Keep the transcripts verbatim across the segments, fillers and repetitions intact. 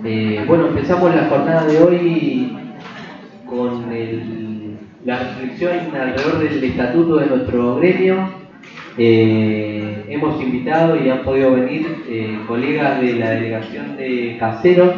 Eh, bueno, empezamos la jornada de hoy con el, la reflexión alrededor del estatuto de nuestro gremio. Eh, hemos invitado y han podido venir eh, colegas de la delegación de Caseros.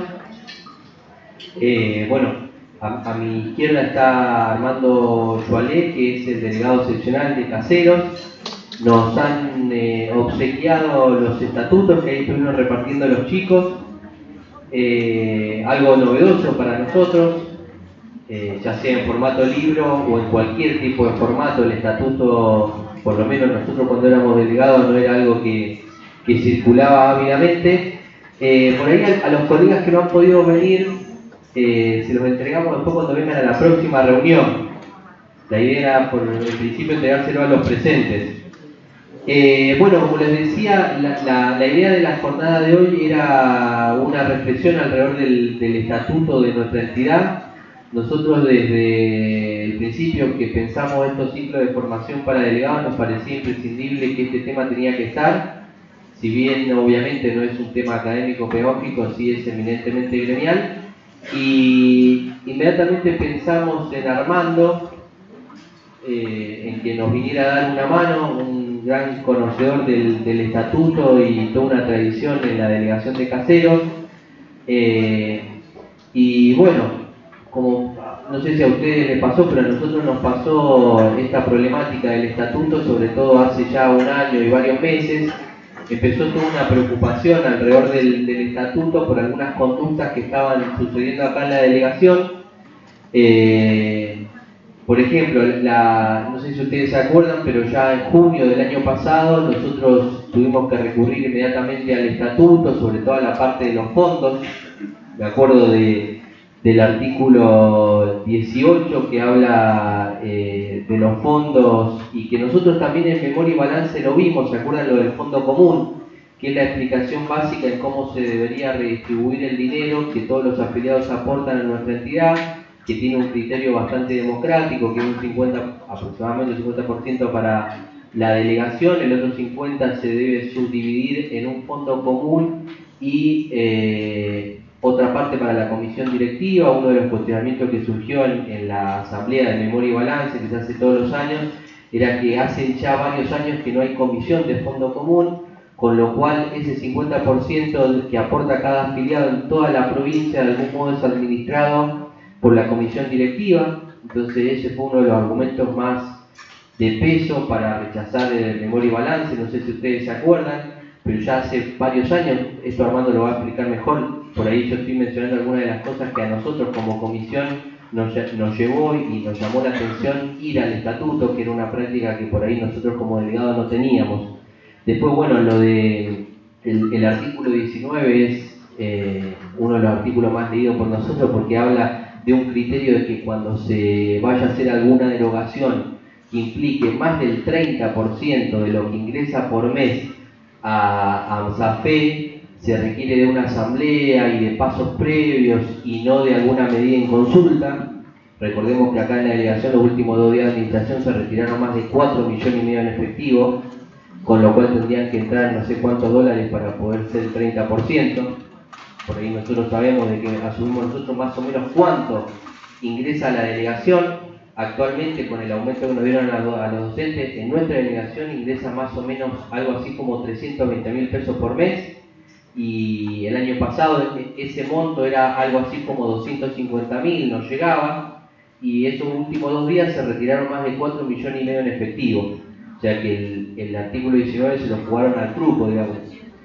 Eh, bueno, a, a mi izquierda está Armando Joalé, que es el delegado seccional de Caseros. Nos han eh, obsequiado los estatutos que ahí estuvimos repartiendo a los chicos. Eh, algo novedoso para nosotros, eh, ya sea en formato libro o en cualquier tipo de formato. El estatuto, por lo menos nosotros cuando éramos delegados, no era algo que, que circulaba ávidamente. Eh, por ahí a, a los colegas que no han podido venir, eh, se los entregamos después cuando vengan a la próxima reunión. La idea era, por el principio, entregárselo a los presentes. Eh, bueno, como les decía, la, la, la idea de la jornada de hoy era una reflexión alrededor del, del estatuto de nuestra entidad. Nosotros desde el principio que pensamos estos ciclos de formación para delegados nos parecía imprescindible que este tema tenía que estar, si bien obviamente no es un tema académico pedagógico, sí es eminentemente gremial, y inmediatamente pensamos en Armando, eh, en que nos viniera a dar una mano, un gran conocedor del, del estatuto y toda una tradición en la delegación de Caseros. Eh, y bueno, como no sé si a ustedes les pasó, pero a nosotros nos pasó esta problemática del estatuto, sobre todo hace ya un año y varios meses. Empezó toda una preocupación alrededor del, del estatuto por algunas conductas que estaban sucediendo acá en la delegación. Eh, Por ejemplo, la, no sé si ustedes se acuerdan, pero ya en junio del año pasado nosotros tuvimos que recurrir inmediatamente al estatuto, sobre todo a la parte de los fondos. Me acuerdo de, del artículo dieciocho que habla eh, de los fondos y que nosotros también en Memoria y Balance lo vimos. ¿Se acuerdan lo del fondo común? Que es la explicación básica en cómo se debería redistribuir el dinero que todos los afiliados aportan a nuestra entidad, que tiene un criterio bastante democrático, que es un cincuenta, aproximadamente un cincuenta por ciento para la delegación, el otro cincuenta por ciento se debe subdividir en un fondo común y eh, otra parte para la comisión directiva. Uno de los cuestionamientos que surgió en, en la asamblea de Memoria y Balance, que se hace todos los años, era que hace ya varios años que no hay comisión de fondo común, con lo cual ese cincuenta por ciento que aporta cada afiliado en toda la provincia de algún modo es administrado por la comisión directiva. Entonces ese fue uno de los argumentos más de peso para rechazar el Memoria y Balance. No sé si ustedes se acuerdan, pero ya hace varios años, esto Armando lo va a explicar mejor, por ahí yo estoy mencionando algunas de las cosas que a nosotros como comisión nos, nos llevó y nos llamó la atención ir al estatuto, que era una práctica que por ahí nosotros como delegados no teníamos. Después, bueno, lo de el, el artículo diecinueve es eh, uno de los artículos más leídos por nosotros, porque habla de un criterio de que cuando se vaya a hacer alguna derogación que implique más del treinta por ciento de lo que ingresa por mes a AMSAFE, se requiere de una asamblea y de pasos previos y no de alguna medida en consulta. Recordemos que acá en la delegación los últimos dos días de administración se retiraron más de cuatro millones y medio en efectivo, con lo cual tendrían que entrar no sé cuántos dólares para poder ser el treinta por ciento. Por ahí nosotros sabemos de que asumimos nosotros más o menos cuánto ingresa a la delegación. Actualmente, con el aumento que nos dieron a los docentes, en nuestra delegación ingresa más o menos algo así como trescientos veinte mil pesos por mes, y el año pasado ese monto era algo así como doscientos cincuenta mil, nos llegaba, y estos últimos dos días se retiraron más de cuatro millones y medio en efectivo. O sea que el, el artículo diecinueve se lo jugaron al truco, digamos.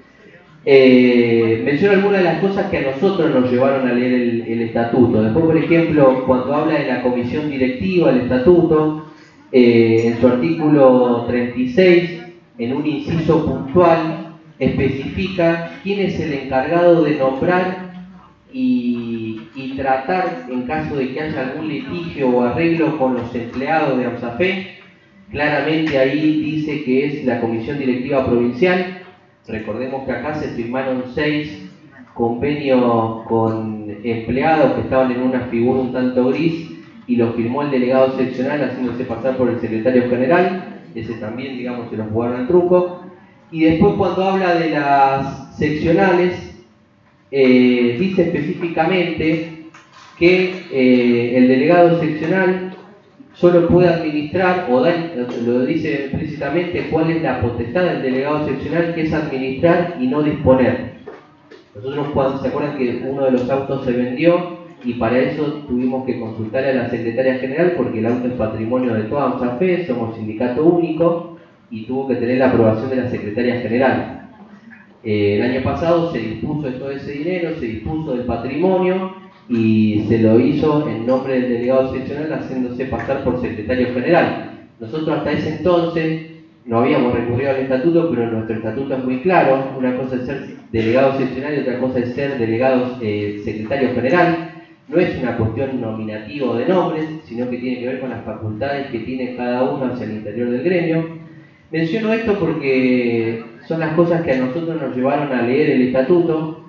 Eh, menciono algunas de las cosas que a nosotros nos llevaron a leer el, el estatuto. Después, por ejemplo, cuando habla de la comisión directiva, el estatuto, eh, en su artículo treinta y seis, en un inciso puntual, especifica quién es el encargado de nombrar y, y tratar en caso de que haya algún litigio o arreglo con los empleados de AMSAFE. Claramente ahí dice que es la comisión directiva provincial. Recordemos que acá se firmaron seis convenios con empleados que estaban en una figura un tanto gris y lo firmó el delegado seccional haciéndose pasar por el secretario general. Ese también, digamos, se lo jugaron al truco. Y después, cuando habla de las seccionales, eh, dice específicamente que eh, el delegado seccional solo puede administrar, o da, lo dice explícitamente, cuál es la potestad del delegado seccional, que es administrar y no disponer. Nosotros, cuando, ¿se acuerdan que uno de los autos se vendió? Y para eso tuvimos que consultar a la secretaria general, porque el auto es patrimonio de toda AMSAFE, somos sindicato único, y tuvo que tener la aprobación de la secretaria general. Eh, el año pasado se dispuso de todo ese dinero, se dispuso del patrimonio, y se lo hizo en nombre del delegado seccional, haciéndose pasar por secretario general. Nosotros hasta ese entonces no habíamos recurrido al estatuto, pero nuestro estatuto es muy claro. Una cosa es ser delegado seccional y otra cosa es ser delegado eh, secretario general. No es una cuestión nominativa de nombres, sino que tiene que ver con las facultades que tiene cada uno hacia el interior del gremio. Menciono esto porque son las cosas que a nosotros nos llevaron a leer el estatuto.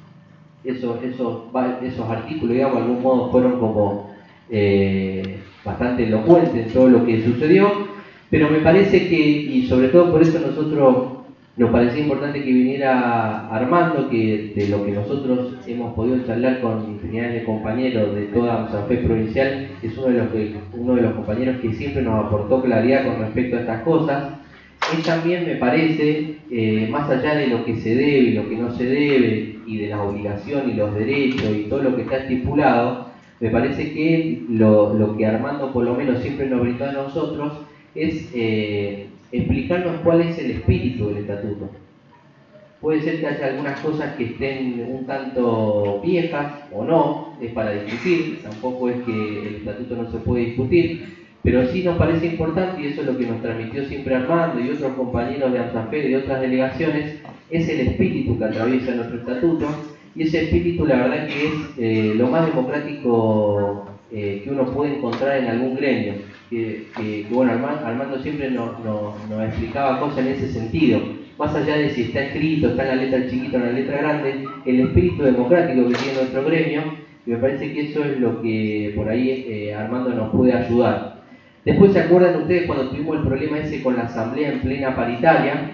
Eso, eso, esos artículos, digamos, de algún modo fueron como eh, bastante elocuentes en todo lo que sucedió, pero me parece que, y sobre todo por eso nosotros nos parecía importante que viniera Armando, que de lo que nosotros hemos podido charlar con infinidad de compañeros de toda AMSAFE provincial, es uno de los que, uno de los compañeros que siempre nos aportó claridad con respecto a estas cosas. Él también me parece, eh, más allá de lo que se debe y lo que no se debe, y de las obligaciones y los derechos y todo lo que está estipulado, me parece que lo, lo que Armando por lo menos siempre nos brindó a nosotros es eh, explicarnos cuál es el espíritu del estatuto. Puede ser que haya algunas cosas que estén un tanto viejas o no, es para discutir, tampoco es que el estatuto no se puede discutir, pero sí nos parece importante, y eso es lo que nos transmitió siempre Armando y otros compañeros de AMSAFE de otras delegaciones, es el espíritu que atraviesa nuestro estatuto, y ese espíritu la verdad que es eh, lo más democrático eh, que uno puede encontrar en algún gremio. Que, que, que bueno, Armando, Armando siempre nos, nos, nos explicaba cosas en ese sentido, más allá de si está escrito, está en la letra chiquita o en la letra grande, el espíritu democrático que tiene nuestro gremio, y me parece que eso es lo que por ahí eh, Armando nos puede ayudar. Después, ¿se acuerdan ustedes cuando tuvimos el problema ese con la asamblea en plena paritaria?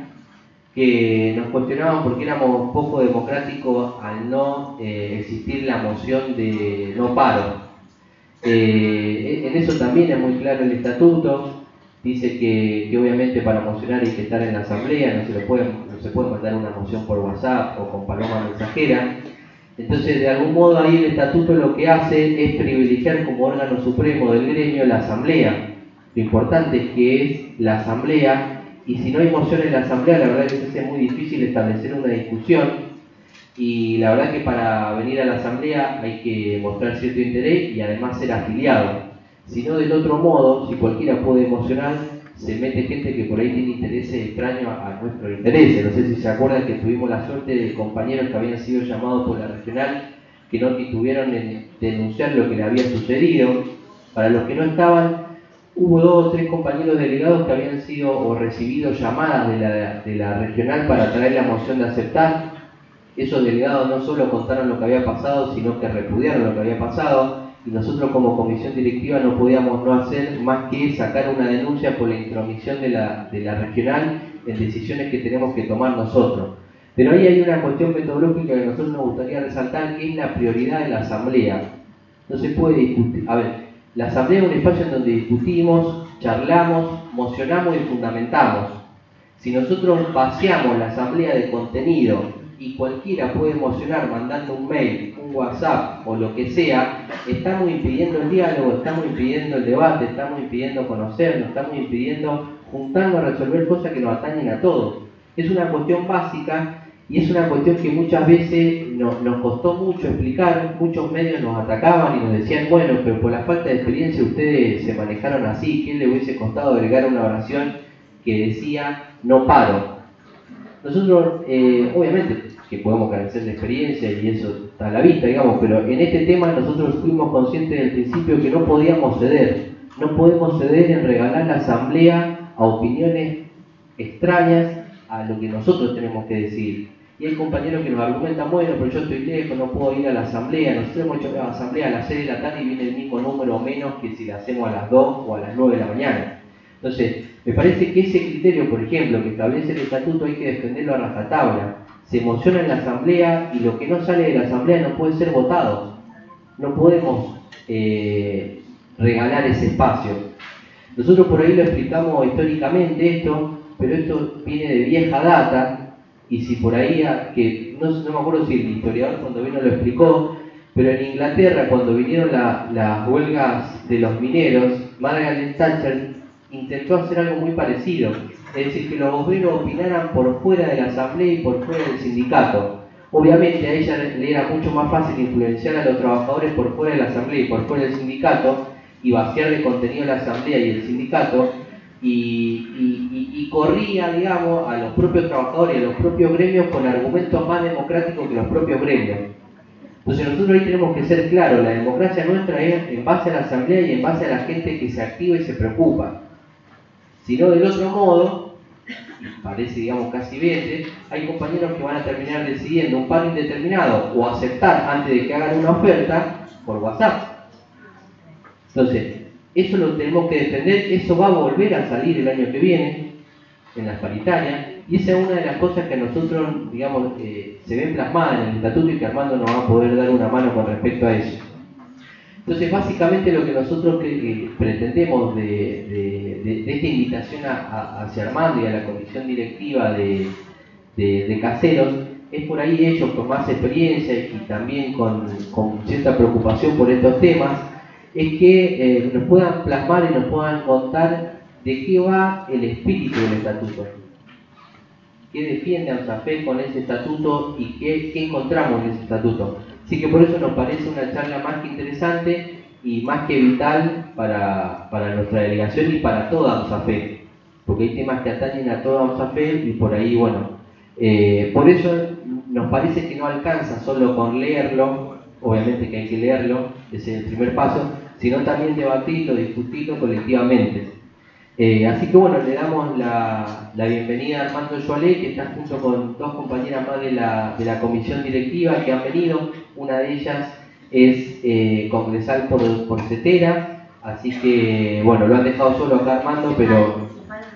Que nos cuestionaban porque éramos poco democráticos al no eh, existir la moción de no paro. Eh, en eso también es muy claro el estatuto, dice que, que obviamente para mocionar hay que estar en la asamblea, no se, lo puede, no se puede mandar una moción por WhatsApp o con paloma mensajera. Entonces, de algún modo ahí el estatuto lo que hace es privilegiar como órgano supremo del gremio la asamblea. Lo importante es que es la asamblea, y si no hay moción en la asamblea, la verdad es que se hace muy difícil establecer una discusión. Y la verdad que para venir a la asamblea hay que mostrar cierto interés y además ser afiliado. Si no, del otro modo, si cualquiera puede emocionar, se mete gente que por ahí tiene intereses extraños a nuestro interés. No sé si se acuerdan que tuvimos la suerte de compañeros que habían sido llamados por la regional, que no titubieron en denunciar lo que le había sucedido. Para los que no estaban, hubo dos o tres compañeros delegados que habían sido o recibido llamadas de la, de la regional para traer la moción de aceptar. Esos delegados no solo contaron lo que había pasado, sino que repudiaron lo que había pasado, y nosotros como comisión directiva no podíamos no hacer más que sacar una denuncia por la intromisión de la, de la regional en decisiones que tenemos que tomar nosotros. Pero ahí hay una cuestión metodológica que a nosotros nos gustaría resaltar, que es la prioridad de la asamblea. No se puede discutir. A ver, la asamblea es un espacio en donde discutimos, charlamos, mocionamos y fundamentamos. Si nosotros vaciamos la asamblea de contenido y cualquiera puede emocionar mandando un mail, un WhatsApp o lo que sea, estamos impidiendo el diálogo, estamos impidiendo el debate, estamos impidiendo conocernos, estamos impidiendo juntarnos a resolver cosas que nos atañen a todos. Es una cuestión básica y es una cuestión que muchas veces no, nos costó mucho explicar. Muchos medios nos atacaban y nos decían, bueno, pero por la falta de experiencia ustedes se manejaron así, ¿qué le hubiese costado agregar una oración que decía no paro? Nosotros, eh, obviamente, que podemos carecer de experiencia y eso está a la vista, digamos, pero en este tema nosotros fuimos conscientes del principio que no podíamos ceder. No podemos ceder en regalar la asamblea a opiniones extrañas a lo que nosotros tenemos que decir. Y hay compañeros que nos argumentan, bueno, pero yo estoy lejos, no puedo ir a la asamblea. Nosotros hemos hecho la asamblea a las seis de la tarde y viene el mismo número o menos que si la hacemos a las dos o a las nueve de la mañana. Entonces, me parece que ese criterio, por ejemplo, que establece el estatuto hay que defenderlo a rajatabla. se emociona en la asamblea y lo que no sale de la asamblea no puede ser votado. No podemos eh, regalar ese espacio. Nosotros por ahí lo explicamos históricamente esto, pero esto viene de vieja data, y si por ahí, que no, no me acuerdo si el historiador cuando vino lo explicó, pero en Inglaterra cuando vinieron la, las huelgas de los mineros, Margaret Thatcher intentó hacer algo muy parecido, es decir, que los obreros opinaran por fuera de la asamblea y por fuera del sindicato. Obviamente a ella le era mucho más fácil influenciar a los trabajadores por fuera de la asamblea y por fuera del sindicato, y vaciar de contenido la asamblea y el sindicato, y, y, y, y corría, digamos, a los propios trabajadores y a los propios gremios con argumentos más democráticos que los propios gremios. Entonces nosotros ahí tenemos que ser claros, la democracia nuestra es en base a la asamblea y en base a la gente que se activa y se preocupa. Si no, del otro modo, parece, digamos, casi evidente, hay compañeros que van a terminar decidiendo un paro indeterminado o aceptar antes de que hagan una oferta por WhatsApp. Entonces, eso lo tenemos que defender, eso va a volver a salir el año que viene en las paritarias, y esa es una de las cosas que a nosotros, digamos, eh, se ven plasmadas en el estatuto y que Armando nos va a poder dar una mano con respecto a eso. Entonces, básicamente lo que nosotros que, que pretendemos de, de, de, de esta invitación a, a, hacia Armando y a la comisión directiva de, de, de Caseros, es por ahí ellos con más experiencia y también con, con cierta preocupación por estos temas, es que eh, nos puedan plasmar y nos puedan contar de qué va el espíritu del estatuto, qué defiende ANSAFE con ese estatuto y qué, qué encontramos en ese estatuto. Así que por eso nos parece una charla más que interesante y más que vital para, para nuestra delegación y para toda ANSAFE, porque hay temas que atañen a toda ANSAFE y por ahí, bueno, eh, por eso nos parece que no alcanza solo con leerlo, obviamente que hay que leerlo, ese es el primer paso, sino también debatirlo, discutirlo colectivamente. Eh, así que bueno, le damos la, la bienvenida a Armando Joalé, que está junto con dos compañeras más de la, de la comisión directiva que han venido. Una de ellas es eh, congresal por, por Cetera, así que bueno, lo han dejado solo acá Armando, pero...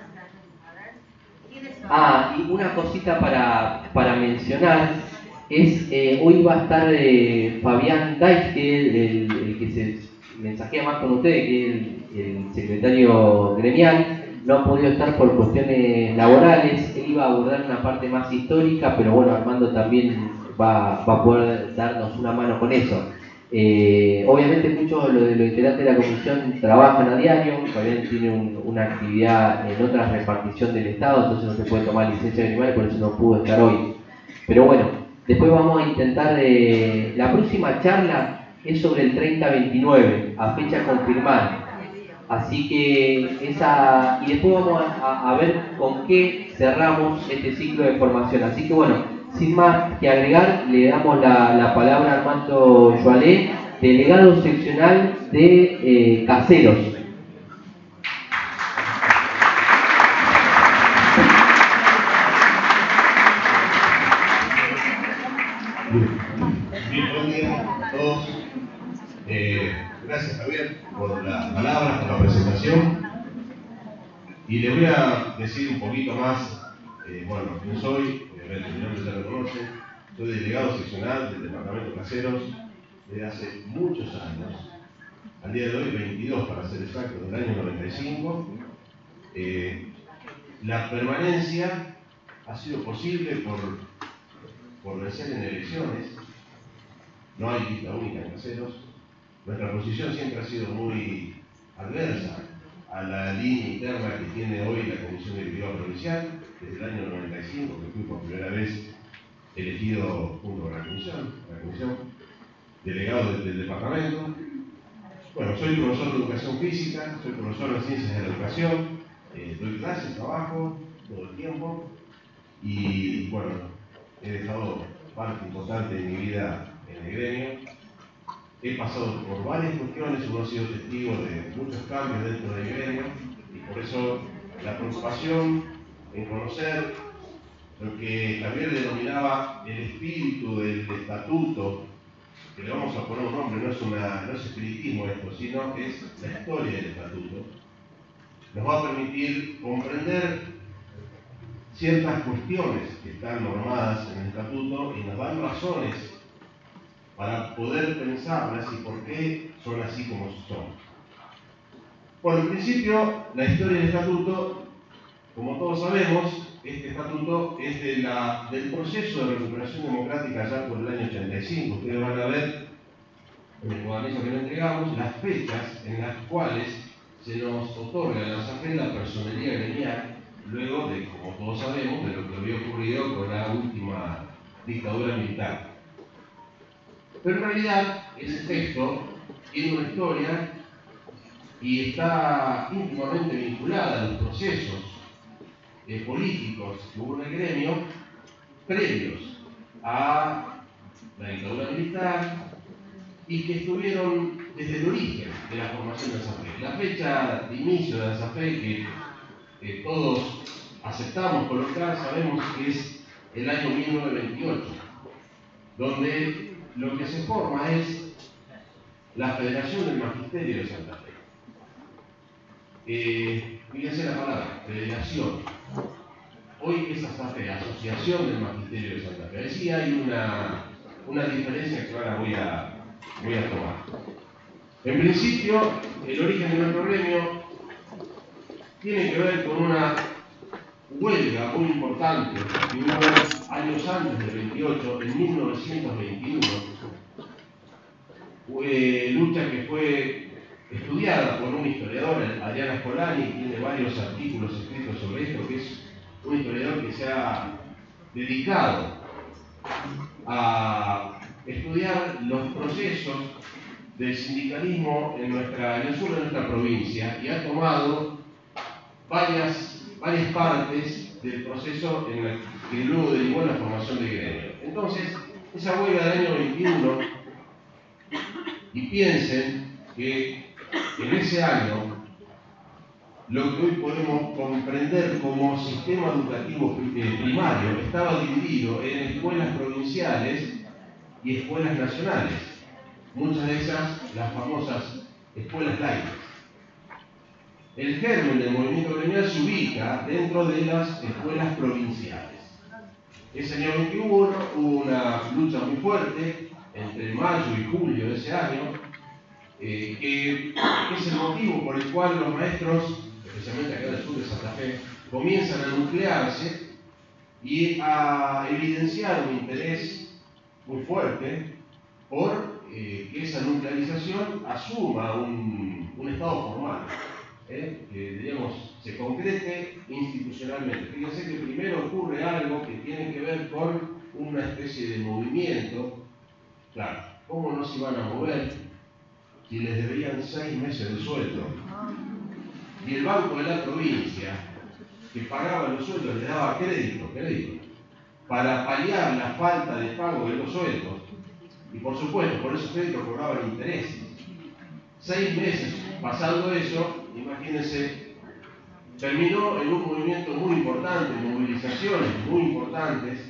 Ah, y una cosita para, para mencionar es, eh, hoy va a estar eh, Fabián Dais, que es el, el que se mensajea más con ustedes, que es el, el secretario gremial. No ha podido estar por cuestiones laborales, él iba a abordar una parte más histórica, pero bueno, Armando también va, va a poder darnos una mano con eso. Eh, obviamente muchos de los integrantes de la comisión trabajan a diario, Fabián tiene un, una actividad en otra repartición del Estado, entonces no se puede tomar licencia de animales, por eso no pudo estar hoy. Pero bueno, después vamos a intentar, eh, la próxima charla es sobre el treinta veintinueve, a fecha confirmada. Así que esa, y después vamos a, a ver con qué cerramos este ciclo de formación. Así que bueno, sin más que agregar, le damos la, la palabra a Armando Joalé, delegado seccional de eh, Caseros. Bien, buen día a todos. Eh, gracias, Javier, por las palabras, por la presentación. Y le voy a decir un poquito más, eh, bueno, quién soy, obviamente mi nombre ya lo conocen. Soy delegado seccional del departamento Caseros desde hace muchos años. Al día de hoy, veintidós para ser exacto, del año noventa y cinco. Eh, la permanencia ha sido posible por, por vencer en elecciones. No hay lista única en Caseros. Nuestra posición siempre ha sido muy adversa a la línea interna que tiene hoy la Comisión Directiva Provincial, desde el año noventa y cinco, que fui por primera vez elegido junto con la Comisión, la Comisión, delegado del, del departamento. Bueno, soy profesor de Educación Física, soy profesor de Ciencias de la Educación, eh, doy clases, trabajo todo el tiempo y, bueno, he dejado parte importante de mi vida en el gremio. He pasado por varias cuestiones, uno ha sido testigo de muchos cambios dentro del gremio y por eso la preocupación en conocer lo que Javier denominaba el espíritu del estatuto, que le vamos a poner un nombre, no es, una, no es espiritismo esto, sino que es la historia del estatuto, nos va a permitir comprender ciertas cuestiones que están normadas en el estatuto y nos dan razones para poder pensarlas y por qué son así como son. Bueno, en principio, la historia del estatuto, como todos sabemos, este estatuto es de la, del proceso de recuperación democrática ya por el año ochenta y cinco. Ustedes van a ver en el cuaderno que le entregamos las fechas en las cuales se nos otorga a la SAFE la personería gremial, luego de, como todos sabemos, de lo que había ocurrido con la última dictadura militar. Pero en realidad, ese texto tiene una historia y está íntimamente vinculada a los procesos eh, políticos que hubo en el gremio previos a la dictadura militar y que estuvieron desde el origen de la formación de la SAFE. La fecha de inicio de la SAFE que eh, todos aceptamos colocar, sabemos que es el año mil novecientos veintiocho, donde lo que se forma es la Federación del Magisterio de Santa Fe. Eh, fíjense la palabra, federación. Hoy es Santa Fe, Asociación del Magisterio de Santa Fe. Ahí sí hay una, una diferencia que ahora voy a, voy a tomar. En principio, el origen de nuestro gremio tiene que ver con una huelga muy importante que hubo años antes del veintiocho, en mil novecientos veintiuno, eh, lucha que fue estudiada por un historiador, Adriana Scolani, tiene varios artículos escritos sobre esto, que es un historiador que se ha dedicado a estudiar los procesos del sindicalismo en, nuestra, en el sur de nuestra provincia y ha tomado varias, varias partes del proceso en el que luego derivó en la formación de gremio. Entonces, esa huelga del año veintiuno, y piensen que en ese año lo que hoy podemos comprender como sistema educativo primario estaba dividido en escuelas provinciales y escuelas nacionales, muchas de esas las famosas escuelas laicas. El germen del movimiento gremial se ubica dentro de las escuelas provinciales. Ese año veintiuno hubo una lucha muy fuerte entre mayo y julio de ese año, eh, que es el motivo por el cual los maestros, especialmente acá del sur de Santa Fe, comienzan a nuclearse y a evidenciar un interés muy fuerte por eh, que esa nuclearización asuma un, un estado formal, eh, que digamos, se concrete institucionalmente. Fíjense que primero ocurre algo que tiene que ver con una especie de movimiento. Claro, ¿cómo no se iban a mover si les debían seis meses de sueldo? Y el Banco de la Provincia, que pagaba los sueldos, le daba crédito, crédito, para paliar la falta de pago de los sueldos. Y por supuesto, por esos créditos cobraban intereses. Seis meses pasando eso, imagínense, terminó en un movimiento muy importante, movilizaciones muy importantes,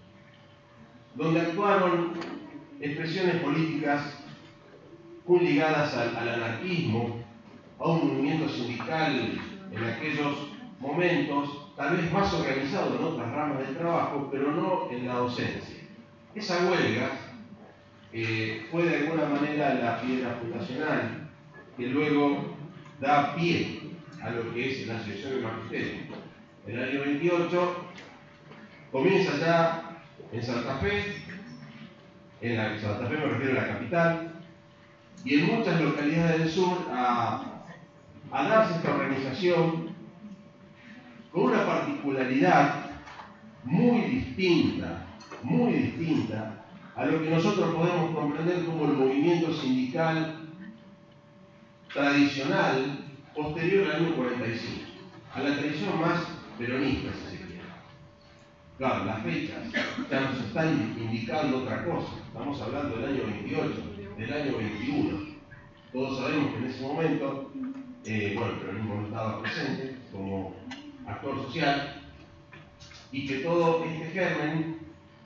donde actuaron expresiones políticas muy ligadas al, al anarquismo, a un movimiento sindical en aquellos momentos, tal vez más organizado en otras ramas del trabajo, pero no en la docencia. Esa huelga eh, fue de alguna manera la piedra fundacional que luego da pie a lo que es la Asociación del Magisterio. En el año veintiocho comienza ya en Santa Fe, en la Santa Fe me refiero a la capital, y en muchas localidades del sur a, a darse esta organización con una particularidad muy distinta, muy distinta a lo que nosotros podemos comprender como el movimiento sindical tradicional posterior al año cuarenta y cinco, a la tradición más peronista, si se quiere. Claro, las fechas ya nos están indicando otra cosa. Estamos hablando del año veintiocho, del año veintiuno. Todos sabemos que en ese momento, eh, bueno, el peronismo no estaba presente como actor social y que todo este germen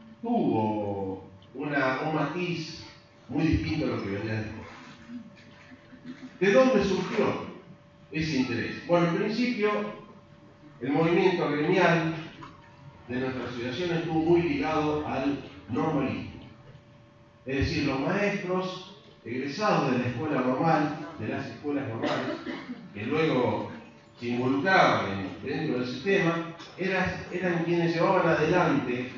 tuvo una, un matiz muy distinto a lo que venía después. ¿De dónde surgió ese interés? Bueno, en principio, el movimiento gremial de nuestra asociación estuvo muy ligado al normalismo. Es decir, los maestros egresados de la escuela normal, de las escuelas normales, que luego se involucraban dentro del sistema, eran, eran quienes llevaban adelante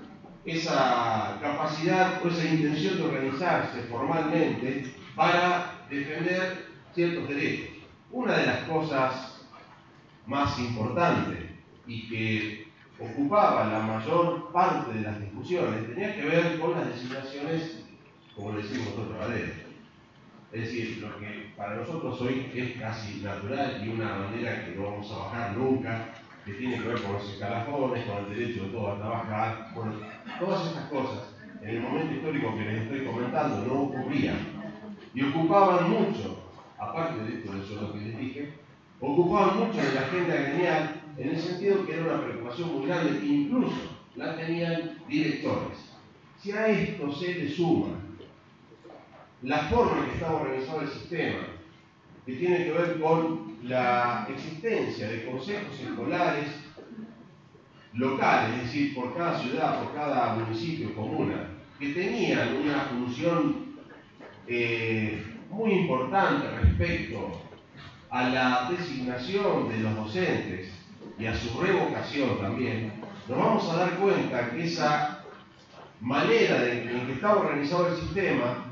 esa capacidad o esa intención de organizarse formalmente para defender ciertos derechos. Una de las cosas más importantes y que ocupaba la mayor parte de las discusiones tenía que ver con las designaciones, como le decimos nosotros, a dedo. Es decir, lo que para nosotros hoy es casi natural y una bandera que no vamos a bajar nunca, que tiene que ver con los escalafones, con el derecho de todos a trabajar, bueno, todas estas cosas en el momento histórico que les estoy comentando no ocurrían y ocupaban mucho, aparte de esto, de eso lo que les dije, ocupaban mucho de la agenda gremial en el sentido que era una preocupación muy grande que incluso la tenían directores. Si a esto se le suma la forma en que estaba organizado el sistema, que tiene que ver con la existencia de consejos escolares locales, es decir, por cada ciudad, por cada municipio, comuna, que tenían una función eh, muy importante respecto a la designación de los docentes y a su revocación también, nos vamos a dar cuenta que esa manera de, en que estaba organizado el sistema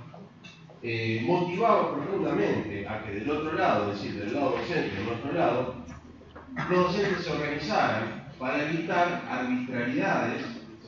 Eh, motivaba profundamente a que del otro lado, es decir, del lado docente, del otro lado, los docentes se organizaran para evitar arbitrariedades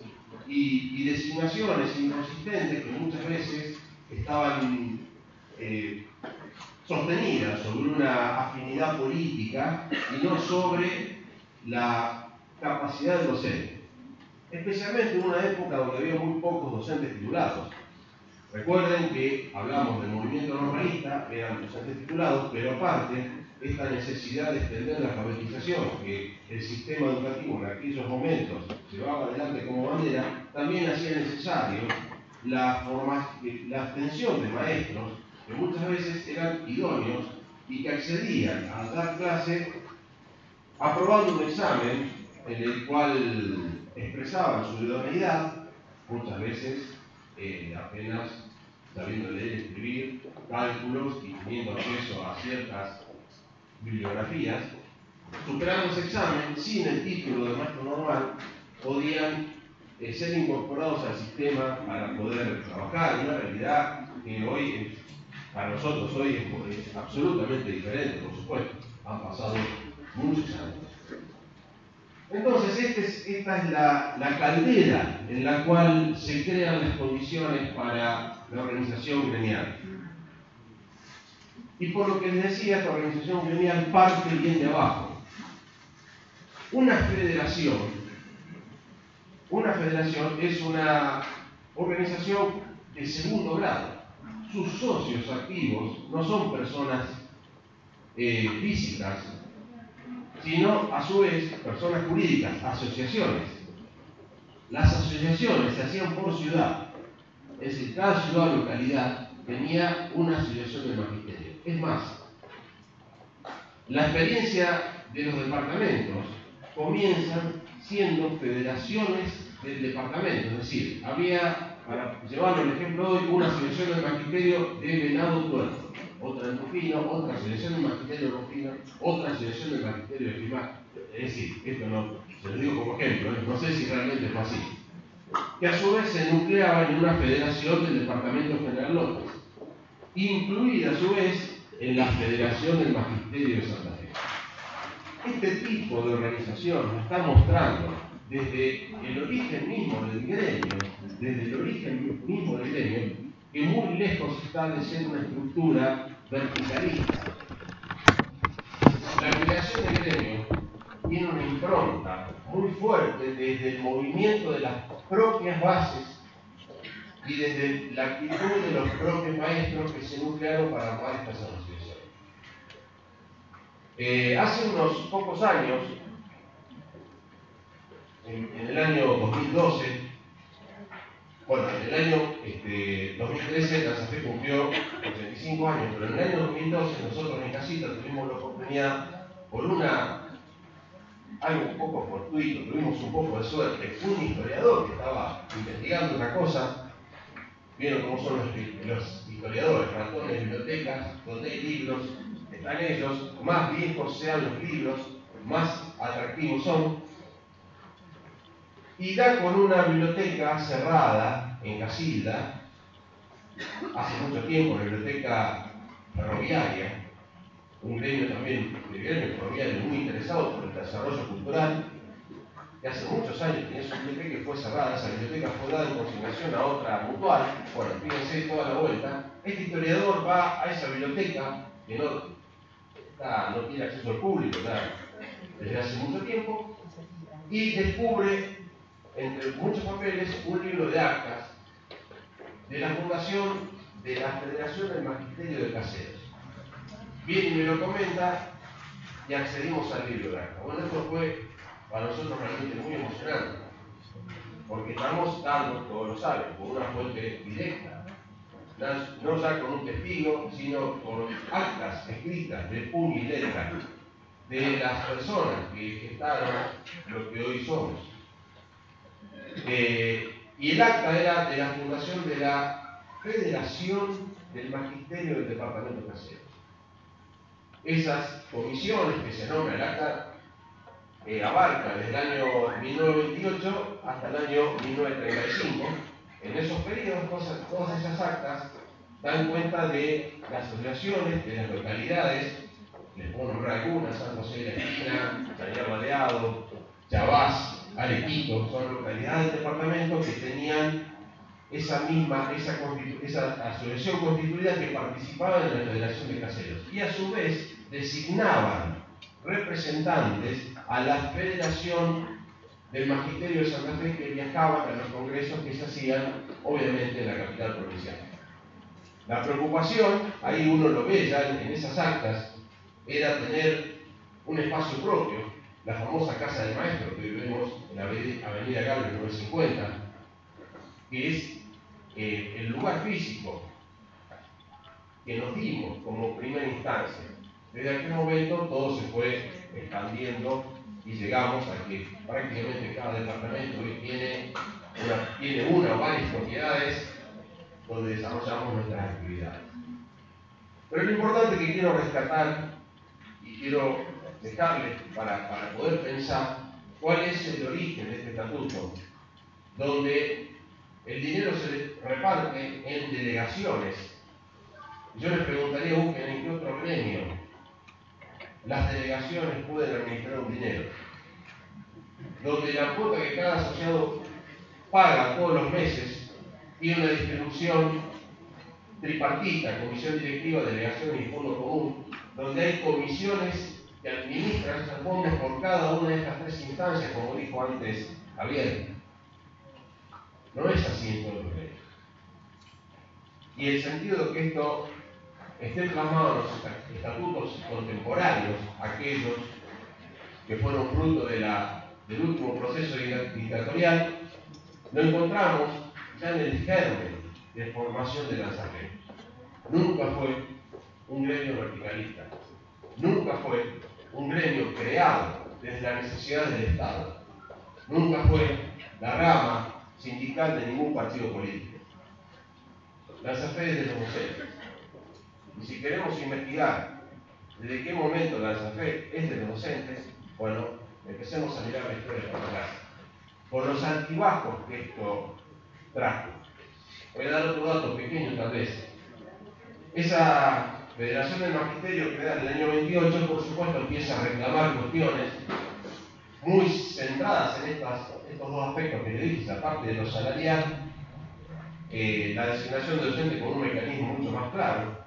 y, y designaciones inconsistentes que muchas veces estaban eh, sostenidas sobre una afinidad política y no sobre la capacidad del docente, especialmente en una época donde había muy pocos docentes titulados. Recuerden que hablamos del movimiento normalista, eran docentes titulados, pero aparte, esta necesidad de extender la alfabetización que el sistema educativo en aquellos momentos llevaba adelante como bandera, también hacía necesario la, forma, la abstención de maestros, que muchas veces eran idóneos y que accedían a dar clase aprobando un examen en el cual expresaban su idoneidad, muchas veces eh, apenas sabiendo leer y escribir, cálculos y teniendo acceso a ciertas bibliografías, superando ese examen sin el título de maestro normal, podían eh, ser incorporados al sistema para poder trabajar. Una realidad que hoy, es, para nosotros hoy es, es absolutamente diferente, por supuesto. Han pasado muchos años. Entonces, este es, esta es la, la caldera en la cual se crean las condiciones para la organización gremial. Y por lo que les decía, esta organización gremial parte bien de abajo. Una federación, una federación es una organización de segundo grado. Sus socios activos no son personas eh, físicas, sino a su vez personas jurídicas, asociaciones. Las asociaciones se hacían por ciudad, es decir, cada ciudad o localidad tenía una asociación del magisterio. Es más, la experiencia de los departamentos comienzan siendo federaciones del departamento, es decir, había, para llevarlo al ejemplo hoy, una asociación del magisterio de Venado Tuerto, otra de Rufino, otra asociación del magisterio de Rufino, otra asociación del magisterio de Climac. Es decir, esto no, se lo digo como ejemplo, ¿eh? No sé si realmente fue así. Que a su vez se nucleaba en una federación del Departamento General López, incluida a su vez en la Federación del Magisterio de Santa Fe. Este tipo de organización nos está mostrando desde el origen mismo del gremio, desde el origen mismo del gremio, que muy lejos está de ser una estructura verticalista. La creación del gremio tiene una impronta muy fuerte desde el movimiento de las propias bases y desde la actitud de los propios maestros que se nuclearon para armar estas asociaciones. Eh, hace unos pocos años, en, en el año dos mil doce, bueno, en el año este, dos mil trece la SAFE cumplió ochenta y cinco años, pero en el año dos mil doce nosotros en Casita tuvimos la oportunidad, por una algo un poco fortuito, tuvimos un poco de suerte, un historiador que estaba investigando una cosa. Vieron cómo son los, los historiadores, ratones de bibliotecas, donde hay libros, están ellos, más viejos sean los libros, más atractivos son. Y da con una biblioteca cerrada en Casilda, hace mucho tiempo, la biblioteca ferroviaria, un gremio también, el gremio ferroviario muy interesado por el desarrollo cultural, que hace muchos años tenía su biblioteca que fue cerrada. Esa biblioteca fue dada en consignación a otra mutual. Bueno, fíjense toda la vuelta. Este historiador va a esa biblioteca, que no, está, no tiene acceso al público nada, desde hace mucho tiempo, y descubre, entre muchos papeles, un libro de actas de la fundación de la Federación del Magisterio de Caseros. Viene y me lo comenta y accedimos al libro de actas. Bueno, esto fue para nosotros realmente muy emocionante, porque estamos dando, todos lo saben, con una fuente directa, no ya con un testigo, sino con actas escritas de puño y letra de las personas que gestaron lo que hoy somos. Eh, y el acta era de la fundación de la Federación del Magisterio del Departamento Casero. Esas comisiones que se nombran, el acta Eh, abarca desde el año mil novecientos veintiocho hasta el año mil novecientos treinta y cinco. En esos periodos, todas, todas esas actas dan cuenta de las asociaciones, de las localidades, les puedo nombrar algunas: San José de la Esquina, Chañar Baleado, Chabás, Arequito, son localidades del departamento que tenían esa misma, esa, esa asociación constituida que participaba en la Federación de Caseros, y a su vez designaban representantes a la Federación del Magisterio de Santa Fe, que viajaban a los congresos que se hacían, obviamente, en la capital provincial. La preocupación, ahí uno lo ve ya en esas actas, era tener un espacio propio, la famosa Casa del Maestro que vemos en la Avenida Gable número cincuenta, que es eh, el lugar físico que nos dimos como primera instancia. Desde aquel momento todo se fue expandiendo y llegamos a que prácticamente cada departamento hoy tiene una, tiene una o varias propiedades donde desarrollamos nuestras actividades. Pero lo importante que quiero rescatar y quiero dejarles para, para poder pensar cuál es el origen de este estatuto, donde el dinero se reparte en delegaciones. Yo les preguntaría, busquen en qué otro gremio las delegaciones pueden administrar un dinero, donde la cuota que cada asociado paga todos los meses tiene una distribución tripartita: comisión directiva, delegación y fondo común, donde hay comisiones que administran esos fondos por cada una de estas tres instancias, como dijo antes Javier. No es así en todos los gremios. Y el sentido de que esto esté plasmado en los estatutos contemporáneos, aquellos que fueron fruto de la, del último proceso dictatorial, lo encontramos ya en el germen de formación de la ANSAFE. Nunca fue un gremio verticalista, nunca fue un gremio creado desde la necesidad del Estado, nunca fue la rama sindical de ningún partido político. La ANSAFE es de los docentes. Y si queremos investigar desde qué momento la ANSAFE es de los docentes, bueno, empecemos a mirar la historia por atrás, por los altibajos que esto trajo. Voy a dar otro dato pequeño tal vez. Esa Federación del Magisterio, creada en el año veintiocho, por supuesto empieza a reclamar cuestiones muy centradas en estas, estos dos aspectos que le dije, aparte de lo salarial, eh, la designación de docente con un mecanismo mucho más claro.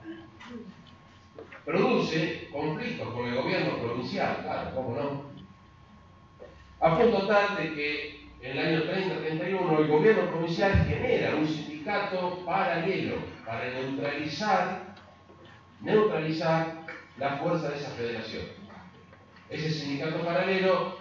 Produce conflictos con el gobierno provincial, claro, cómo no. A punto tal de que en el año treinta treinta y uno el gobierno provincial genera un sindicato paralelo para neutralizar, neutralizar la fuerza de esa federación. Ese sindicato paralelo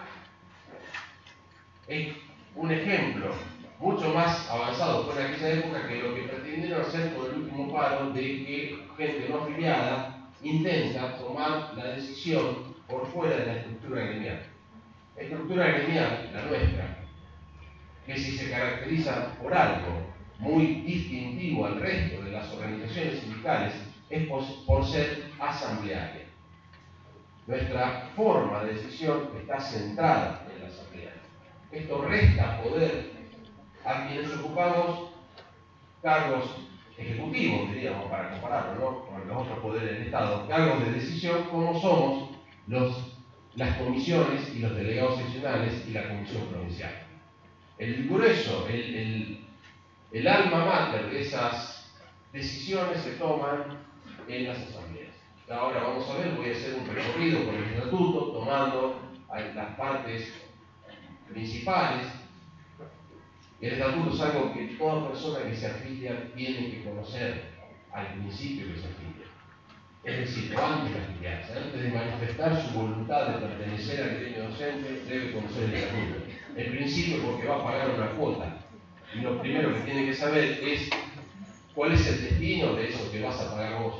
es un ejemplo mucho más avanzado fue en aquella época que lo que pretendieron hacer con el último paro, de que gente no afiliada intenta tomar la decisión por fuera de la estructura gremial. estructura gremial, la nuestra, que si se caracteriza por algo muy distintivo al resto de las organizaciones sindicales, es por ser asamblearia. Nuestra forma de decisión está centrada en la asamblea. Esto resta poder a quienes ocupamos cargos ejecutivos, diríamos, para compararlo, ¿no?, con los otros poderes del Estado, cargos de decisión como somos los, las comisiones y los delegados seccionales y la comisión provincial. El grueso, el, el, el alma mater de esas decisiones se toman en las asambleas. Ahora vamos a ver, voy a hacer un recorrido por el estatuto, tomando las partes principales. El estatuto es algo que toda persona que se afilia tiene que conocer al principio que se afilia. Es decir, antes de afiliarse, antes de manifestar su voluntad de pertenecer al gremio docente, debe conocer el estatuto. El principio, porque va a pagar una cuota. Y lo primero que tiene que saber es cuál es el destino de eso que vas a pagar vos.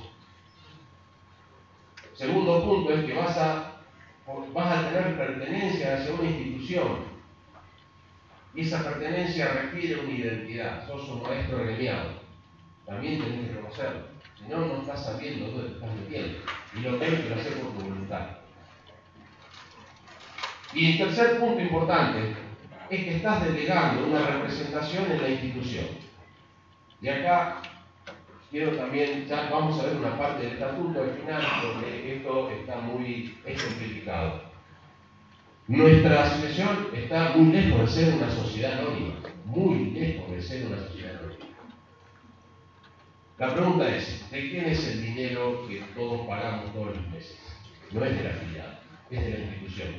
Segundo punto es que vas a, vas a tener pertenencia hacia una institución. Y esa pertenencia requiere una identidad. Sos un maestro gremiado. También tenés que conocerlo. Si no, no estás sabiendo dónde te estás metiendo. Y lo tenés que hacer por tu voluntad. Y el tercer punto importante es que estás delegando una representación en la institución. Y acá quiero también, ya vamos a ver una parte del estatuto al final, porque esto está muy ejemplificado. Nuestra asociación está muy lejos de ser una sociedad anónima, muy lejos de ser una sociedad anónima. La pregunta es, ¿de quién es el dinero que todos pagamos todos los meses? No es del afiliado, es de la institución.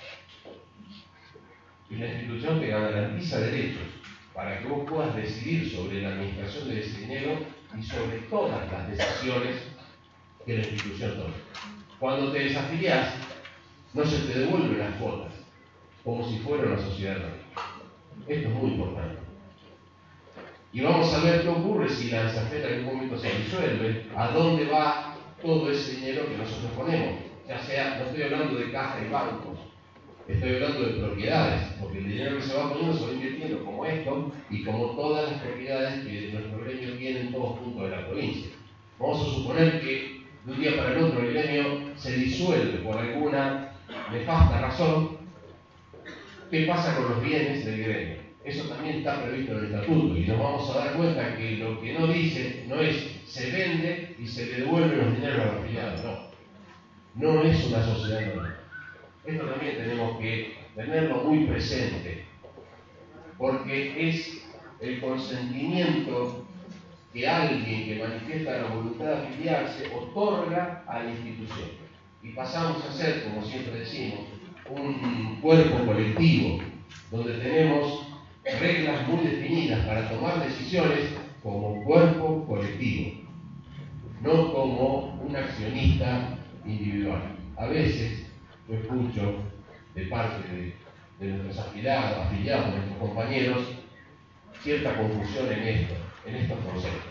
Y la institución te garantiza derechos para que vos puedas decidir sobre la administración de ese dinero y sobre todas las decisiones que la institución toma. Cuando te desafiliás, no se te devuelven las cuotas, como si fuera una sociedad anónima. Esto es muy importante. Y vamos a ver qué ocurre si la ANSAFER en algún momento se disuelve, a dónde va todo ese dinero que nosotros ponemos. Ya sea, no estoy hablando de caja y bancos, estoy hablando de propiedades, porque el dinero que se va poniendo se va invirtiendo como esto y como todas las propiedades que nuestro gremio tiene en todos puntos de la provincia. Vamos a suponer que de un día para el otro el gremio se disuelve por alguna nefasta razón. ¿Qué pasa con los bienes del gremio? Eso también está previsto en el estatuto y nos vamos a dar cuenta que lo que no dice no es se vende y se le devuelven los dineros a los afiliados, no. No es una sociedad anónima. Esto también tenemos que tenerlo muy presente, porque es el consentimiento que alguien que manifiesta la voluntad de afiliarse otorga a la institución. Y pasamos a ser, como siempre decimos, un cuerpo colectivo, donde tenemos reglas muy definidas para tomar decisiones como cuerpo colectivo, no como un accionista individual. A veces yo escucho de parte de, de nuestros afiliados, afiliados, de nuestros compañeros, cierta confusión en esto, en estos conceptos.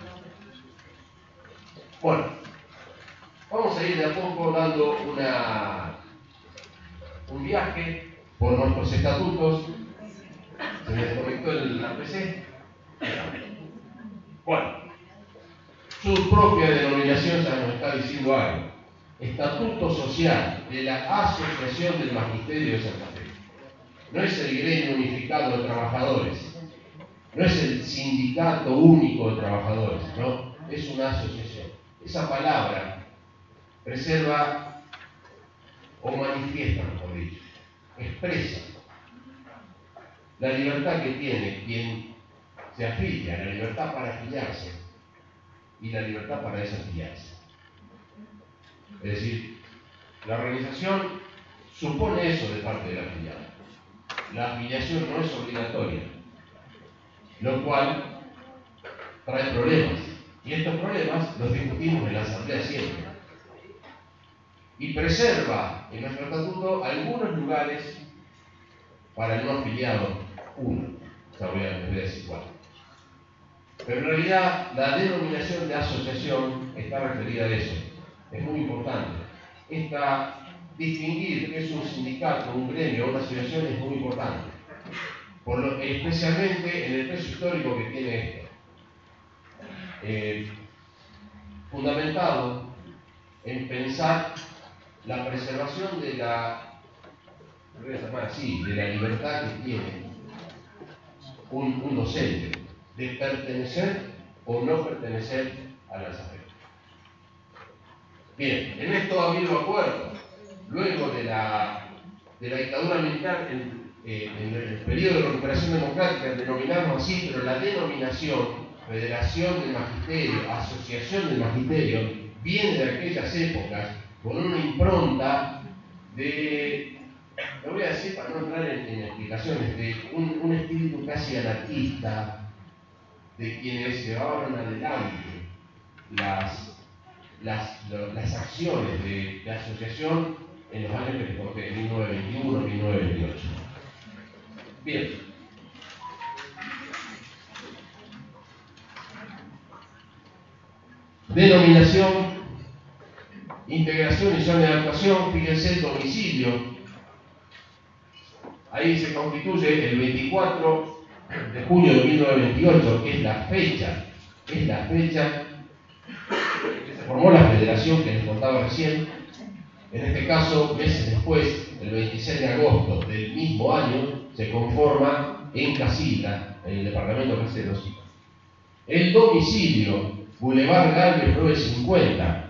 Bueno, vamos a ir de a poco dando una, un viaje por nuestros estatutos. ¿Se me desconectó el P C? Bueno, su propia denominación ya nos está diciendo algo. Estatuto Social de la Asociación del Magisterio de Santa Fe. No es el gremio unificado de trabajadores, no es el sindicato único de trabajadores, no, es una asociación. Esa palabra preserva o manifiesta, mejor dicho, expresa la libertad que tiene quien se afilia, la libertad para afiliarse y la libertad para desafiliarse. Es decir, la organización supone eso de parte del afiliado. La afiliación no es obligatoria, lo cual trae problemas. Y estos problemas los discutimos en la asamblea siempre. Y preserva en nuestro estatuto algunos lugares para el no afiliado, uno. Ya voy a, voy a decir cuál. Pero en realidad la denominación de asociación está referida a eso. Es muy importante. Esta distinguir qué es un sindicato, un gremio o una asociación es muy importante, por lo, especialmente en el peso histórico que tiene esto. Eh, fundamentado en pensar la preservación de la, lo voy a llamar así, de la libertad que tiene un, un docente de pertenecer o no pertenecer a la S A F E. Bien, en esto ha habido acuerdo. Luego de la, de la dictadura militar, en, eh, en el periodo de recuperación democrática, denominamos así, pero la denominación Federación del Magisterio, Asociación del Magisterio, viene de aquellas épocas con una impronta de, lo voy a decir para no entrar en, en explicaciones, de un, un espíritu casi anarquista de quienes llevaban adelante las, las, las acciones de, de asociación en los años que les conté, mil novecientos veintiuno, mil novecientos veintiocho. Bien. Denominación, integración y zona de actuación, fíjense el domicilio. Ahí se constituye el veinticuatro de junio de mil novecientos veintiocho, que es la fecha, es la fecha que se formó la federación que les contaba recién. En este caso, meses después, el veintiséis de agosto del mismo año, se conforma en Casita, en el departamento de Caseros. El domicilio, Boulevard Galvez nueve cincuenta.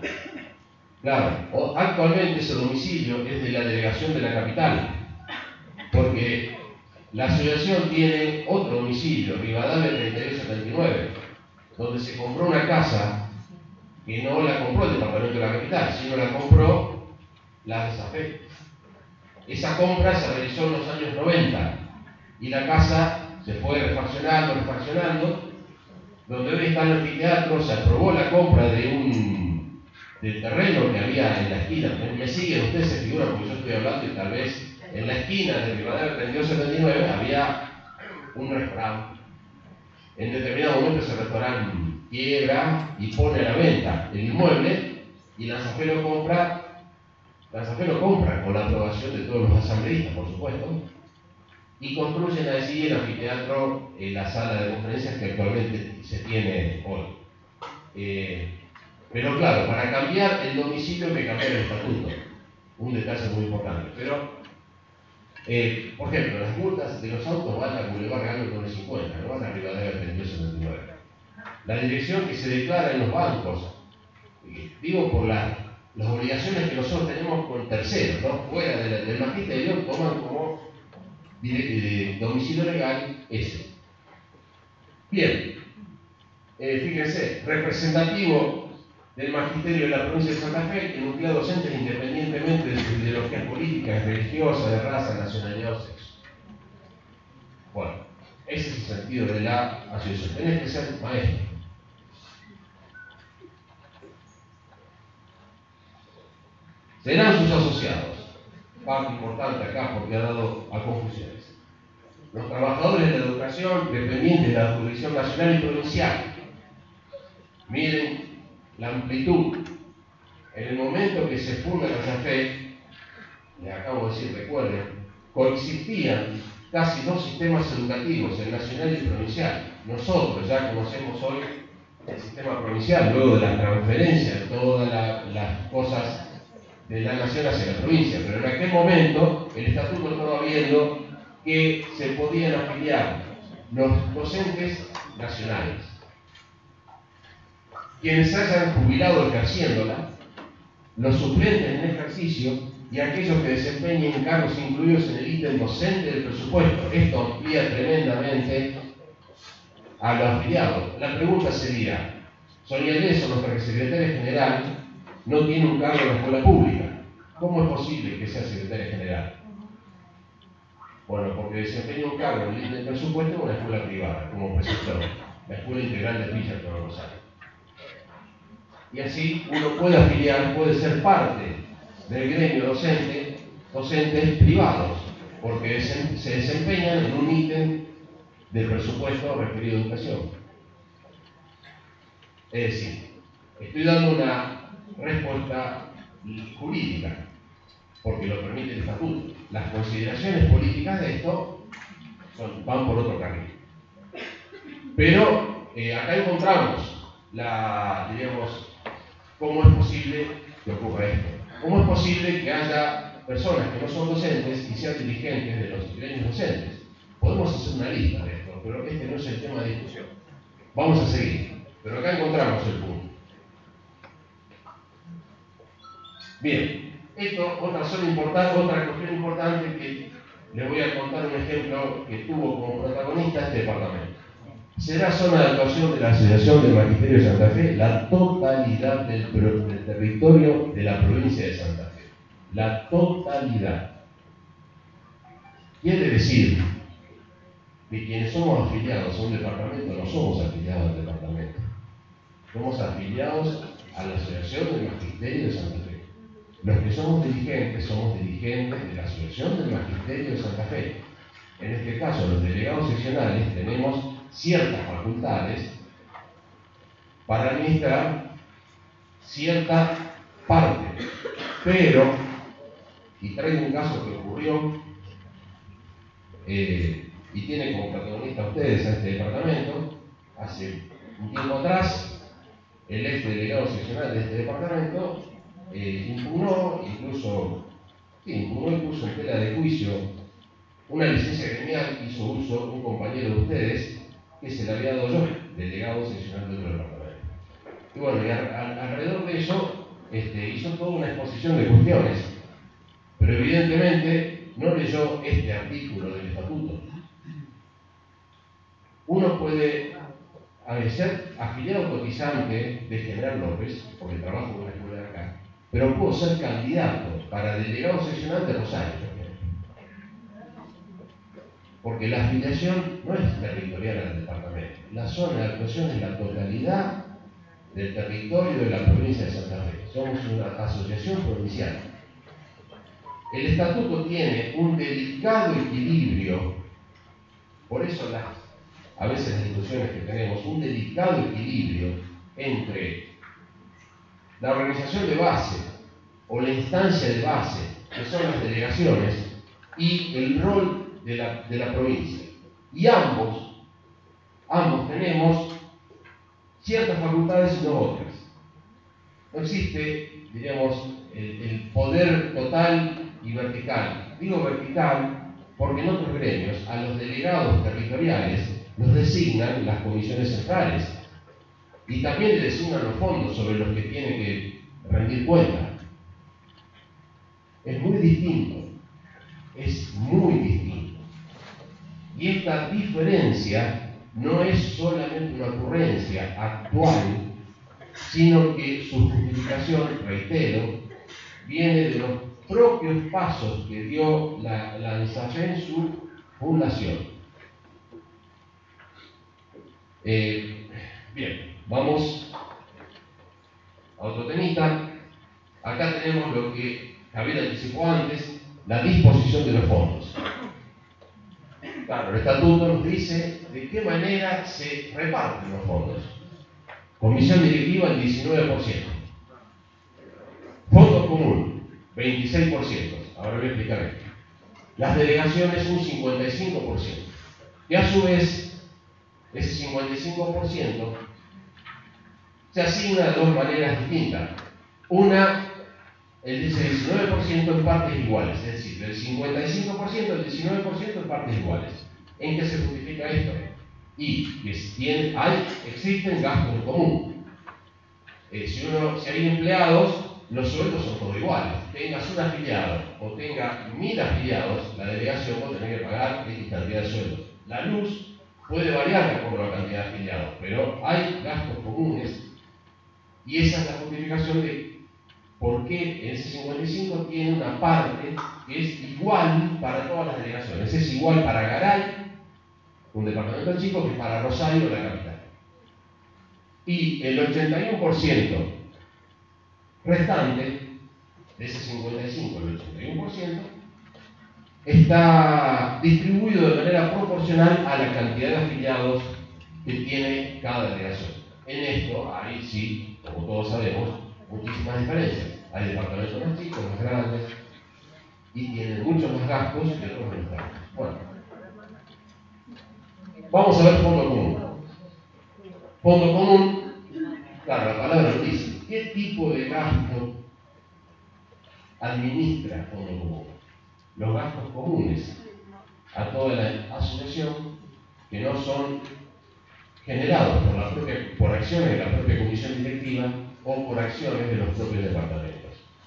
Claro, actualmente ese domicilio es de la delegación de la capital, porque la asociación tiene otro domicilio, Rivadavia treinta y dos setenta y nueve, donde se compró una casa que no la compró el departamento de la capital, sino la compró la S A F E. Esa compra se realizó en los años noventa y la casa se fue refaccionando, refaccionando. Donde hoy está el anfiteatro, se aprobó la compra de un del terreno que había en la esquina. Me, me siguen, ustedes se figuran porque yo estoy hablando y tal vez en la esquina de Rivadavia treinta y dos setenta y nueve había un restaurante. En determinado momento ese restaurante quiebra y pone a la venta el inmueble y la S A F E lo compra, la S A F E lo compra con la aprobación de todos los asambleístas, por supuesto, y construyen allí el anfiteatro, eh, la sala de conferencias que actualmente se tiene hoy. Eh, pero claro, para cambiar el domicilio hay que cambiar el estatuto, un detalle muy importante. Pero, eh, por ejemplo, las multas de los autos van a Boulevard Galvez nueve cincuenta, no van a Rivadavia treinta y dos setenta y nueve. La dirección que se declara en los bancos, eh, digo por la, las obligaciones que nosotros tenemos con terceros, ¿no? Fuera de la, del magisterio, toman como de domicilio legal ese. Bien, eh, fíjense, representativo del magisterio de la provincia de Santa Fe, que nuclea docentes independientemente de sus ideologías políticas, religiosas, de raza, nacionalidad o sexo. Bueno, ese es el sentido de la asociación. Tenés que ser maestro. Serán sus asociados. Parte importante acá porque ha dado a confusiones. Los trabajadores de la educación dependientes de la jurisdicción nacional y provincial. Miren la amplitud. En el momento que se funda la S A F E, les acabo de decir, recuerden, coexistían casi dos sistemas educativos, el nacional y el provincial. Nosotros ya conocemos hoy el sistema provincial, luego de la transferencia de todas la, las cosas de la nación hacia la provincia, pero en aquel momento el estatuto estaba viendo que se podían afiliar los docentes nacionales, quienes hayan jubilado ejerciéndola, los suplentes en ejercicio y aquellos que desempeñen cargos incluidos en el ítem docente del presupuesto. Esto amplía tremendamente a los afiliados. La pregunta sería, Sonia Leso, nuestra secretaria general, no tiene un cargo en la escuela pública. ¿Cómo es posible que sea secretaria general? Bueno, porque desempeña un cargo en el ítem del presupuesto en una escuela privada, como preceptor, la Escuela Integral de Villa de Rosario. Y así uno puede afiliar, puede ser parte del gremio docente, docentes privados, porque se desempeñan en un ítem del presupuesto referido a educación. Es decir, estoy dando una respuesta jurídica. porque lo permite el estatuto. Las consideraciones políticas de esto son, van por otro carril. Pero eh, acá encontramos la, digamos, cómo es posible que ocurra esto. ¿Cómo es posible que haya personas que no son docentes y sean dirigentes de los gremios docentes? Podemos hacer una lista de esto, pero este no es el tema de discusión. Vamos a seguir, pero acá encontramos el punto. Bien, esto, otra zona importante, otra cuestión importante que les voy a contar un ejemplo que tuvo como protagonista este departamento. Será zona de actuación de la Asociación del Magisterio de Santa Fe la totalidad del, del territorio de la provincia de Santa Fe. La totalidad. Quiere decir que quienes somos afiliados a un departamento no somos afiliados al departamento. Somos afiliados a la Asociación del Magisterio de Santa Fe. Los que somos dirigentes somos dirigentes de la Asociación del Magisterio de Santa Fe. En este caso, los delegados seccionales tenemos ciertas facultades para administrar cierta parte. Pero, y traigo un caso que ocurrió eh, y tiene como protagonista a ustedes a este departamento, hace un tiempo atrás, el ex delegado seccional de este departamento eh, impugnó, incluso, sí, impugnó y puso en tela de juicio una licencia gremial que hizo uso un compañero de ustedes que se le había dado yo, delegado seccional de otro departamento. Y bueno, y a, a, alrededor de eso este, hizo toda una exposición de cuestiones, pero evidentemente no leyó este artículo del estatuto. Uno puede ser afiliado cotizante de General López, porque trabajo en una escuela de acá, pero puedo ser candidato para delegado seccional de Rosario, porque la afiliación no es territorial al departamento. La zona de actuación es la totalidad del territorio de la provincia de Santa Fe. Somos una asociación provincial. El estatuto tiene un delicado equilibrio, por eso las, a veces las discusiones que tenemos, un delicado equilibrio entre la organización de base o la instancia de base, que son las delegaciones, y el rol de la, de la provincia. Y ambos, ambos tenemos ciertas facultades y no otras. No existe, diríamos, el, el poder total y vertical. Digo vertical porque en otros gremios a los delegados territoriales los designan las comisiones centrales y también le designan los fondos sobre los que tiene que rendir cuenta. Es muy distinto, es muy distinto. Y esta diferencia no es solamente una ocurrencia actual, sino que su justificación, reitero, viene de los propios pasos que dio la, la ANSAFE en su fundación. Eh, bien, vamos a otro temita. Acá tenemos lo que Javier anticipó antes, la disposición de los fondos. Claro, el estatuto nos dice de qué manera se reparten los fondos. Comisión directiva el diecinueve por ciento. Fondo común, veintiséis por ciento. Ahora voy a explicar esto. Las delegaciones un cincuenta y cinco por ciento. Y a su vez, ese cincuenta y cinco por ciento se asigna de dos maneras distintas. Una, el diecinueve por ciento en partes iguales, es decir, del cincuenta y cinco por ciento al diecinueve por ciento en partes iguales. ¿En qué se justifica esto? Y que tiene, hay, existen gastos en común. Eh, si, uno, si hay empleados, los sueldos son todos iguales. Tengas un afiliado o tenga mil afiliados, la delegación va a tener que pagar X cantidad de sueldos. La luz puede variar de acuerdo a la cantidad de afiliados, pero hay gastos comunes y esa es la justificación de por qué ese cincuenta y cinco tiene una parte que es igual para todas las delegaciones. Es igual para Garay, un departamento chico, que para Rosario, la capital. Y el ochenta y uno por ciento restante, de ese cincuenta y cinco, el ochenta y uno por ciento, está distribuido de manera proporcional a la cantidad de afiliados que tiene cada delegación. En esto hay, sí, como todos sabemos, muchísimas diferencias. Hay departamentos más chicos, más grandes. y tienen muchos más gastos que otros menos gastos. Bueno, vamos a ver fondo común. Fondo común, claro, la palabra lo dice. ¿Qué tipo de gasto administra fondo común? Los gastos comunes a toda la asociación que no son generados por, la propia, por acciones de la propia comisión directiva o por acciones de los propios departamentos.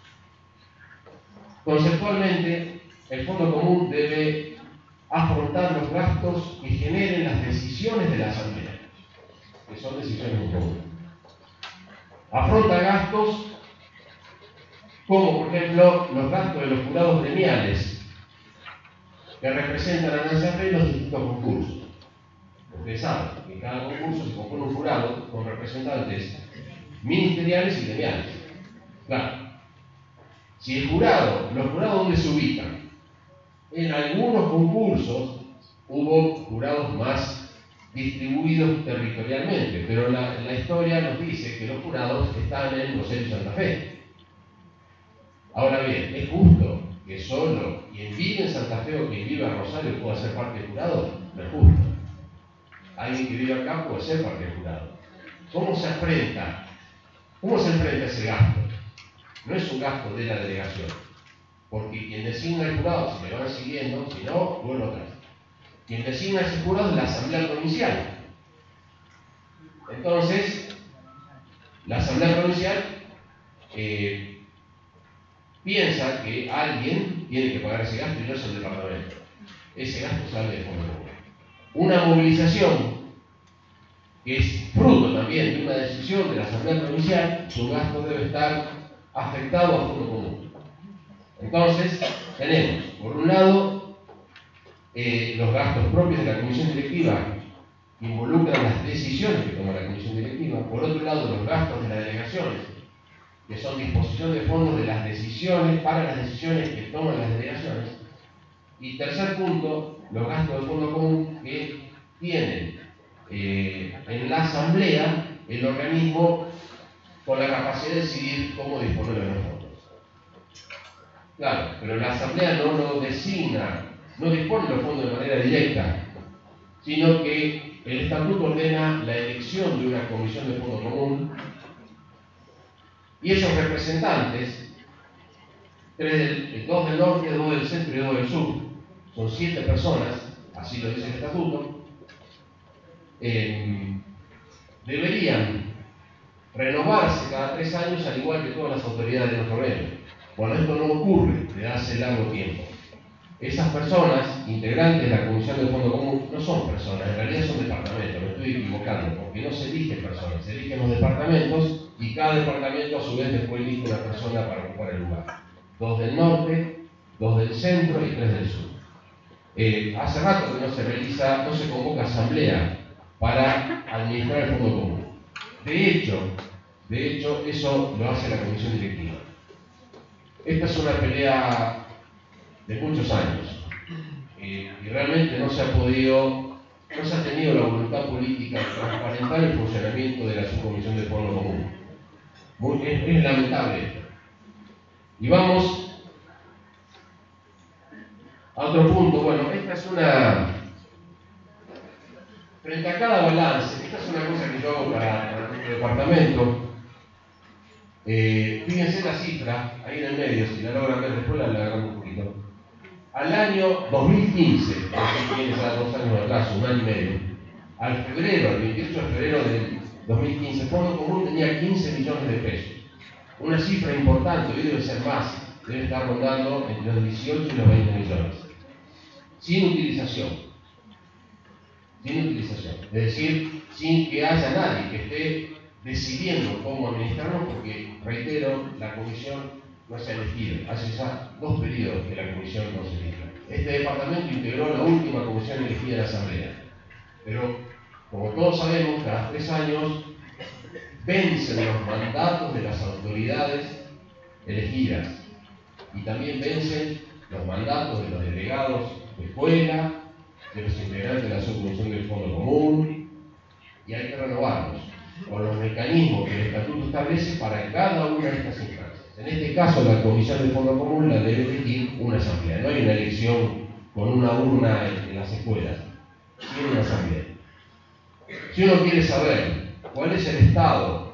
Conceptualmente, el fondo común debe afrontar los gastos que generen las decisiones de la asamblea, que son decisiones en común. Afronta gastos como, por ejemplo, los gastos de los jurados gremiales que representan a la asamblea en los distintos concursos. Ustedes saben que en cada concurso se compone un jurado con representantes ministeriales y gremiales. Claro, si el jurado, los jurados ¿dónde se ubican? En algunos concursos hubo jurados más distribuidos territorialmente, pero la, la historia nos dice que los jurados están en Rosario y Santa Fe. Ahora bien, ¿es justo que solo quien vive en Santa Fe o quien vive en Rosario pueda ser parte del jurado? No es justo. Alguien que vive acá puede ser parte del jurado. ¿Cómo se enfrenta? ¿Cómo se enfrenta ese gasto? No es un gasto de la delegación, porque quien designa el jurado, si me van siguiendo, si no, vuelvo atrás. Quien designa ese jurado es la Asamblea Provincial. Entonces, la Asamblea Provincial eh, piensa que alguien tiene que pagar ese gasto y no es el departamento. Ese gasto sale de fondo común. Una movilización que es fruto también de una decisión de la Asamblea Provincial, su gasto debe estar afectado a fondo común. Entonces, tenemos, por un lado, eh, los gastos propios de la comisión directiva que involucran las decisiones que toma la comisión directiva. Por otro lado, los gastos de las delegaciones, que son disposición de fondos de las decisiones para las decisiones que toman las delegaciones. Y tercer punto, los gastos de fondo común que tienen eh, en la asamblea el organismo con la capacidad de decidir cómo disponer de los fondos. Claro, pero la asamblea no lo designa, no dispone de los fondos de manera directa, sino que el estatuto ordena la elección de una comisión de fondo común y esos representantes, tres del, dos del norte, dos del centro y dos del sur, son siete personas, así lo dice el estatuto, eh, deberían renovarse cada tres años al igual que todas las autoridades de nuestro reino. Bueno, esto no ocurre desde hace largo tiempo. Esas personas, integrantes de la Comisión de Fondo Común, no son personas, en realidad son departamentos, me estoy equivocando, porque no se eligen personas, se eligen los departamentos y cada departamento a su vez después elige una persona para ocupar el lugar. Dos del norte, dos del centro y tres del sur. Eh, hace rato que no se realiza, no se convoca asamblea para administrar el Fondo Común. De hecho, de hecho, eso lo hace la Comisión Directiva. Esta es una pelea de muchos años eh, y realmente no se ha podido, no se ha tenido la voluntad política de transparentar el funcionamiento de la subcomisión de Fondo Común. Muy, es, es lamentable esto. Y vamos a otro punto. Bueno, esta es una, frente a cada balance, esta es una cosa que yo hago para, para nuestro departamento. Eh, fíjense la cifra, ahí en el medio, si la logran ver después la alargamos un poquito. Al año dos mil quince, que tiene ya dos años atrás, un año y medio, al febrero, el veintiocho de febrero del dos mil quince, Fondo Común tenía quince millones de pesos. Una cifra importante, hoy debe ser más, debe estar rondando entre los dieciocho y los veinte millones. Sin utilización. Sin utilización. Es decir, sin que haya nadie que esté decidiendo cómo administrarlo, porque, reitero, la comisión no se ha elegido. Hace ya dos periodos que la comisión no se elige. Este departamento integró la última comisión elegida de la Asamblea. Pero, como todos sabemos, cada tres años vencen los mandatos de las autoridades elegidas. Y también vencen los mandatos de los delegados de escuela, de los integrantes de la subcomisión del Fondo Común, y hay que renovarlos con los mecanismos que el estatuto establece para cada una de estas instancias. En este caso, la Comisión de Fondo Común la debe elegir una asamblea. No hay una elección con una urna en, en las escuelas. Tiene una asamblea. Si uno quiere saber cuál es el estado,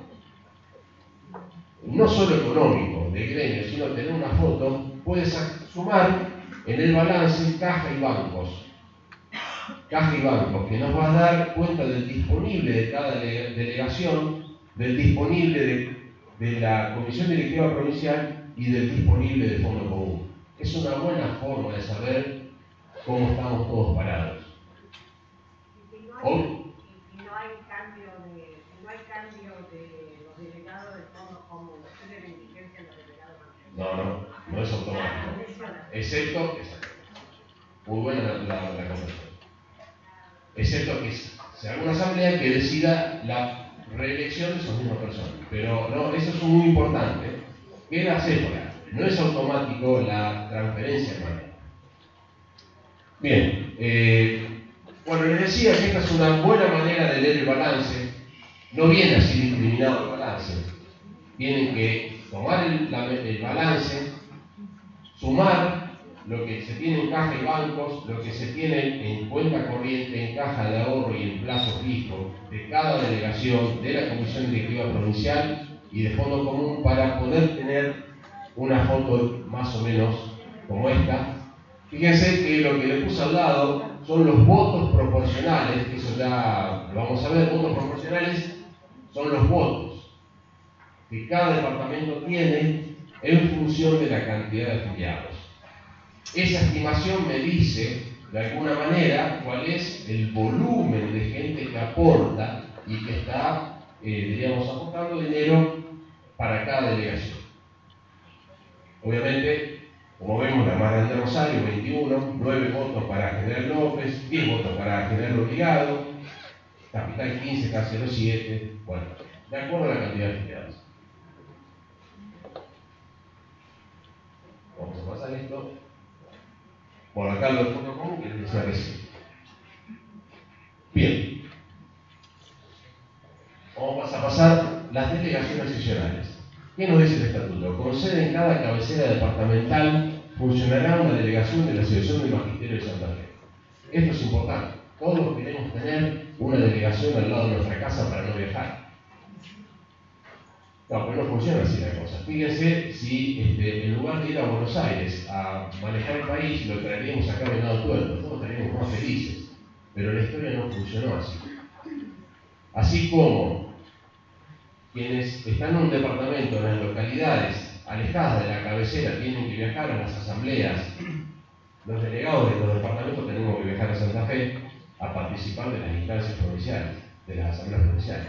no solo económico, de gremio, sino tener una foto, puedes sumar en el balance caja y bancos. Caja y bancos, que nos va a dar cuenta del disponible de cada dele- delegación, del disponible de, de la Comisión Directiva Provincial y del disponible de Fondo Común. Es una buena forma de saber cómo estamos todos parados. Y si no hay, Hoy, y si no hay cambio de, si no hay cambio de los delegados del Fondo Común, ¿tiene vigencia los delegados anteriores? no, no, no es automático. Excepto, exacto. Muy buena la, la, la conversación. Excepto que sea una asamblea que decida la reelección de esas mismas personas. Pero no, eso es muy importante. Que la sepa, no es automático la transferencia, hermano. Bien, eh, bueno, les decía que esta es una buena manera de leer el balance. No viene así discriminado el balance. Tienen que tomar el, la, el balance, sumar lo que se tiene en caja y bancos, lo que se tiene en cuenta corriente, en caja de ahorro y en plazo fijo de cada delegación de la Comisión Directiva Provincial y de Fondo Común para poder tener una foto más o menos como esta. Fíjense que lo que le puse al lado son los votos proporcionales, que eso ya lo vamos a ver. Votos proporcionales son los votos que cada departamento tiene en función de la cantidad de afiliados. Esa estimación me dice, de alguna manera, cuál es el volumen de gente que aporta y que está, eh, diríamos, aportando dinero para cada delegación. Obviamente, como vemos, la más grande de Rosario, veintiuno, nueve votos para General López, diez votos para General Obligado, Capital quince, Cárcel siete, bueno, de acuerdo a la cantidad de afiliados. Vamos a pasar esto. Bueno, acá lo del Fondo Común que les decía recién. Bien. Vamos a pasar las delegaciones seccionales. ¿Qué nos dice el estatuto? Con sede en cada cabecera departamental funcionará una delegación de la Asociación del Magisterio de Santa Fe. Esto es importante. Todos queremos tener una delegación al lado de nuestra casa para no viajar. No, pero no funciona así la cosa. Fíjense si este, en lugar de ir a Buenos Aires a manejar el país, lo traeríamos acá a Venado Tuerto, todos estaríamos más felices. Pero la historia no funcionó así. Así como quienes están en un departamento, en las localidades alejadas de la cabecera, tienen que viajar a las asambleas, los delegados de los departamentos tenemos que viajar a Santa Fe a participar de las instancias provinciales, de las asambleas provinciales.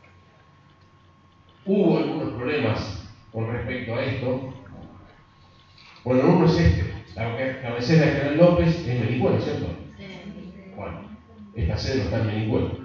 Hubo algunos problemas con respecto a esto. Bueno, uno es este. La cabecera de General López es Melicuelo, ¿cierto? Bueno, esta sede no está en Melicuelo.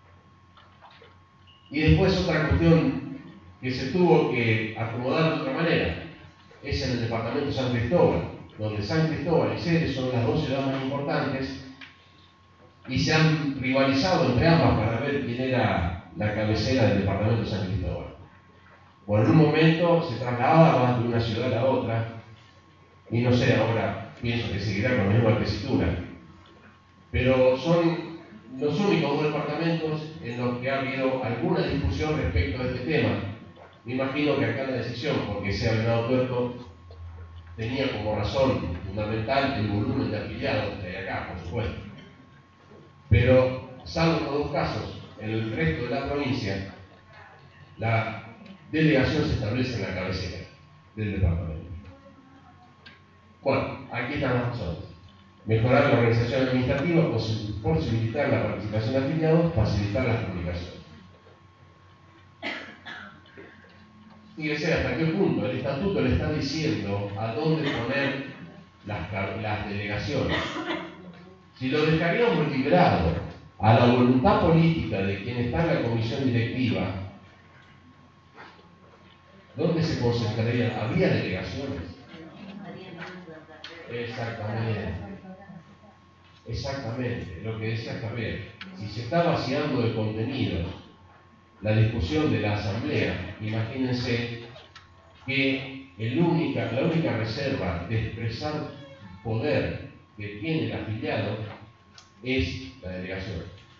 Y después otra cuestión que se tuvo que acomodar de otra manera es en el departamento de San Cristóbal, donde San Cristóbal y Ceres son las dos ciudades más importantes y se han rivalizado entre ambas para ver quién era la cabecera del departamento de San Cristóbal. Bueno, en un momento se trasladaban de una ciudad a la otra, y no sé, ahora pienso que seguirá con la misma tesitura. Pero son los únicos dos departamentos en los que ha habido alguna discusión respecto a este tema. Me imagino que acá la decisión, porque sea Venado Tuerto, tenía como razón fundamental el volumen de afiliados que hay acá, por supuesto. Pero, salvo en los dos casos, en el resto de la provincia, la delegación se establece en la cabecera del departamento. Bueno, aquí están las razones. Mejorar la organización administrativa, posibilitar la participación de afiliados, facilitar las comunicaciones. Fíjense hasta qué punto el estatuto le está diciendo a dónde poner las, las delegaciones. Si lo dejaríamos librado a la voluntad política de quien está en la comisión directiva, ¿dónde se concentrarían? ¿Habría delegaciones? Exactamente. Exactamente, lo que decía Javier. Si se está vaciando de contenidos la discusión de la asamblea, imagínense que el única, la única reserva de expresar poder que tiene el afiliado es la delegación.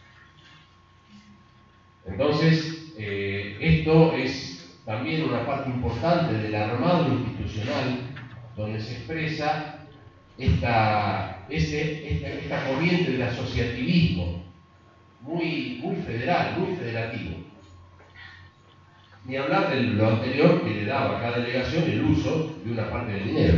Entonces, eh, esto es también una parte importante del armado institucional donde se expresa esta, ese, esta, esta corriente del asociativismo muy, muy federal, muy federativo. Ni hablar de lo anterior que le daba a cada delegación el uso de una parte del dinero.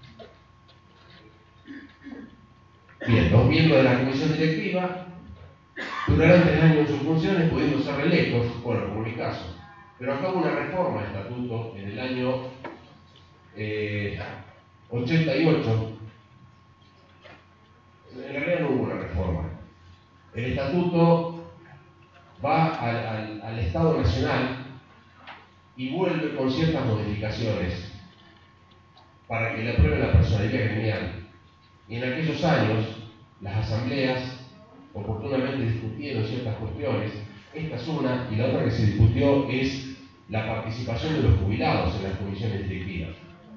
Bien, los miembros de la comisión directiva durarán tres años en sus funciones, pudiendo ser reelectos, bueno, como mi caso. Pero acá hubo una reforma al estatuto en el año eh, ochenta y ocho. En realidad no hubo una reforma. El estatuto va al, al, al Estado Nacional y vuelve con ciertas modificaciones para que le apruebe la personalidad gremial. Y en aquellos años, las asambleas oportunamente discutieron ciertas cuestiones. Esta es una, y la otra que se discutió es la participación de los jubilados en las comisiones directivas,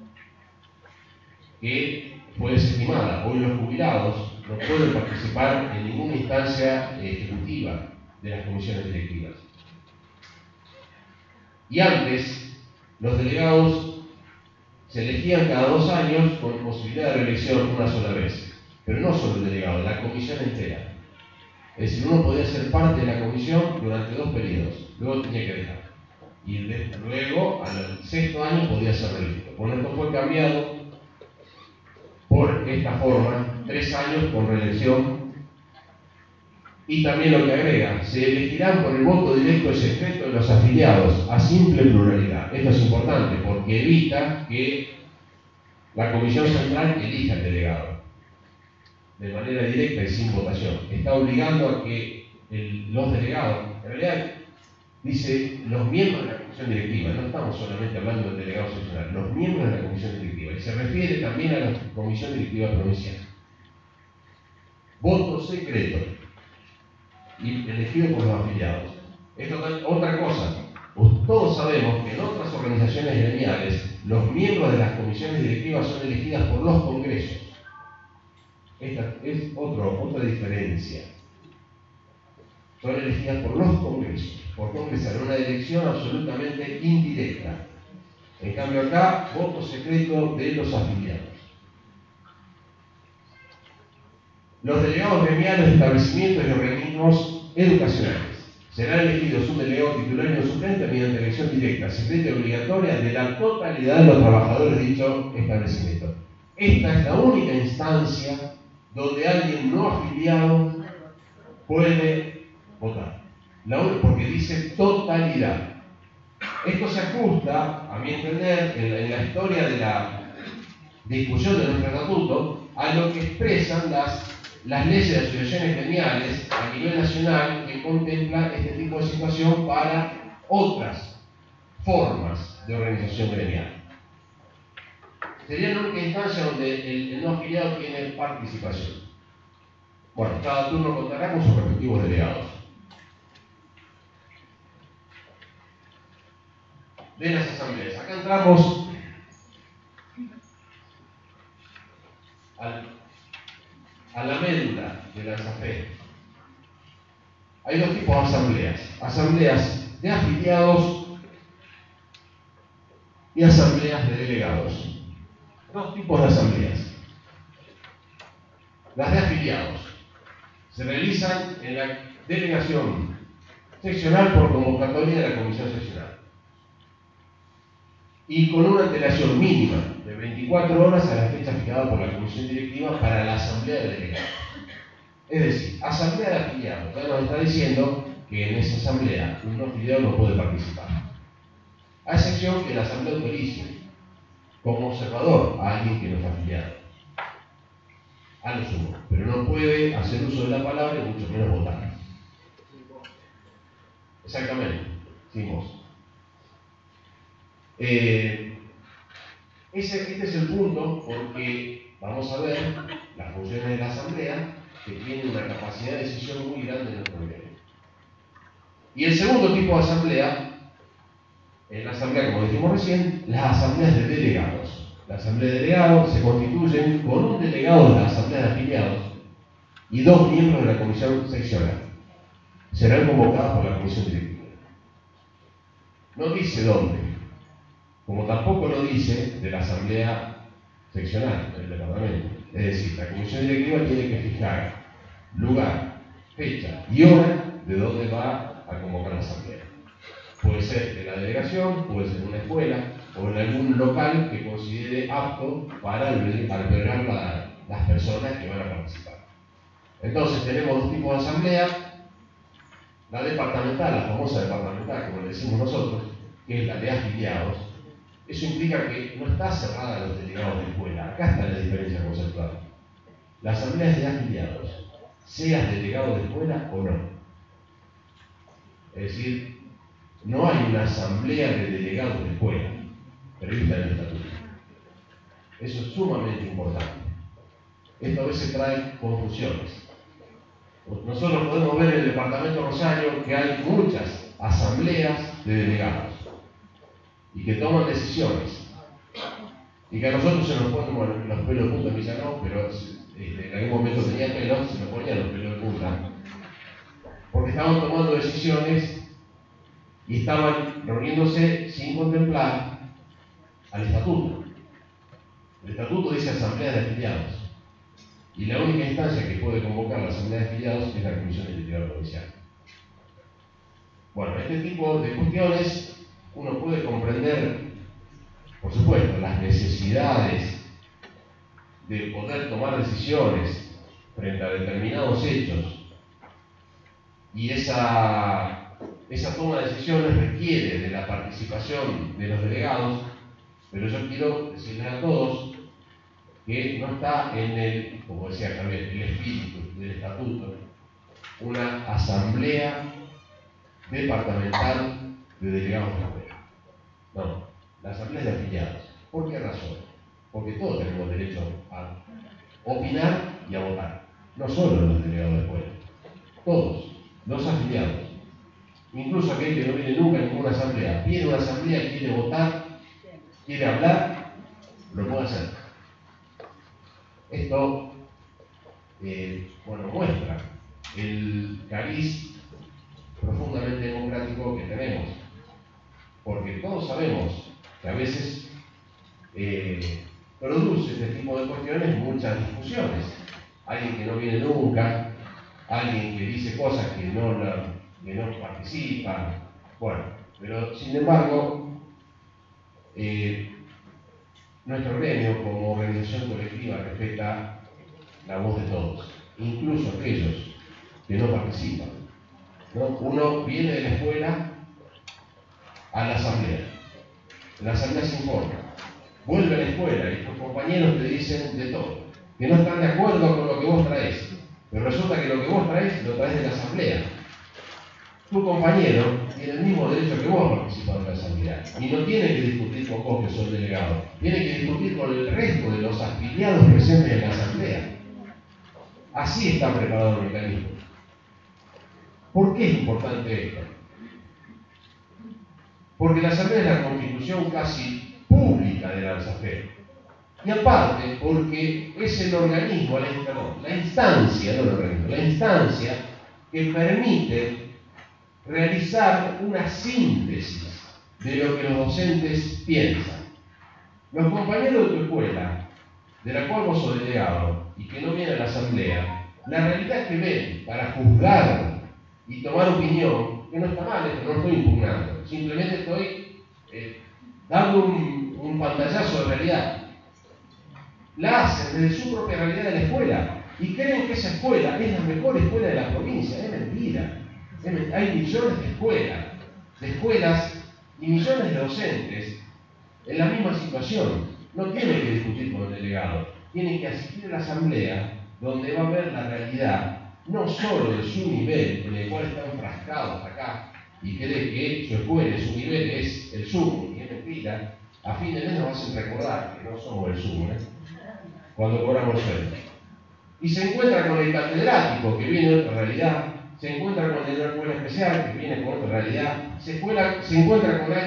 que fue desestimada. Hoy los jubilados no pueden participar en ninguna instancia ejecutiva de las comisiones directivas. Y antes, los delegados se elegían cada dos años con posibilidad de reelección una sola vez. Pero no solo el delegado, la comisión entera. Es decir, uno podía ser parte de la comisión durante dos periodos, luego tenía que dejar. Y luego, al sexto año, podía ser reelecto. Bueno, esto fue cambiado por esta forma, tres años con reelección. Y también lo que agrega, se elegirán por el voto directo y secreto de los afiliados a simple pluralidad. Esto es importante porque evita que la comisión central elija al delegado de manera directa y sin votación. Está obligando a que el, los delegados, en realidad dice los miembros de la comisión directiva, no estamos solamente hablando del delegado seccional, los miembros de la comisión directiva, y se refiere también a la comisión directiva provincial. Voto secreto y elegido por los afiliados. Esto es otra cosa. Todos sabemos que en otras organizaciones gremiales los miembros de las comisiones directivas son elegidas por los congresos. Esta es otro, otra diferencia. Son elegidas por los congresos, por congresar, una elección absolutamente indirecta. En cambio acá, voto secreto de los afiliados. Los delegados gremiales de establecimientos y organismos educacionales. Serán elegidos un delegado titular y un suplente mediante elección directa, secreta y obligatoria de la totalidad de los trabajadores de dicho establecimiento. Esta es la única instancia donde alguien no afiliado puede votar. La única, porque dice totalidad. Esto se ajusta, a mi entender, en la, en la historia de la discusión de nuestro estatuto, a lo que expresan las las leyes de asociaciones gremiales a nivel nacional que contemplan este tipo de situación para otras formas de organización gremial. Sería la única instancia donde el, el no afiliado tiene participación. Bueno, cada turno contará con sus respectivos delegados. De las asambleas. Acá entramos al a la médula de la ANSAFE. Hay dos tipos de asambleas. Asambleas de afiliados y asambleas de delegados. Dos tipos de asambleas. Las de afiliados se realizan en la delegación seccional por convocatoria de la comisión seccional y con una antelación mínima de veinticuatro horas a la fecha fijada por la comisión directiva para la asamblea de delegados. Es decir, asamblea de afiliados. Ya nos está diciendo que en esa asamblea un no afiliado no puede participar, a excepción que la asamblea autorice como observador a alguien que no es afiliado, a lo sumo, pero no puede hacer uso de la palabra y mucho menos votar. Exactamente, sin voz. Eh, ese, este es el punto porque vamos a ver las funciones de la asamblea que tienen una capacidad de decisión muy grande en nuestro nivel. Y el segundo tipo de asamblea, en la asamblea, como dijimos recién, las asambleas de delegados. La asamblea de delegados se constituyen con un delegado de la asamblea de afiliados y dos miembros de la comisión seccional. Serán convocados por la comisión directiva. No dice dónde, como tampoco lo dice de la asamblea seccional del departamento. Es decir, la comisión directiva tiene que fijar lugar, fecha y hora de dónde va a convocar la asamblea. Puede ser en la delegación, puede ser en una escuela o en algún local que considere apto para albergar la, las personas que van a participar. Entonces tenemos dos tipos de asamblea: la departamental, la famosa departamental, como le decimos nosotros, que es la de afiliados. Eso implica que no está cerrada a los delegados de escuela. Acá está la diferencia conceptual. La asamblea es de afiliados, seas delegado de escuela o no. Es decir, no hay una asamblea de delegados de escuela prevista en el estatuto. Eso es sumamente importante. Esto a veces trae confusiones. Nosotros podemos ver en el departamento de Rosario que hay muchas asambleas de delegados y que toman decisiones y que a nosotros se nos ponen, bueno, los pelos de punta. A mí ya no, pero este, en algún momento tenía pelos, se nos ponían los pelos de punta porque estaban tomando decisiones y estaban reuniéndose sin contemplar al estatuto. El estatuto dice asamblea de afiliados y la única instancia que puede convocar la asamblea de afiliados es la comisión directiva provincial. Bueno, este tipo de cuestiones uno puede comprender, por supuesto, las necesidades de poder tomar decisiones frente a determinados hechos, y esa, esa toma de decisiones requiere de la participación de los delegados, pero yo quiero decirles a todos que no está en el, como decía Javier, el espíritu del estatuto, una asamblea departamental de delegados de escuela. No, la asamblea es de afiliados. ¿Por qué razón? Porque todos tenemos derecho a opinar y a votar. No solo los delegados de escuela, todos, los afiliados. Incluso aquel que no viene nunca a ninguna asamblea, viene a una asamblea, quiere votar, quiere hablar, lo puede hacer. Esto, eh, bueno, muestra el cariz profundamente democrático que tenemos, porque todos sabemos que a veces eh, produce este tipo de cuestiones muchas discusiones. Alguien que no viene nunca, alguien que dice cosas que no, la, que no participa, bueno, pero sin embargo, eh, nuestro gremio como organización colectiva respeta la voz de todos, incluso aquellos que no participan, ¿no? Uno viene de la escuela a la asamblea, la asamblea se informa, vuelve a la escuela y tus compañeros te dicen de todo, que no están de acuerdo con lo que vos traes, pero resulta que lo que vos traes lo traes de la asamblea. Tu compañero tiene el mismo derecho que vos a participar de la asamblea y no tiene que discutir con vos que sos delegado, tiene que discutir con el resto de los afiliados presentes en la asamblea. Así está preparado el mecanismo. ¿Por qué es importante esto? Porque la asamblea es la constitución casi pública de la ANSAFE. Y aparte, porque es el organismo, la, no, la instancia, no el organismo, la instancia que permite realizar una síntesis de lo que los docentes piensan. Los compañeros de tu escuela, de la cual vos sos delegado y que no vienen a la asamblea, la realidad que ven para juzgar y tomar opinión, que no está mal, esto no lo estoy impugnando, simplemente estoy eh, dando un, un pantallazo de realidad. La hacen desde su propia realidad de la escuela y creen que esa escuela es la mejor escuela de la provincia. Es mentira. Hay millones de escuelas, de escuelas y millones de docentes en la misma situación. No tienen que discutir con el delegado, tienen que asistir a la asamblea donde va a ver la realidad, no solo de su nivel, en el cual están enfrascados acá y cree que su escuela, su nivel es el sumo, y es mentira. A fin de mes nos hacen recordar que no somos el sumo, ¿eh? Cuando cobramos sueldo. Y se encuentra con el catedrático que viene de otra realidad, se encuentra con el de una escuela especial que viene con otra realidad, se, escuela, se encuentra con alguien que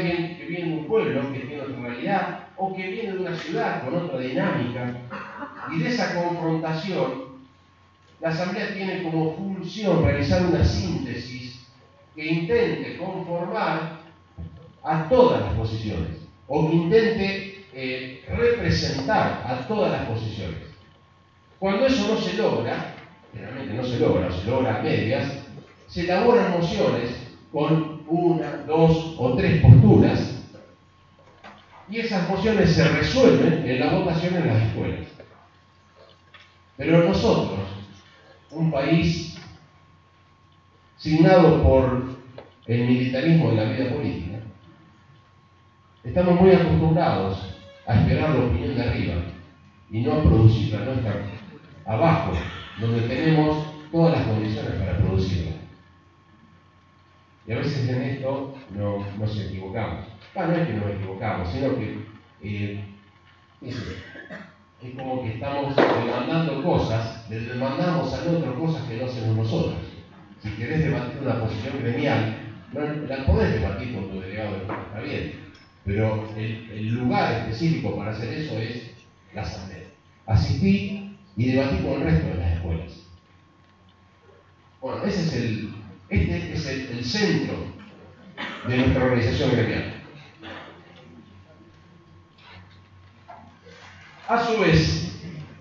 viene de un pueblo que tiene otra realidad, o que viene de una ciudad con otra dinámica, y de esa confrontación, la Asamblea tiene como función realizar una síntesis que intente conformar a todas las posiciones, o que intente eh, representar a todas las posiciones. Cuando eso no se logra, generalmente no se logra, o se logra a medias, se elaboran mociones con una, dos o tres posturas, y esas mociones se resuelven en la votación en las escuelas. Pero nosotros, un país signado por el militarismo de la vida política, estamos muy acostumbrados a esperar la opinión de arriba y no a producir la nuestra abajo, donde tenemos todas las condiciones para producirla. Y a veces en esto no, nos equivocamos. Ah, no es que nos equivocamos, sino que eh, es, es como que estamos demandando cosas, le demandamos al otro cosas que no hacemos nosotros. Si querés debatir una posición gremial, no, la podés debatir con tu delegado de Junta, está bien, pero el, el lugar específico para hacer eso es la Asamblea. Asistí y debatí con el resto de las escuelas. Bueno, ese es el, este es el, el centro de nuestra organización gremial. A su vez,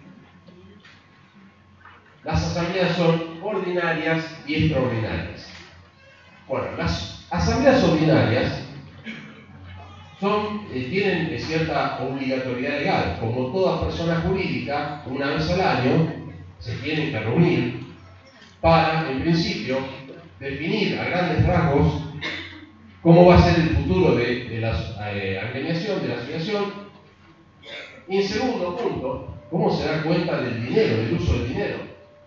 las asambleas son ordinarias y extraordinarias. Bueno, las asambleas ordinarias son, eh, tienen eh, cierta obligatoriedad legal. Como toda persona jurídica, una vez al año se tienen que reunir para, en principio, definir a grandes rasgos cómo va a ser el futuro de, de la eh, agremiación, de la asociación. Y en segundo punto, cómo se da cuenta del dinero, del uso del dinero.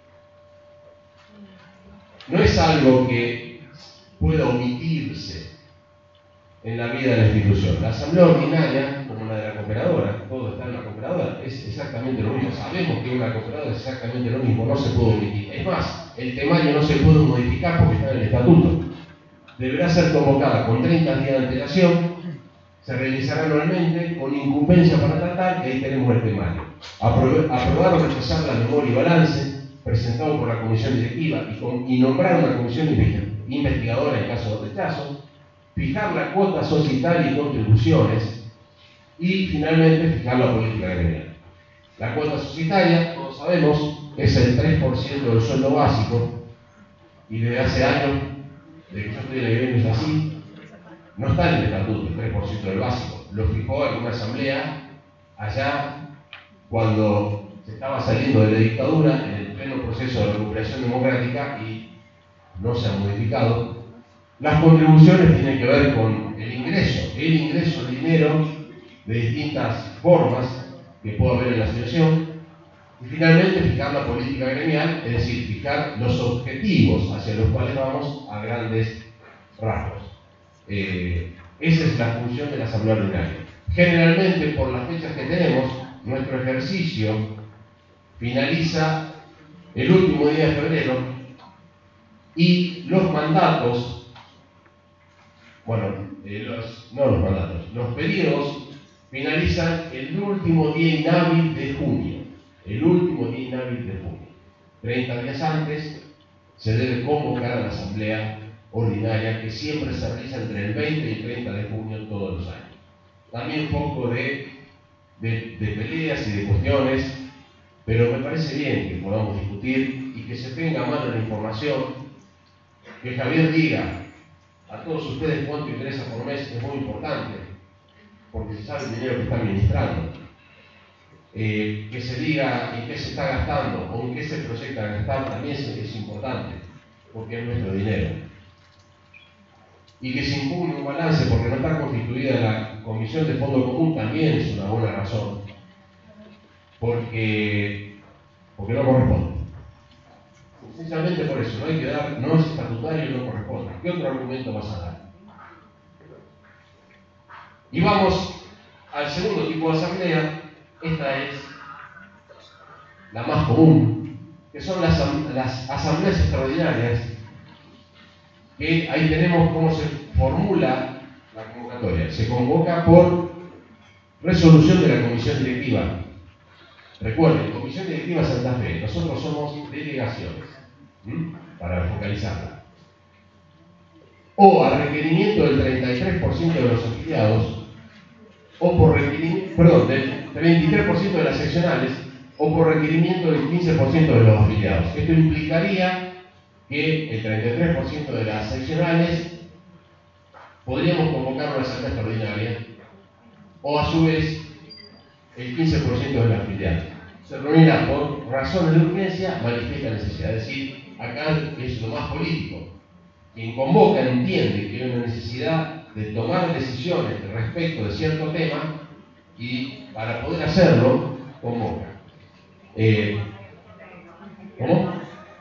No es algo que pueda omitirse en la vida de la institución. La asamblea ordinaria, como la de la cooperadora, todo está en la cooperadora, es exactamente lo mismo. Sabemos que una cooperadora es exactamente lo mismo, no se puede omitir. Es más, el temario no se puede modificar porque está en el estatuto. Deberá ser convocada con treinta días de antelación. Se realizará anualmente con incumbencia para tratar, y ahí tenemos el temario. Aprobar o rechazar la memoria y balance presentado por la comisión directiva y, con, y nombrar una comisión investigadora en caso de rechazo, fijar la cuota societaria y contribuciones, y finalmente fijar la política gremial. La cuota societaria, todos sabemos, es el tres por ciento del sueldo básico, y desde hace años, desde que yo estoy en el gremio es así. No está en el estatuto el tres por ciento del básico, lo fijó en una asamblea allá cuando se estaba saliendo de la dictadura en el pleno proceso de recuperación democrática y no se ha modificado. Las contribuciones tienen que ver con el ingreso, el ingreso de dinero de distintas formas que puede haber en la asociación, y finalmente fijar la política gremial, es decir, fijar los objetivos hacia los cuales vamos a grandes rasgos. Eh, esa es la función de la asamblea ordinaria. Generalmente, por las fechas que tenemos, nuestro ejercicio finaliza el último día de febrero y los mandatos, bueno, eh, los, no los mandatos, los periodos finalizan el último día inhábil de junio. El último día inhábil de junio. treinta días antes se debe convocar a la asamblea ordinaria, que siempre se realiza entre el veinte y el treinta de junio todos los años. También un poco de, de, de peleas y de cuestiones, pero me parece bien que podamos discutir y que se tenga a mano la información, que Javier diga a todos ustedes cuánto ingresa por mes, es muy importante, porque se sabe el dinero que está administrando. Eh, que se diga en qué se está gastando o en qué se proyecta gastar también es, es importante, porque es nuestro dinero. Y que se impugne un balance porque no está constituida la comisión de fondo común también es una buena razón, porque, porque no corresponde. Sencillamente por eso, no hay que dar, no es estatutario y no corresponde. ¿Qué otro argumento vas a dar? Y vamos al segundo tipo de asamblea. Esta es la más común, que son las, las asambleas extraordinarias, que ahí tenemos cómo se formula la convocatoria convocatoria? Se convoca por resolución de la comisión directiva. Recuerden, comisión directiva Santa Fe, nosotros somos delegaciones, ¿m? para focalizarla. O a requerimiento del treinta y tres por ciento de los afiliados, o por requerimiento, perdón, del treinta y tres por ciento de las seccionales, o por requerimiento del quince por ciento de los afiliados. Esto implicaría que el treinta y tres por ciento de las seccionales podríamos convocar una asamblea extraordinaria, o a su vez el quince por ciento de las afiliadas. Se reunirá por razones de urgencia, manifiesta necesidad. Es decir, acá es lo más político. Quien convoca entiende que hay una necesidad de tomar decisiones respecto de cierto tema y para poder hacerlo, convoca. Eh, ¿Cómo?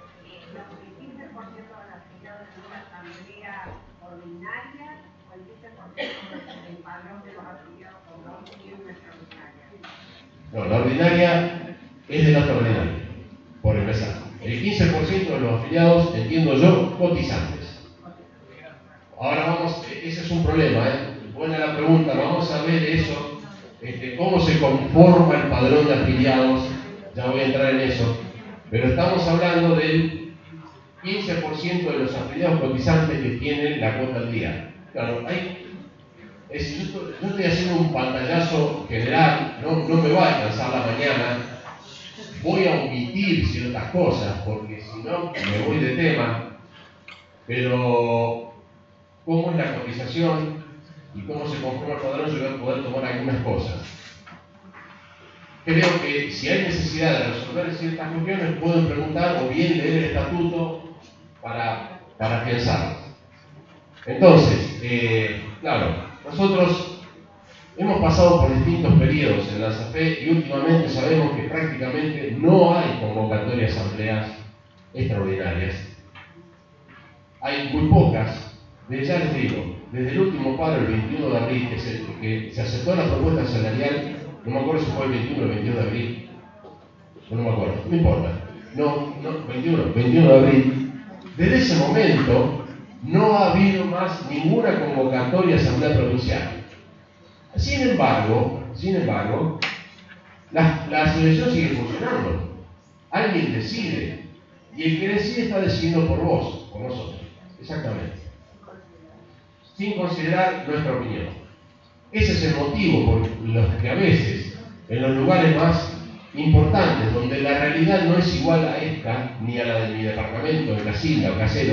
No, la ordinaria es de la ordinaria, por empezar. El quince por ciento de los afiliados, entiendo yo, cotizantes. Ahora vamos, ese es un problema, ¿eh? Buena la pregunta, vamos a ver eso, este, cómo se conforma el padrón de afiliados, ya voy a entrar en eso, pero estamos hablando del quince por ciento de los afiliados cotizantes que tienen la cuota al día. Claro, hay, es, yo, estoy, yo estoy haciendo un pantallazo general, no, no me va a alcanzar la mañana, voy a omitir ciertas cosas, porque si no me voy de tema, pero cómo es la cotización y cómo se conforma el padrón, yo voy a poder tomar algunas cosas. Creo que si hay necesidad de resolver ciertas cuestiones, pueden preguntar o bien leer el estatuto para, para pensar. Entonces, eh, claro, nosotros hemos pasado por distintos periodos en la ANSAFE y últimamente sabemos que prácticamente no hay convocatoria de asambleas extraordinarias. Hay muy pocas. De, ya les digo, desde el último paro, el veintiuno de abril, que se, que se aceptó la propuesta salarial, no me acuerdo si fue el veintiuno o el veintidós de abril, no, no me acuerdo, no importa, no, no, veintiuno, veintiuno de abril, desde ese momento no ha habido más ninguna convocatoria de asamblea provincial. Sin embargo, sin embargo, la, la asociación sigue funcionando. Alguien decide, y el que decide está decidiendo por vos, por nosotros, exactamente, sin considerar nuestra opinión. Ese es el motivo por los que a veces, en los lugares más importantes, donde la realidad no es igual a esta, ni a la de mi departamento, de Casilda o Caseros,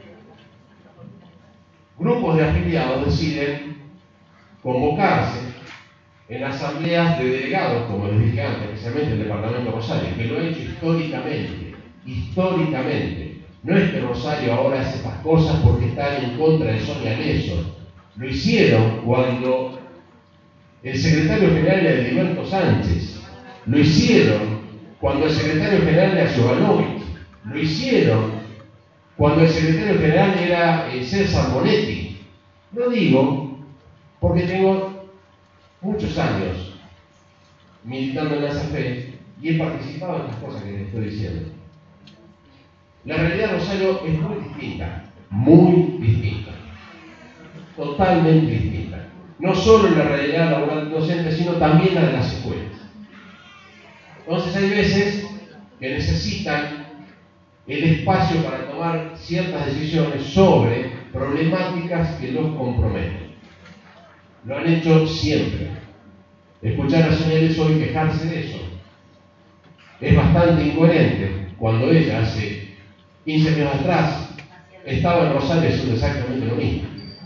grupos de afiliados deciden convocarse en asambleas de delegados, como les dije antes, especialmente el departamento de Rosario, que lo ha hecho históricamente, históricamente. No es que Rosario ahora hace estas cosas porque está en contra de Sonia Leso. Lo hicieron cuando el secretario general era Edilberto Sánchez. Lo hicieron cuando el secretario general era Jovanovic. Lo hicieron cuando el secretario general era eh, César Monetti. Lo digo porque tengo muchos años militando en la ANSAFE y he participado en las cosas que les estoy diciendo. La realidad de Rosario es muy distinta, muy distinta, totalmente distinta. No solo en la realidad laboral docente, sino también la de las escuelas. Entonces hay veces que necesitan el espacio para tomar ciertas decisiones sobre problemáticas que los comprometen. Lo han hecho siempre. Escuchar a señores hoy quejarse de eso es bastante incoherente cuando ella hace quince años atrás estaba en Rosario haciendo exactamente lo mismo.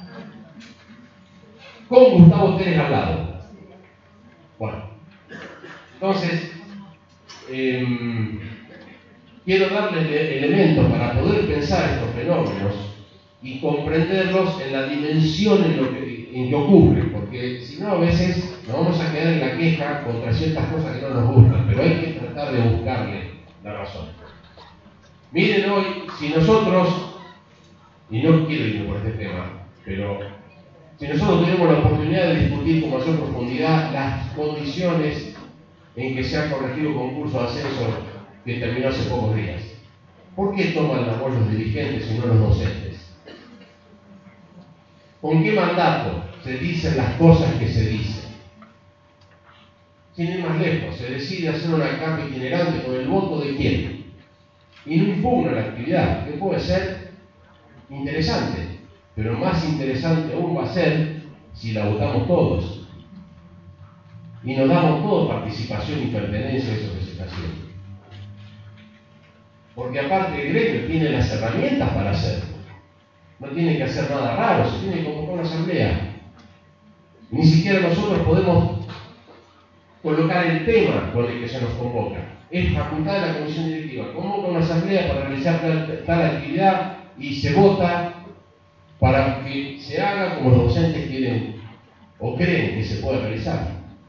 Con Gustavo Teres al lado. Bueno, entonces, eh, quiero darles elementos para poder pensar estos fenómenos y comprenderlos en la dimensión en, lo que, en que ocurren, porque si no a veces nos vamos a quedar en la queja contra ciertas cosas que no nos gustan, pero hay que tratar de buscarle la razón. Miren hoy, si nosotros, y no quiero irme por este tema, pero si nosotros tenemos la oportunidad de discutir con mayor profundidad las condiciones en que se ha corregido el concurso de ascenso que terminó hace pocos días, ¿por qué toman la voz los dirigentes y no los docentes? ¿Con qué mandato se dicen las cosas que se dicen. Sin ir más lejos, se decide hacer una carta itinerante con el voto de quién. Y no impugna la actividad, que puede ser interesante, pero más interesante aún va a ser si la votamos todos. Y nos damos todos participación y pertenencia a eso que se está haciendo. Porque aparte el gremio tiene las herramientas para hacerlo. No tiene que hacer nada raro, se tiene que convocar una asamblea. Ni siquiera nosotros podemos colocar el tema con el que se nos convoca. Es facultad de la comisión directiva. Convoca una asamblea para realizar tal, tal actividad y se vota para que se haga como los docentes quieren o creen que se puede realizar.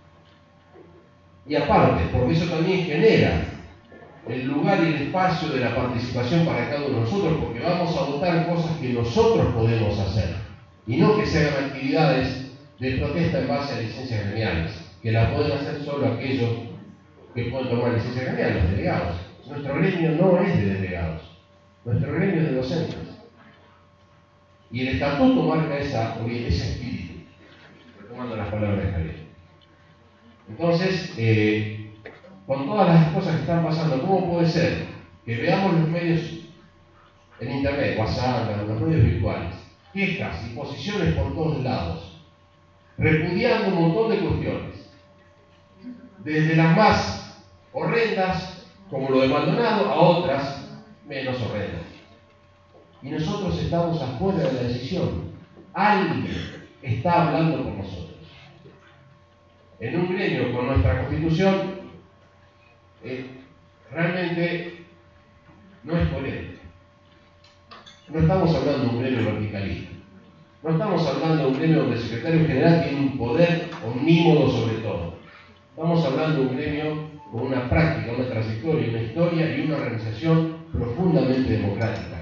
Y aparte, porque eso también genera el lugar y el espacio de la participación para cada uno de nosotros, porque vamos a votar cosas que nosotros podemos hacer y no que se hagan actividades de protesta en base a licencias gremiales, que la pueden hacer solo aquellos que pueden tomar licencia gremial, los delegados. Nuestro gremio no es de delegados, nuestro gremio es de docentes. Y el estatuto marca esa, ese espíritu, retomando las palabras de Javier. Entonces, eh, con todas las cosas que están pasando, ¿cómo puede ser que veamos los medios en internet, WhatsApp, los medios virtuales, quejas y posiciones por todos lados, repudiando un montón de cuestiones, desde las más horrendas, como lo de Maldonado, a otras menos horrendas? Y nosotros estamos afuera de la decisión. Alguien está hablando por nosotros. En un gremio con nuestra constitución, eh, realmente no es coherente. No estamos hablando de un gremio verticalista. No estamos hablando de un gremio donde el secretario general tiene un poder omnímodo sobre todo. Estamos hablando de un gremio con una práctica, una trayectoria, una historia y una organización profundamente democrática.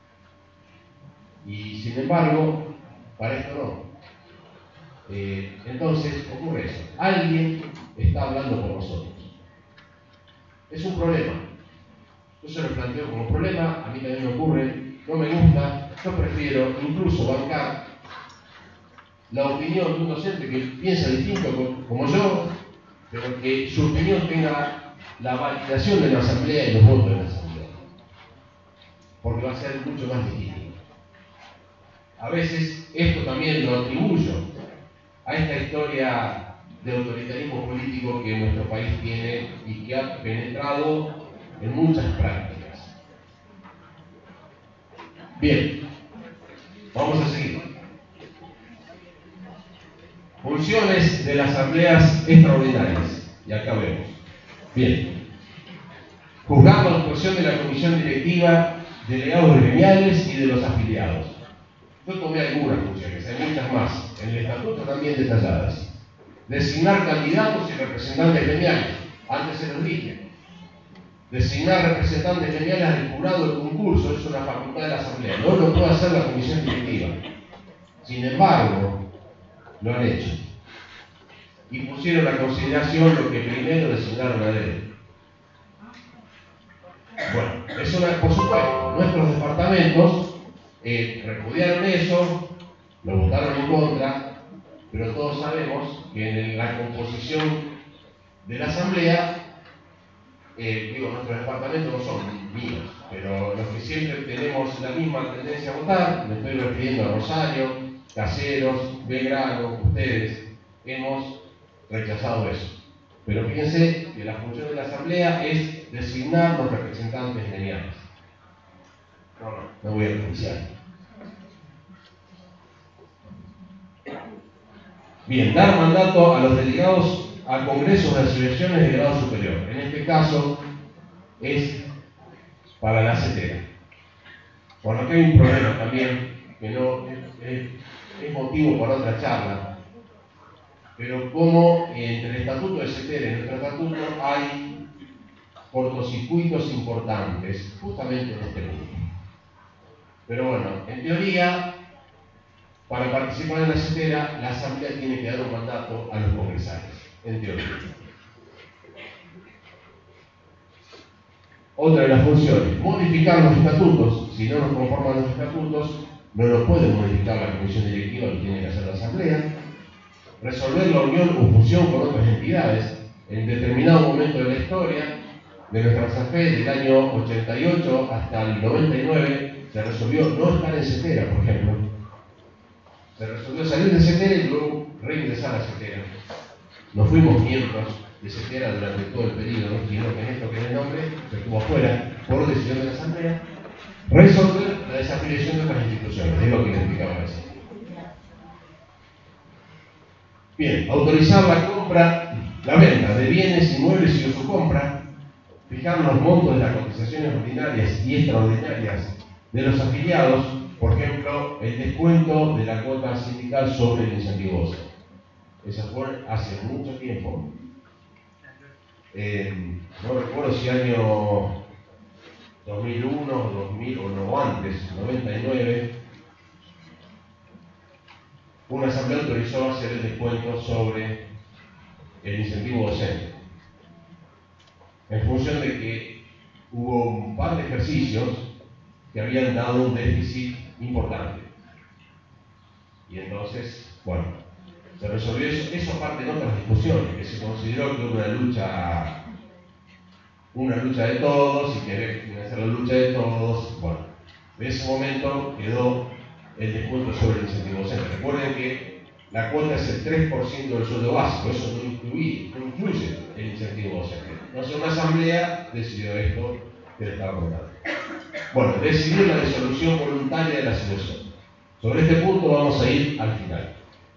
Y sin embargo, para esto no. Eh, entonces ocurre eso. Alguien está hablando por nosotros. Es un problema. Yo se lo planteo como problema, a mí también me ocurre, no me gusta, yo prefiero incluso bancar la opinión de un docente que piensa distinto como yo, pero que su opinión tenga la validación de la asamblea y los votos de la asamblea. Porque va a ser mucho más legítimo. A veces esto también lo atribuyo a esta historia de autoritarismo político que nuestro país tiene y que ha penetrado en muchas prácticas. Bien, vamos a seguir. Funciones de las asambleas extraordinarias. Y acá vemos. Bien. Juzgar la actuación de la comisión directiva, delegados gremiales y de los afiliados. Yo tomé algunas funciones, hay muchas más, en el estatuto también detalladas. Designar candidatos y representantes gremiales, antes se los dije. Designar representantes gremiales al jurado del concurso es una facultad de la asamblea, no lo puede hacer la comisión directiva. Sin embargo, lo han hecho. Y pusieron a consideración lo que primero designaron a él. Bueno, es una, por supuesto, nuestros departamentos Eh, repudiaron eso, lo votaron en contra, pero todos sabemos que en la composición de la asamblea, eh, digo, nuestros departamentos no son míos, pero los que siempre tenemos la misma tendencia a votar, me estoy refiriendo a Rosario, Caseros, Belgrano, ustedes, hemos rechazado eso. Pero fíjense que la función de la asamblea es designar los representantes gremiales. No, no, no voy a pronunciar. Bien, dar mandato a los delegados a congresos de asociaciones de grado superior. En este caso es para la CETERA. Por lo que hay un problema también, que no es, es, es motivo para otra charla, pero como entre el estatuto de CETERA y nuestro estatuto hay cortocircuitos importantes, justamente en este punto. Pero bueno, en teoría, para participar en la CETERA, la asamblea tiene que dar un mandato a los congresales, en teoría. Otra de las funciones, modificar los estatutos. Si no nos conforman los estatutos, no lo puede modificar la comisión directiva, lo tiene que hacer la asamblea. resolver la unión o fusión con otras entidades. En determinado momento de la historia de nuestra SAFE, del año ochenta y ocho hasta el noventa y nueve, se resolvió no estar en CETERA, por ejemplo. Se resolvió salir de CETERA y luego reingresar a CETERA. No fuimos miembros de CETERA durante todo el periodo, ¿no? Sino que en esto que es el nombre se estuvo afuera por decisión de la Asamblea. Resolver la desafiliación de otras instituciones, es lo que le explicaba recién. Bien, autorizar la compra, la venta de bienes, inmuebles y su compra, fijar los montos de las cotizaciones ordinarias y extraordinarias de los afiliados, por ejemplo, el descuento de la cuota sindical sobre el incentivo O C E. Eso fue hace mucho tiempo. Eh, no recuerdo si año dos mil uno, dos mil o no antes, noventa y nueve, una asamblea autorizó hacer el descuento sobre el incentivo docente, en función de que hubo un par de ejercicios que habían dado un déficit importante. Y entonces, bueno, se resolvió eso, eso aparte de otras discusiones, que se consideró que una lucha, una lucha de todos, y que financiar la lucha de todos. Bueno, en ese momento quedó el descuento sobre el incentivo docente. Recuerden que la cuota es el tres por ciento del sueldo básico, eso no incluye, no incluye el incentivo docente. Entonces una asamblea decidió esto que le estaba contando. Bueno, decidió la disolución voluntaria de la situación. Sobre este punto vamos a ir al final.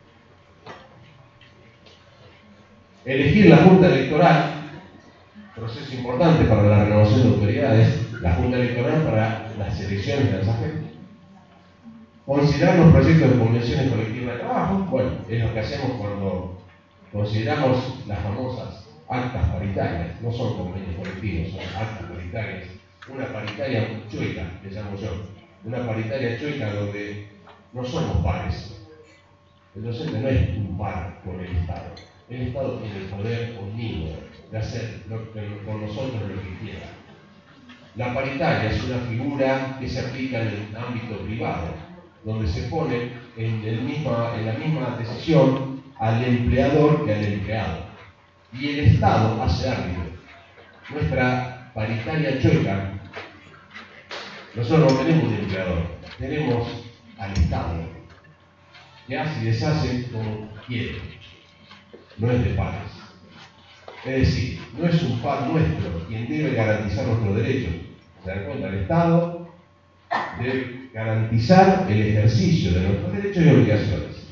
Elegir la Junta Electoral, proceso importante para la renovación de autoridades, la Junta Electoral para las elecciones de la SAFE. Considerar los proyectos de convenciones colectivas de trabajo, bueno, es lo que hacemos cuando consideramos las famosas actas paritarias, no son convenios colectivos, son actas paritarias. Una paritaria chueca, le llamo yo, una paritaria chueca donde no somos pares. El docente no es un par con el Estado. El Estado tiene el poder omnímodo de hacer lo, con nosotros lo que quiera. La paritaria es una figura que se aplica en el ámbito privado, donde se pone en, el misma, en la misma decisión al empleador que al empleado. Y el Estado hace árbitro. Nuestra paritaria chueca, nosotros no tenemos un empleador, tenemos al Estado, que hace y deshace como quiere. No es de pares. Es decir, no es un par nuestro quien debe garantizar nuestros derechos. ¿Se dan cuenta? El Estado debe garantizar el ejercicio de nuestros derechos y obligaciones.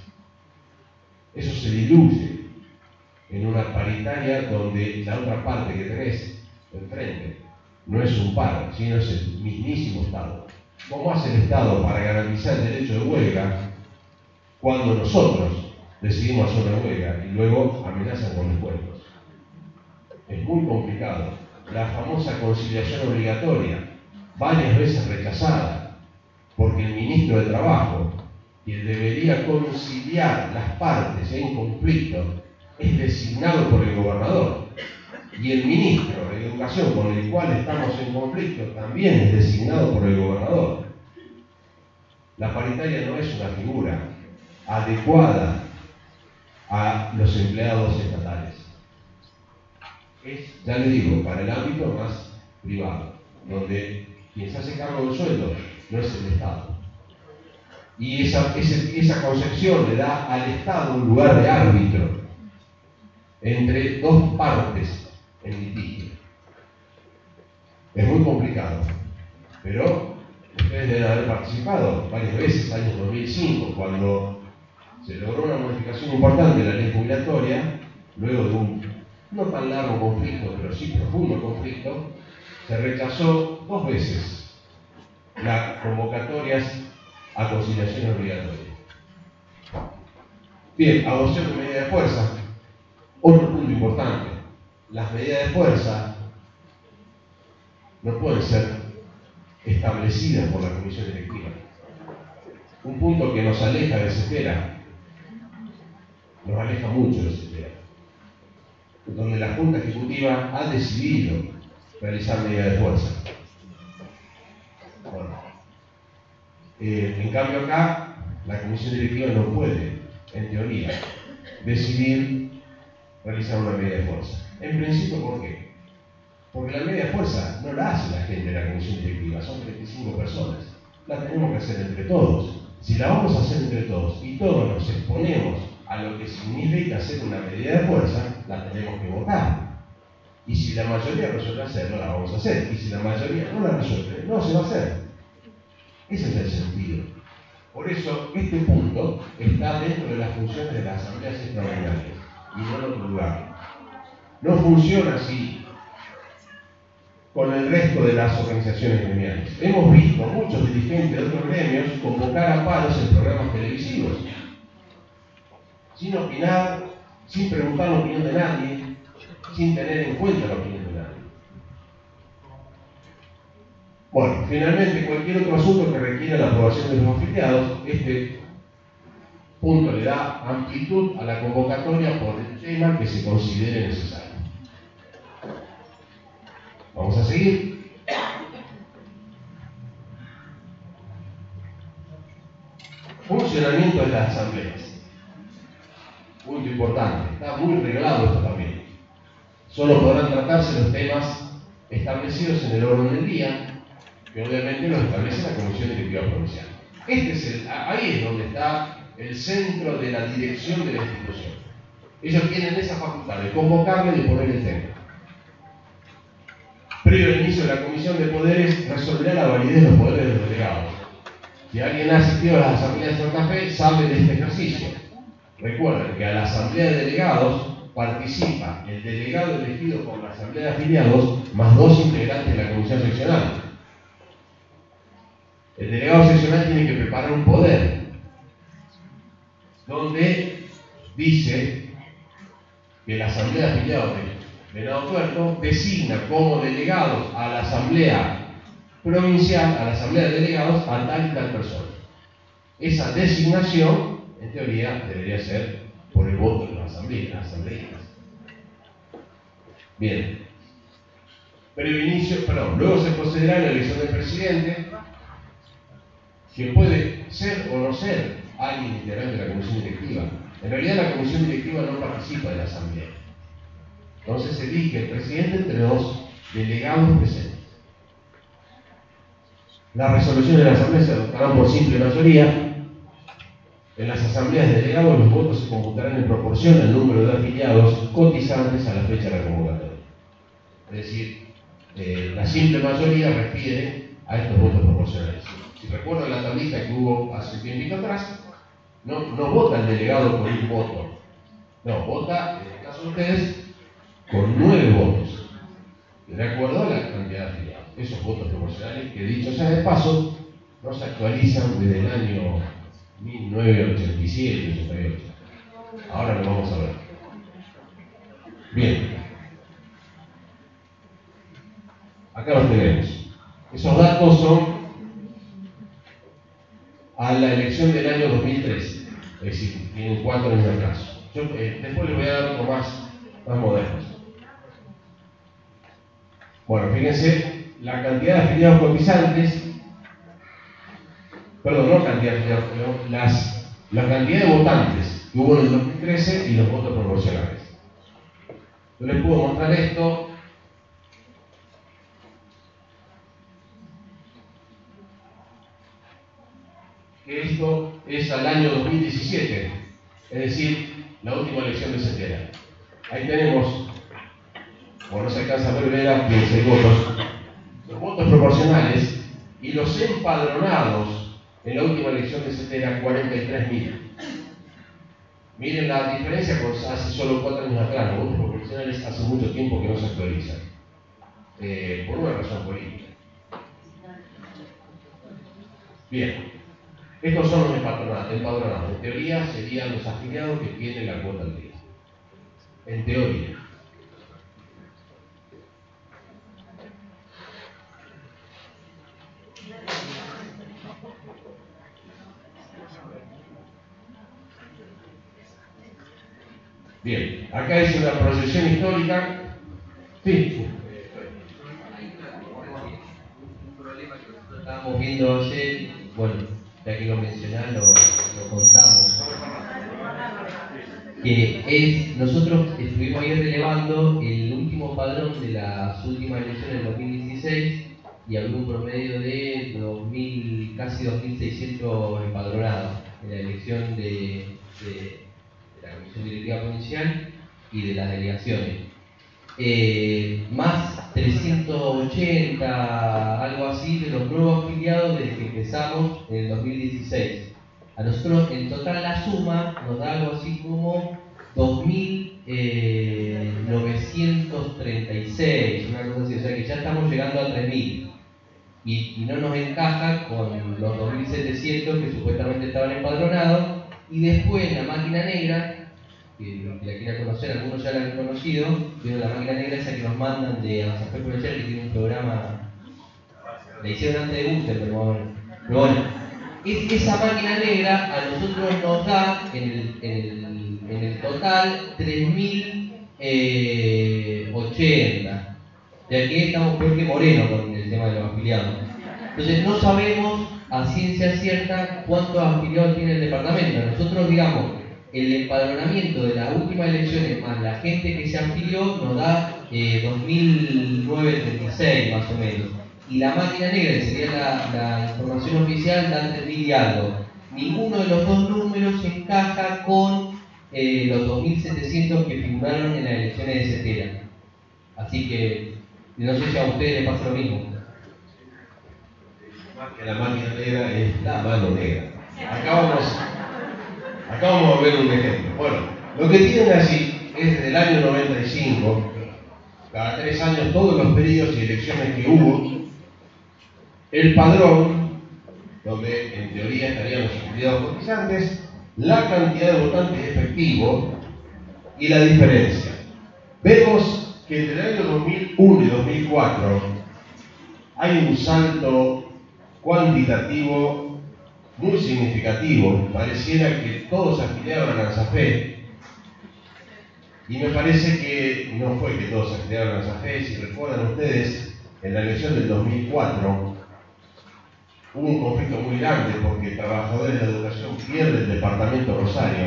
Eso se diluye en una paritaria donde la otra parte que tenés enfrente no es un par, sino es el mismísimo Estado. ¿Cómo hace el Estado para garantizar el derecho de huelga cuando nosotros decidimos hacer una huelga y luego amenazan con descuentos? Es muy complicado. La famosa conciliación obligatoria, varias veces rechazada, porque el ministro de Trabajo, quien debería conciliar las partes en conflicto, es designado por el gobernador. Y el ministro de Educación, con el cual estamos en conflicto, también es designado por el gobernador. La paritaria no es una figura adecuada a los empleados estatales. Es, ya le digo, para el ámbito más privado, donde quien se hace cargo del sueldo no es el Estado. Y esa, esa, esa concepción le da al Estado un lugar de árbitro entre dos partes en litigio. Es muy complicado, pero ustedes deben haber participado varias veces, año dos mil cinco, cuando se logró una modificación importante de la ley jubilatoria, luego de un no tan largo conflicto, pero sí profundo conflicto, se rechazó dos veces las convocatorias a conciliación obligatoria. Bien, adopción de medidas de fuerza. Otro punto importante, las medidas de fuerza no pueden ser establecidas por la comisión directiva. Un punto que nos aleja de CETERA, nos aleja mucho de CETERA, donde la Junta Ejecutiva ha decidido realizar medidas de fuerza. Bueno, eh, en cambio acá, la comisión directiva no puede, en teoría, decidir realizar una medida de fuerza. En principio, ¿por qué? Porque la medida de fuerza no la hace la gente de la comisión directiva, son treinta y cinco personas. La tenemos que hacer entre todos. Si la vamos a hacer entre todos y todos nos exponemos a lo que significa hacer una medida de fuerza, la tenemos que votar. Y si la mayoría resuelve hacerlo, la vamos a hacer. Y si la mayoría no la resuelve, no se va a hacer. Ese es el sentido. Por eso, este punto está dentro de las funciones de las asambleas extraordinarias y no en otro lugar. No funciona así con el resto de las organizaciones gremiales. Hemos visto muchos dirigentes de otros gremios convocar a paros en programas televisivos, sin opinar, sin preguntar la opinión de nadie, sin tener en cuenta la opinión de nadie. Bueno, finalmente, cualquier otro asunto que requiera la aprobación de los afiliados, este punto le da amplitud a la convocatoria por el tema que se considere necesario. Vamos a seguir. Funcionamiento de las asambleas. Punto importante. Está muy reglado esto también. Solo podrán tratarse los temas establecidos en el orden del día, que obviamente los establece la Comisión Directiva Provincial. Este es el, ahí es donde está el centro de la dirección de la institución. Ellos tienen esa facultad de convocarle y de poner el tema. Previo al inicio de la Comisión de Poderes, resolverá la validez de los poderes de los delegados. Si alguien ha asistido a las asambleas de Santa Fe, sabe de este ejercicio. Recuerden que a la asamblea de delegados participa el delegado elegido por la asamblea de afiliados más dos integrantes de la comisión seccional. El delegado seccional tiene que preparar un poder donde dice que la asamblea de afiliados de Venado Tuerto designa como delegados a la asamblea provincial, a la asamblea de delegados, a tal y tal persona. Esa designación, en teoría, debería ser por el voto de los asambleístas. Bien. Previo inicio, perdón, luego se procederá a la elección del presidente, que puede ser o no ser alguien integrante de la comisión directiva. En realidad la comisión directiva no participa de la asamblea. Entonces se elige el presidente entre dos delegados presentes. Las resoluciones de la asamblea se adoptarán por simple mayoría. En las asambleas de delegados los votos se computarán en proporción al número de afiliados cotizantes a la fecha de la convocatoria. Es decir, eh, la simple mayoría refiere a estos votos proporcionales. Si recuerdan la tablita que hubo hace un tiempito atrás, no, no vota el delegado con un voto. No, vota, en el caso de ustedes, con nueve votos, de acuerdo a la cantidad de afiliados. Esos votos proporcionales, que dicho sea de paso, no se actualizan desde el año mil novecientos ochenta y siete, ochenta y ocho. Ahora lo vamos a ver. Bien. Acá los tenemos. Esos datos son a la elección del año dos mil trece. Es decir, tienen cuatro años de atraso. Yo eh, después les voy a dar otro más, más modernos. Bueno, fíjense, la cantidad de afiliados cotizantes, perdón, no cantidad de afiliados, pero las, la cantidad de votantes que hubo en el dos mil trece y los votos proporcionales. Yo les puedo mostrar esto. Que esto es al año dos mil diecisiete, es decir, la última elección de Cetera. Ahí tenemos, como no se alcanza a ver, verá quince votos, los votos proporcionales y los empadronados en la última elección de Cetera, cuarenta y tres mil. Miren la diferencia con hace solo cuatro años atrás. Los votos proporcionales hace mucho tiempo que no se actualizan, eh, por una razón política. Bien. Estos son los empadronados. En teoría serían los afiliados que tienen la cuota al día. En teoría. Bien, acá es una proyección histórica. Sí. Un problema que nosotros estábamos viendo ayer, bueno, ya que lo mencionás, lo, lo contamos. que es, nosotros estuvimos ahí relevando el último padrón de las últimas elecciones del dos mil dieciséis y había un promedio de dos mil, casi dos mil seiscientos empadronados en la elección de, de, de la Comisión Directiva Provincial y de las delegaciones. Eh, más trescientos ochenta, algo así, de los nuevos afiliados desde que empezamos en el dos mil dieciséis. A nosotros en total la suma nos da algo así como dos mil novecientos treinta y seis, una cosa así, o sea que ya estamos llegando a tres mil. Y, y no nos encaja con los dos mil setecientos que supuestamente estaban empadronados. Y después la máquina negra, que los que la quieran conocer, algunos ya la han conocido, pero la máquina negra esa que nos mandan de ANSAFE Provincial, que tiene un programa, la hicieron antes de Google, pero bueno, pero bueno es, esa máquina negra a nosotros nos da en el, en el, en el total tres mil ochenta. De aquí estamos peor que Moreno con el tema de los afiliados. Entonces no sabemos a ciencia cierta cuántos afiliados tiene el departamento. Nosotros, digamos, el empadronamiento de las últimas elecciones más la gente que se afilió nos da eh, dos mil novecientos treinta y seis más o menos. Y la máquina negra, que sería la, la información oficial, da tres mil y algo. Ninguno de los dos números encaja con eh, los dos mil setecientos que figuraron en las elecciones de Cetera. Así que no sé si a ustedes les pasa lo mismo. Más que la máquina negra es la mano negra. Acá vamos, acá vamos a ver un ejemplo. Bueno, lo que tienen así es desde el año noventa y cinco, cada tres años, todos los periodos y elecciones que hubo, el padrón, donde en teoría estarían los afiliados cotizantes, la cantidad de votantes efectivos y la diferencia. Vemos que entre el año dos mil uno y dos mil cuatro hay un salto cuantitativo muy significativo. Pareciera que todos afiliaron a ANSAFE, y me parece que no fue que todos afiliaron a ANSAFE. Si recuerdan ustedes, en la elección del dos mil cuatro hubo un conflicto muy grande porque trabajadores de la educación pierden el departamento Rosario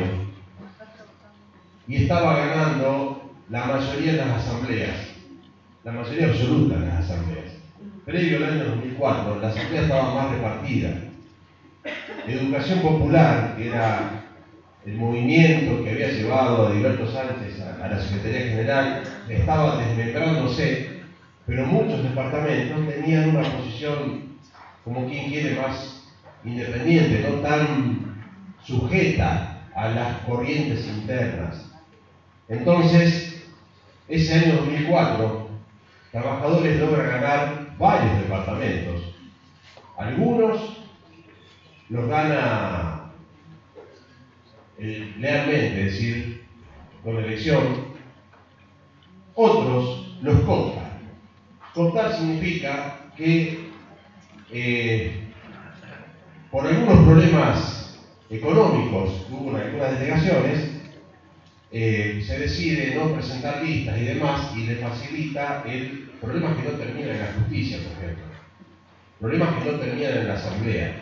y estaba ganando la mayoría de las asambleas, la mayoría absoluta de las asambleas. Previo al año dos mil cuatro, la asamblea estaba más repartida. Educación Popular, que era el movimiento que había llevado a Heriberto Sánchez a, a la Secretaría General, estaba desmembrándose, pero muchos departamentos tenían una posición, como quien quiere, más independiente, no tan sujeta a las corrientes internas. Entonces, ese año dos mil cuatro, Trabajadores logra ganar varios departamentos. Algunos los gana eh, lealmente, es decir, con elección. Otros los contan. Contar significa que eh, por algunos problemas económicos que hubo en algunas delegaciones, eh, se decide no presentar listas y demás, y le facilita el problemas que no terminan en la justicia, por ejemplo, problemas que no terminan en la asamblea,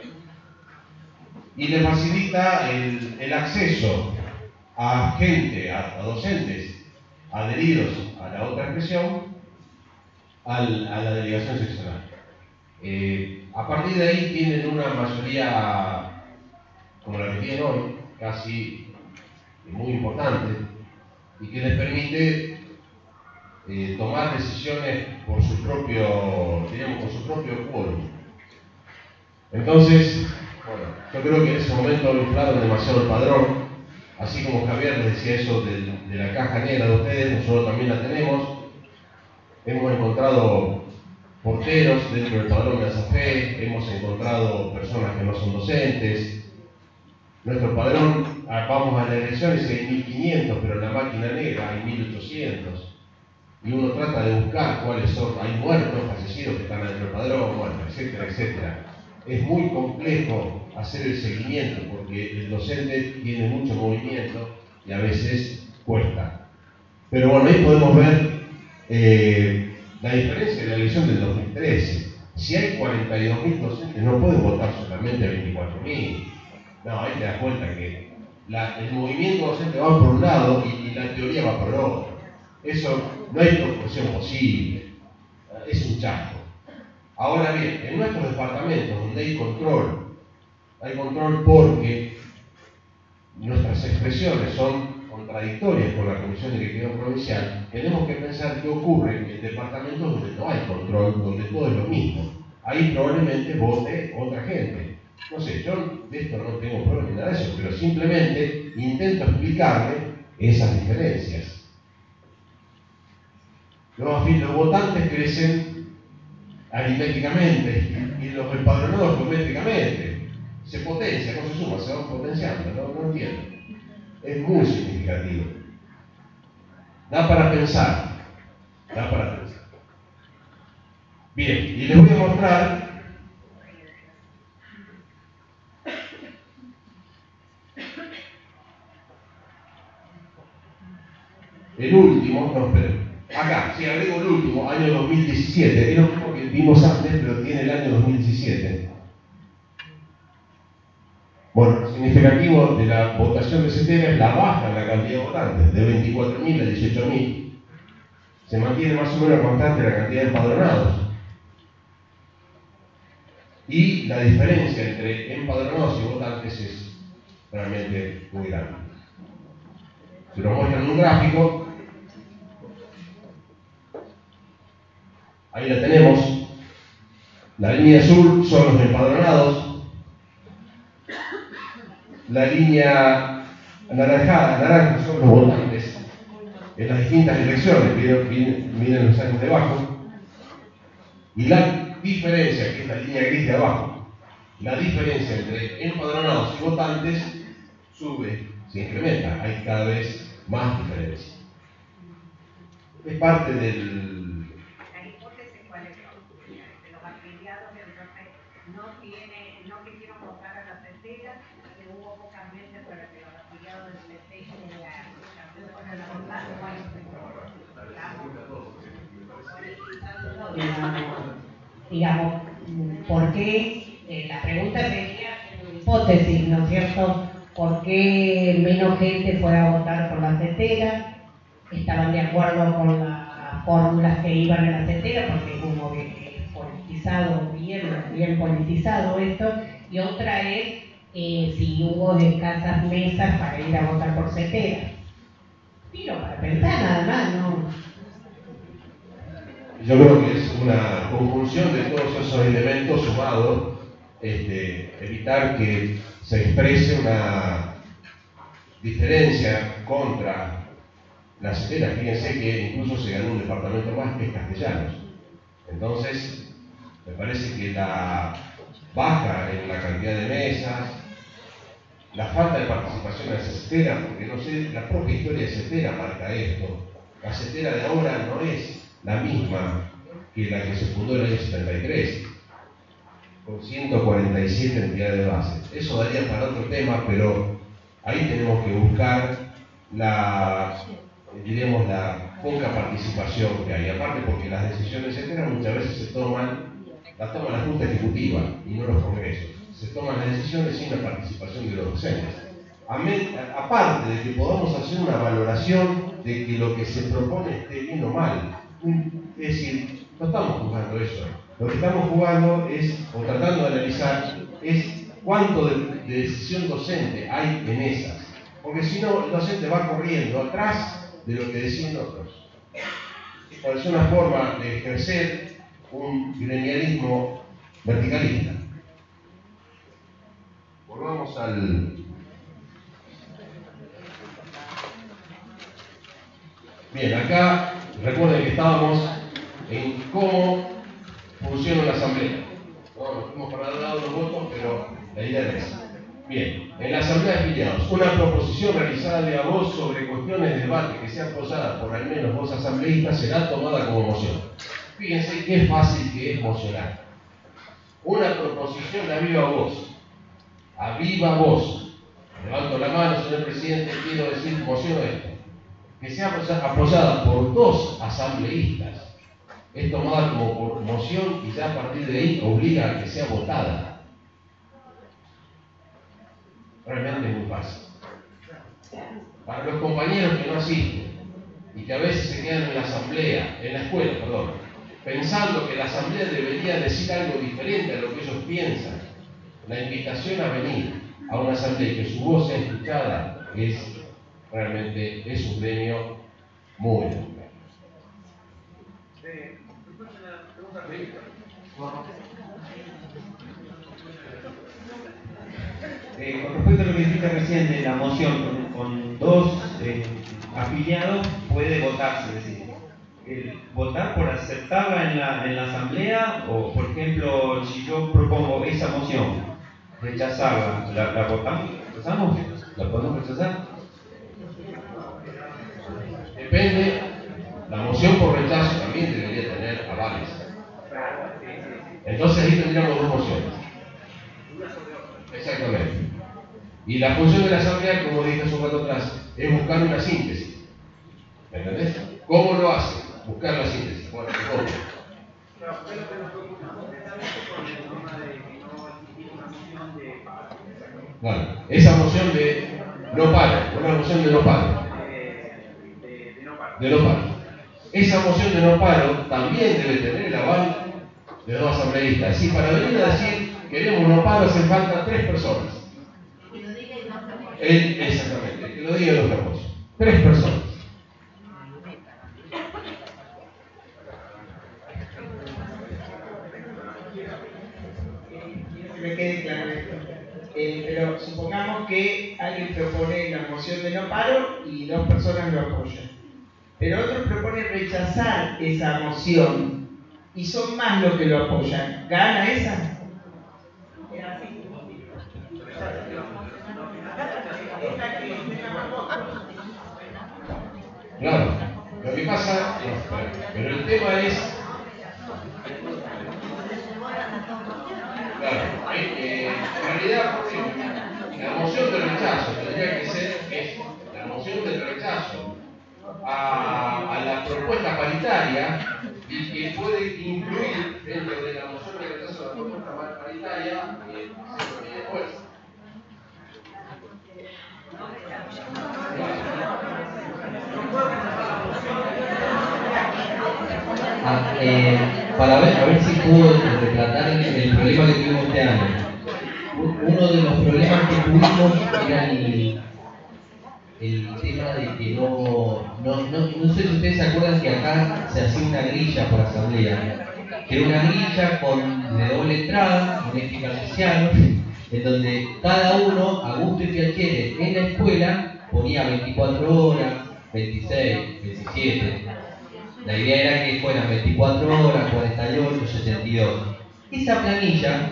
y le facilita el, el acceso a gente, a, a docentes adheridos a la otra expresión, al, a la delegación seccional. Eh, a partir de ahí tienen una mayoría como la que tienen hoy, casi muy importante, y que les permite eh, tomar decisiones por su propio, digamos, por su propio quórum. Entonces, bueno, yo creo que en ese momento inflaron demasiado el padrón, así como Javier les decía eso de, de la caja negra de ustedes, nosotros también la tenemos. Hemos encontrado porteros dentro del padrón de ANSAFE, hemos encontrado personas que no son docentes. Nuestro padrón, vamos a las elecciones y hay mil quinientos, pero en la máquina negra hay mil ochocientos. Y uno trata de buscar cuáles son, hay muertos, fallecidos que están dentro del padrón, bueno, etcétera, etcétera. Es muy complejo hacer el seguimiento porque el docente tiene mucho movimiento y a veces cuesta. Pero bueno, ahí podemos ver eh, la diferencia de la elección del dos mil trece. Si hay cuarenta y dos mil docentes, no pueden votar solamente veinticuatro mil. No, ahí te das cuenta que la, el movimiento docente va por un lado y, y la teoría va por el otro. Eso no hay proporción posible, es un chasco. Ahora bien, en nuestros departamentos donde hay control, hay control porque nuestras expresiones son contradictorias con la Comisión de Equidad Provincial, tenemos que pensar qué ocurre en departamentos donde no hay control, donde todo es lo mismo. Ahí probablemente vote otra gente. No sé, yo de esto no tengo problema ni nada de eso, pero simplemente intento explicarle esas diferencias. Los, los votantes crecen aritméticamente y los empadronados geométricamente. Se potencia, no se suma, se va potenciando, no, no entiendo. Es muy significativo. Da para pensar, da para pensar. Bien, y les voy a mostrar el último, no, esperen. Acá, si agrego el último, año dos mil diecisiete, es lo mismo que vimos antes, pero tiene el año dos mil diecisiete. Bueno, lo significativo de la votación de Cetera es la baja en la cantidad de votantes, de veinticuatro mil a dieciocho mil. Se mantiene más o menos constante la cantidad de empadronados. Y la diferencia entre empadronados y votantes es realmente muy grande. Se lo muestran en un gráfico. Ahí la tenemos. La línea azul son los empadronados. La línea anaranjada, naranja son los votantes en las distintas elecciones. Miren, miren los años debajo. Y la diferencia, que es la línea gris de abajo, la diferencia entre empadronados y votantes sube, se incrementa. Hay cada vez más diferencia. Es parte del... La hipótesis cuál es, de los afiliados entonces no tiene, no quisieron votar a la Cetera, que hubo pocas meses para que los afiliados del P T fueran a votar, o hay digamos, ¿por qué? Eh, la pregunta sería una hipótesis, ¿no es cierto? ¿Por qué menos gente fue a votar por la Cetera? ¿Estaban de acuerdo con las fórmulas que iban a la Cetera? Porque como que es politizado, bien, bien politizado esto. Y otra es eh, si hubo escasas mesas para ir a votar por Cetera. Pero para pensar nada más, ¿no? Yo creo que es una conjunción de todos esos elementos sumados, este, evitar que se exprese una diferencia contra la Cetera. Fíjense que incluso se ganó un departamento más que es Castellanos. Entonces, me parece que la baja en la cantidad de mesas, la falta de participación en la Cetera, porque no sé, la propia historia de Cetera marca esto. La Cetera de ahora no es la misma que la que se fundó en el año setenta y tres, con ciento cuarenta y siete entidades de base. Eso daría para otro tema, pero ahí tenemos que buscar la, diremos, la poca participación que hay. Aparte porque las decisiones etcétera muchas veces se toman, las toma la Junta Ejecutiva y no los congresos. Se toman las decisiones sin la participación de los docentes. Aparte de que podamos hacer una valoración de que lo que se propone esté bien o mal. Es decir, no estamos jugando eso. Lo que estamos jugando es, o tratando de analizar, es cuánto de, de decisión docente hay en esas. Porque si no, el docente va corriendo atrás de lo que deciden otros. Es una forma de ejercer un gremialismo verticalista. Volvamos al... Bien, acá recuerden que estábamos en cómo funciona la asamblea. No, nos fuimos para el lado de los votos, pero la idea es esa. Bien, en la asamblea de afiliados, una proposición realizada de a voz sobre cuestiones de debate que sea apoyada por al menos dos asambleístas será tomada como moción. Fíjense qué fácil que es mocionar. Una proposición de a viva voz. A viva voz. Levanto la mano, señor presidente, quiero decir moción esto. Que sea apoyada por dos asambleístas, es tomada como por moción y ya a partir de ahí obliga a que sea votada. Realmente es muy fácil. para los compañeros que no asisten y que a veces se quedan en la asamblea, en la escuela, perdón, pensando que la asamblea debería decir algo diferente a lo que ellos piensan, la invitación a venir a una asamblea y que su voz sea escuchada es realmente es un premio muy bueno. Eh, con respecto a lo que dijiste recién de la moción, con, con dos eh, afiliados puede votarse, es decir, el votar por aceptarla en la, en la asamblea, o por ejemplo, si yo propongo esa moción, rechazarla, ¿la, la votamos? ¿Rechazamos? ¿La podemos rechazar? Depende, la moción por rechazo también debería tener avales. Entonces ahí tendríamos dos mociones. Exactamente. Y la función de la asamblea, como dije hace un rato atrás, es buscar una síntesis. ¿Me entendés? ¿Cómo lo hace? Buscar la síntesis. Bueno, ¿cómo? Bueno, esa moción de no paro, una moción de no paro. De no paro. Esa moción de no paro también debe tener el aval de dos asambleístas. Es decir, para venir a decir queremos no paro hacen falta tres personas. El, exactamente, que lo digan los famosos. Tres personas. Que me quede claro esto. Eh, pero supongamos que alguien propone la moción de no paro y dos personas lo apoyan. Pero otro propone rechazar esa moción y son más los que lo apoyan. ¿Gana esa? Claro, lo que pasa, no, pero el tema es, claro, eh, eh, en realidad, eh, la moción de rechazo tendría que ser esta, la moción de rechazo a, a la propuesta paritaria y que puede incluir dentro de la moción de rechazo a la propuesta paritaria eh, después. Ah, eh, para ver, a ver si puedo retratar el, el problema que tuvimos este año. Uno de los problemas que tuvimos era el, el tema de que no, no, no, no sé si ustedes se acuerdan que acá se hacía una grilla por asamblea, que era una grilla con de doble entrada, un eje cartesiano, en donde cada uno, a gusto y piacere, en la escuela ponía veinticuatro horas, veintiséis, veintisiete. La idea era que fueran veinticuatro horas, cuarenta y ocho, setenta y dos. Esa planilla,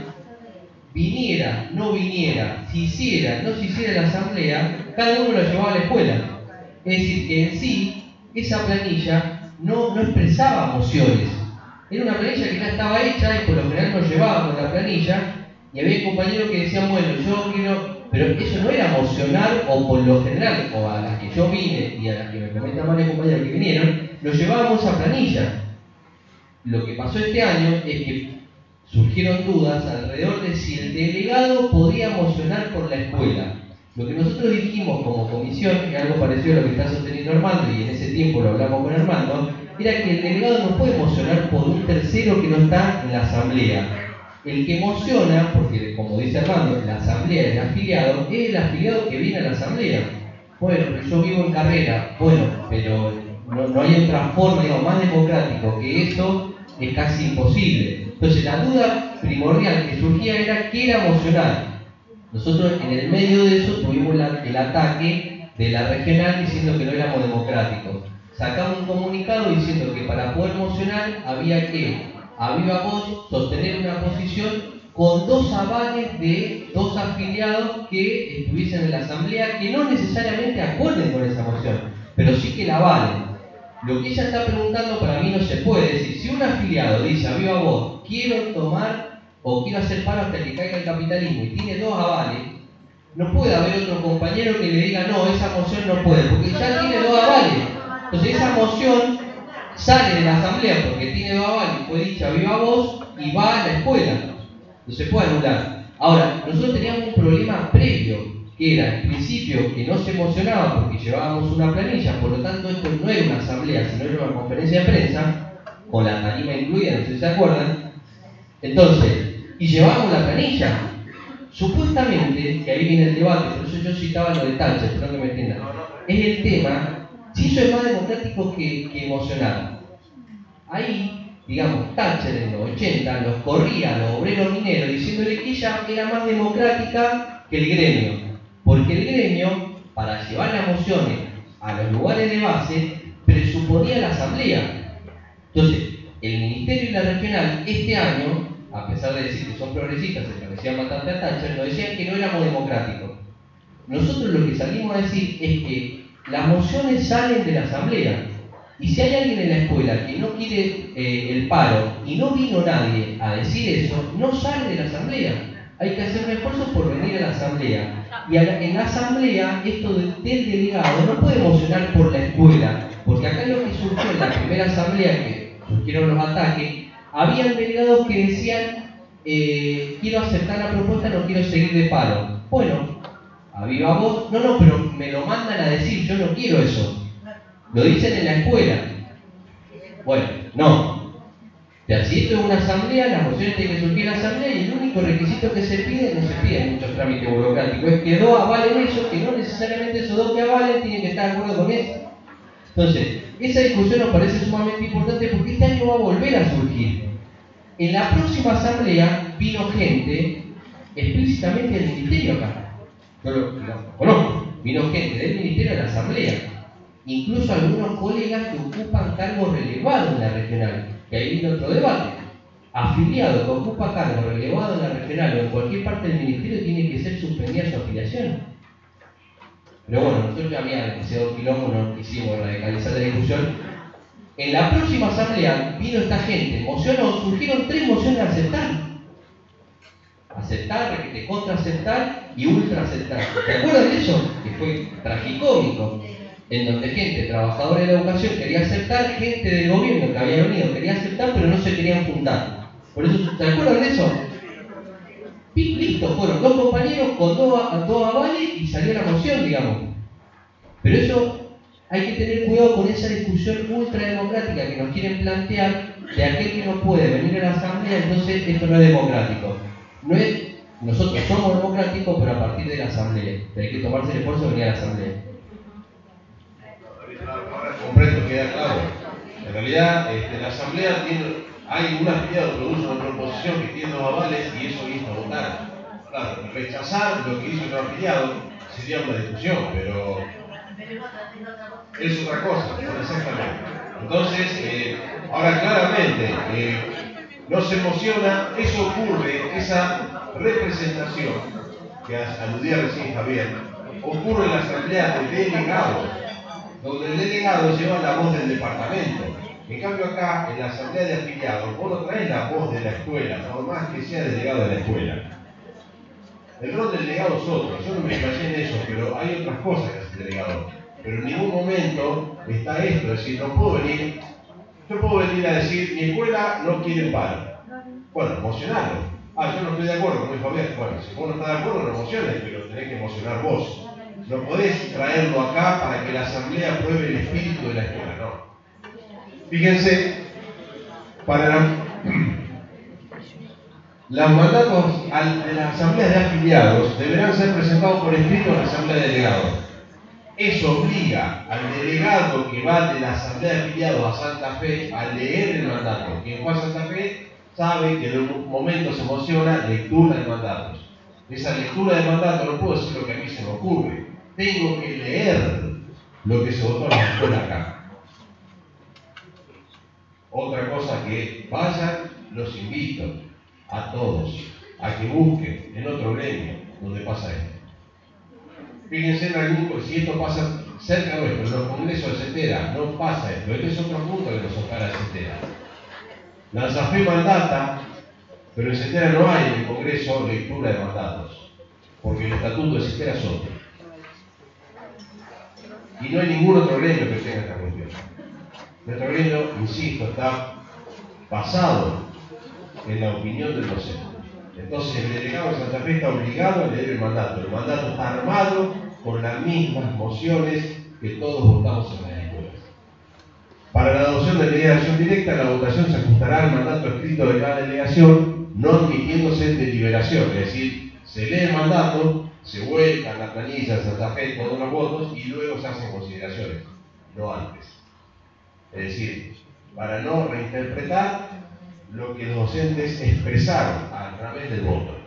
viniera, no viniera, si hiciera, no se hiciera la asamblea, cada uno la llevaba a la escuela. Es decir, que en sí, esa planilla no, no expresaba mociones. Era una planilla que ya estaba hecha y por lo general nos llevábamos la planilla y había compañeros que decían, bueno, yo quiero... Pero eso no era mocionar, o por lo general, o a las que yo vine y a las que me comentan varios compañeros que vinieron, lo llevábamos a planilla. Lo que pasó este año es que surgieron dudas alrededor de si el delegado podía mocionar por la escuela. Lo que nosotros dijimos como comisión, que algo parecido a lo que está sosteniendo Armando, y en ese tiempo lo hablamos con Armando, era que el delegado no puede mocionar por un tercero que no está en la asamblea. El que emociona, porque como dice Armando, la asamblea del afiliado, es el afiliado que viene a la asamblea. Bueno, pero yo vivo en Carrera, bueno, pero no, no hay otra forma, digamos, más democrático que eso, es casi imposible. Entonces la duda primordial que surgía era qué era emocionar. Nosotros en el medio de eso tuvimos la, el ataque de la regional diciendo que no éramos democráticos. Sacamos un comunicado diciendo que para poder emocionar había que a viva voz sostener una posición con dos avales de dos afiliados que estuviesen en la asamblea, que no necesariamente acuerden con esa moción, pero sí que la avalen. Lo que ella está preguntando para mí no se puede decir. Si un afiliado dice a viva voz, quiero tomar o quiero hacer paro hasta que caiga el capitalismo y tiene dos avales, no puede haber otro compañero que le diga no, esa moción no puede, porque ya tiene dos avales. Entonces esa moción sale de la asamblea porque tiene dos avales, fue dicha a viva voz y va a la escuela. No se puede anular. Ahora, nosotros teníamos un problema previo, que era el principio que no se emocionaba porque llevábamos una planilla, por lo tanto esto no era una asamblea, sino era una conferencia de prensa, con la tarima incluida, no sé si se acuerdan. Entonces, y llevábamos la planilla. Supuestamente, que ahí viene el debate, por eso yo citaba lo de Thatcher, espero que me entiendan, es el tema, si eso es más democrático que, que emocional. Ahí, digamos, Thatcher en los ochenta los corría a los obreros mineros diciéndole que ella era más democrática que el gremio, porque el gremio, para llevar las mociones a los lugares de base, presuponía la asamblea. Entonces, el ministerio y la regional este año, a pesar de decir que son progresistas, se parecían bastante a Thatcher, nos decían que no éramos democráticos. Nosotros lo que salimos a decir es que las mociones salen de la asamblea. Y si hay alguien en la escuela que no quiere eh, el paro y no vino nadie a decir eso, no sale de la asamblea. Hay que hacer un esfuerzo por venir a la asamblea. Y a la, en la asamblea, esto de, del delegado no puede emocionar por la escuela, porque acá lo que surgió en la primera asamblea, que surgieron los ataques, habían delegados que decían, eh, quiero aceptar la propuesta, no quiero seguir de paro. Bueno, a viva voz, no, no, pero me lo mandan a decir, yo no quiero eso. Lo dicen en la escuela. Bueno, no. Ya, si esto es una asamblea, las mociones tienen que surgir en la asamblea y el único requisito que se pide, no se pide en muchos trámites burocráticos, es que dos avalen eso, que no necesariamente esos dos que avalen tienen que estar de acuerdo con eso. Entonces, esa discusión nos parece sumamente importante porque este año va a volver a surgir. En la próxima asamblea vino gente explícitamente del ministerio acá. Yo lo, lo conozco. Vino gente del ministerio a la asamblea. Incluso algunos colegas que ocupan cargos relevados en la regional. Que ahí viene otro debate. Afiliado que ocupa cargos relevados en la regional o en cualquier parte del ministerio tiene que ser suspendida su afiliación. Pero bueno, nosotros ya había demasiado quilombo, no quisimos radicalizar la discusión. En la próxima asamblea vino esta gente, mocionó, surgieron tres mociones a aceptar. Aceptar, requete, contra aceptar y ultra aceptar. ¿Te acuerdas de eso? Que fue tragicómico. En donde gente, trabajadora de la educación, quería aceptar, gente del gobierno que había venido quería aceptar, pero no se querían juntar. Por eso, ¿te acuerdas de eso? Listo, fueron dos compañeros con dos, dos avales y salió la moción, digamos. Pero eso hay que tener cuidado con esa discusión ultrademocrática que nos quieren plantear de aquel que no puede venir a la asamblea, entonces esto no es democrático. No es, nosotros somos democráticos, pero a partir de la asamblea. Pero hay que tomarse el esfuerzo de venir a la asamblea. Ahora comprendo, queda claro. En realidad, este, la asamblea tiene, hay un afiliado que produce una proposición que tiene dos avales y eso insta a votar. Claro, rechazar lo que hizo otro afiliado sería una discusión, pero es otra cosa, exactamente. Entonces, eh, ahora claramente, eh, no se emociona, eso ocurre, esa representación que aludía recién Javier, ocurre en la asamblea de delegados, donde el delegado lleva la voz del departamento. En cambio acá, en la asamblea de afiliados, vos no traes la voz de la escuela, por más que sea delegado de la escuela. El rol del delegado es otro, yo no me explayé en eso, pero hay otras cosas que hace el delegado. Pero en ningún momento está esto, es decir, no puedo venir, yo puedo venir a decir, mi escuela no quiere paro. Bueno, emocionarlo. Ah, yo no estoy de acuerdo con mi Fabián. Bueno, si vos no estás de acuerdo, no emociones, pero tenés que emocionar vos. No podés traerlo acá para que la asamblea apruebe el espíritu de la escuela, no. Fíjense, para la, los mandatos de las asambleas de afiliados deberán ser presentados por escrito en la asamblea de delegados. Eso obliga al delegado que va de la asamblea de afiliados a Santa Fe a leer el mandato. Quien fue a Santa Fe sabe que en un momento se emociona lectura de mandatos. Esa lectura de mandato no puedo decir lo que a mí se me ocurre. Tengo que leer lo que se votó en la escuela acá. Otra cosa que vayan, los invito a todos a que busquen en otro gremio donde pasa esto. Fíjense en algún, si esto pasa cerca nuestro, en los congresos de CETERA, no pasa esto. Este es otro punto que nos opara CETERA. La ANSAFE mandata, pero en CETERA no hay en el Congreso lectura de mandatos, porque el estatuto de CETERA es otro. Y no hay ningún otro gremio que tenga esta cuestión. Nuestro gremio, insisto, está basado en la opinión del docente. Entonces el delegado de Santa Fe está obligado a leer el mandato. El mandato está armado con las mismas mociones que todos votamos en las escuelas. Para la adopción de medida de acción directa, la votación se ajustará al mandato escrito de cada delegación, no admitiéndose deliberación, es decir, se lee el mandato, se vuelcan la planilla de Santa Fe, todos los votos, y luego se hacen consideraciones, no antes. Es decir, para no reinterpretar lo que los docentes expresaron a través del voto.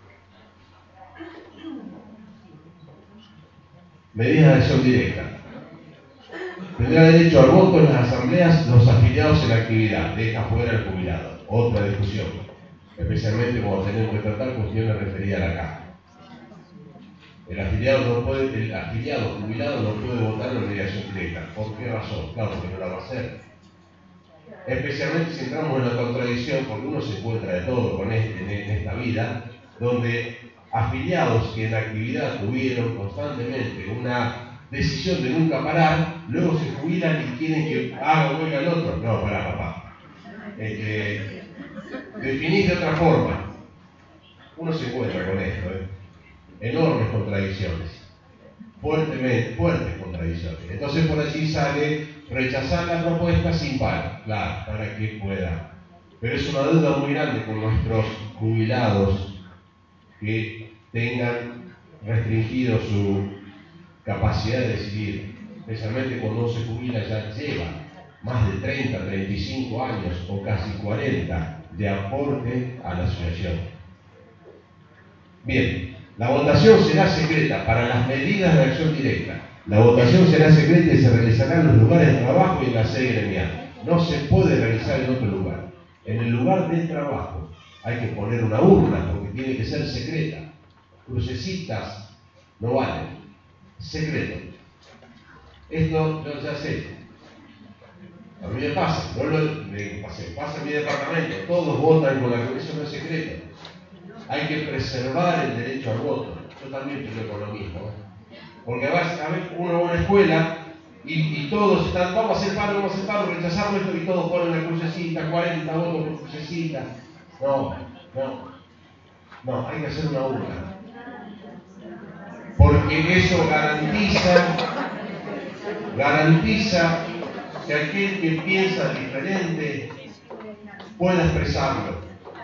Medidas de acción directa. Tendrá derecho al voto en las asambleas los afiliados en la actividad, deja fuera el jubilado. Otra discusión, especialmente cuando tenemos que tratar cuestiones referidas a la caja. El afiliado, no puede, el afiliado jubilado no puede votar en la mediación directa. ¿Por qué razón? Claro, porque no la va a hacer. Especialmente si entramos en la contradicción, porque uno se encuentra de todo con este, en esta vida, donde afiliados que en la actividad tuvieron constantemente una decisión de nunca parar, luego se jubilan y quieren que haga huelga el otro. No, pará, papá. Este, definís de otra forma. Uno se encuentra con esto, ¿eh? Enormes contradicciones. Fuertemente, fuertes contradicciones. Entonces por allí sale rechazar la propuesta sin paro, claro, para que pueda. Pero es una deuda muy grande con nuestros jubilados que tengan restringido su capacidad de decidir, especialmente cuando uno se jubila ya lleva más de treinta, treinta y cinco años o casi cuarenta de aporte a la asociación. Bien, la votación será secreta para las medidas de acción directa. La votación será secreta y se realizará en los lugares de trabajo y en la sede gremial. No se puede realizar en otro lugar. En el lugar del trabajo hay que poner una urna porque tiene que ser secreta. Crucecitas no valen. Secreto. Esto yo ya sé. A mí me pasa, no lo, me pasa, pasa en mi departamento, todos votan con la eso no es secreto. Hay que preservar el derecho al voto. Yo también creo con lo mismo. ¿eh? Porque a veces uno va a una escuela y, y todos están, vamos a hacer paro, vamos a hacer paro, rechazamos esto y todos ponen la crucecita, cuarenta votos por crucecita. No, no, no, hay que hacer una urna. Porque eso garantiza, garantiza que aquel que piensa diferente pueda expresarlo.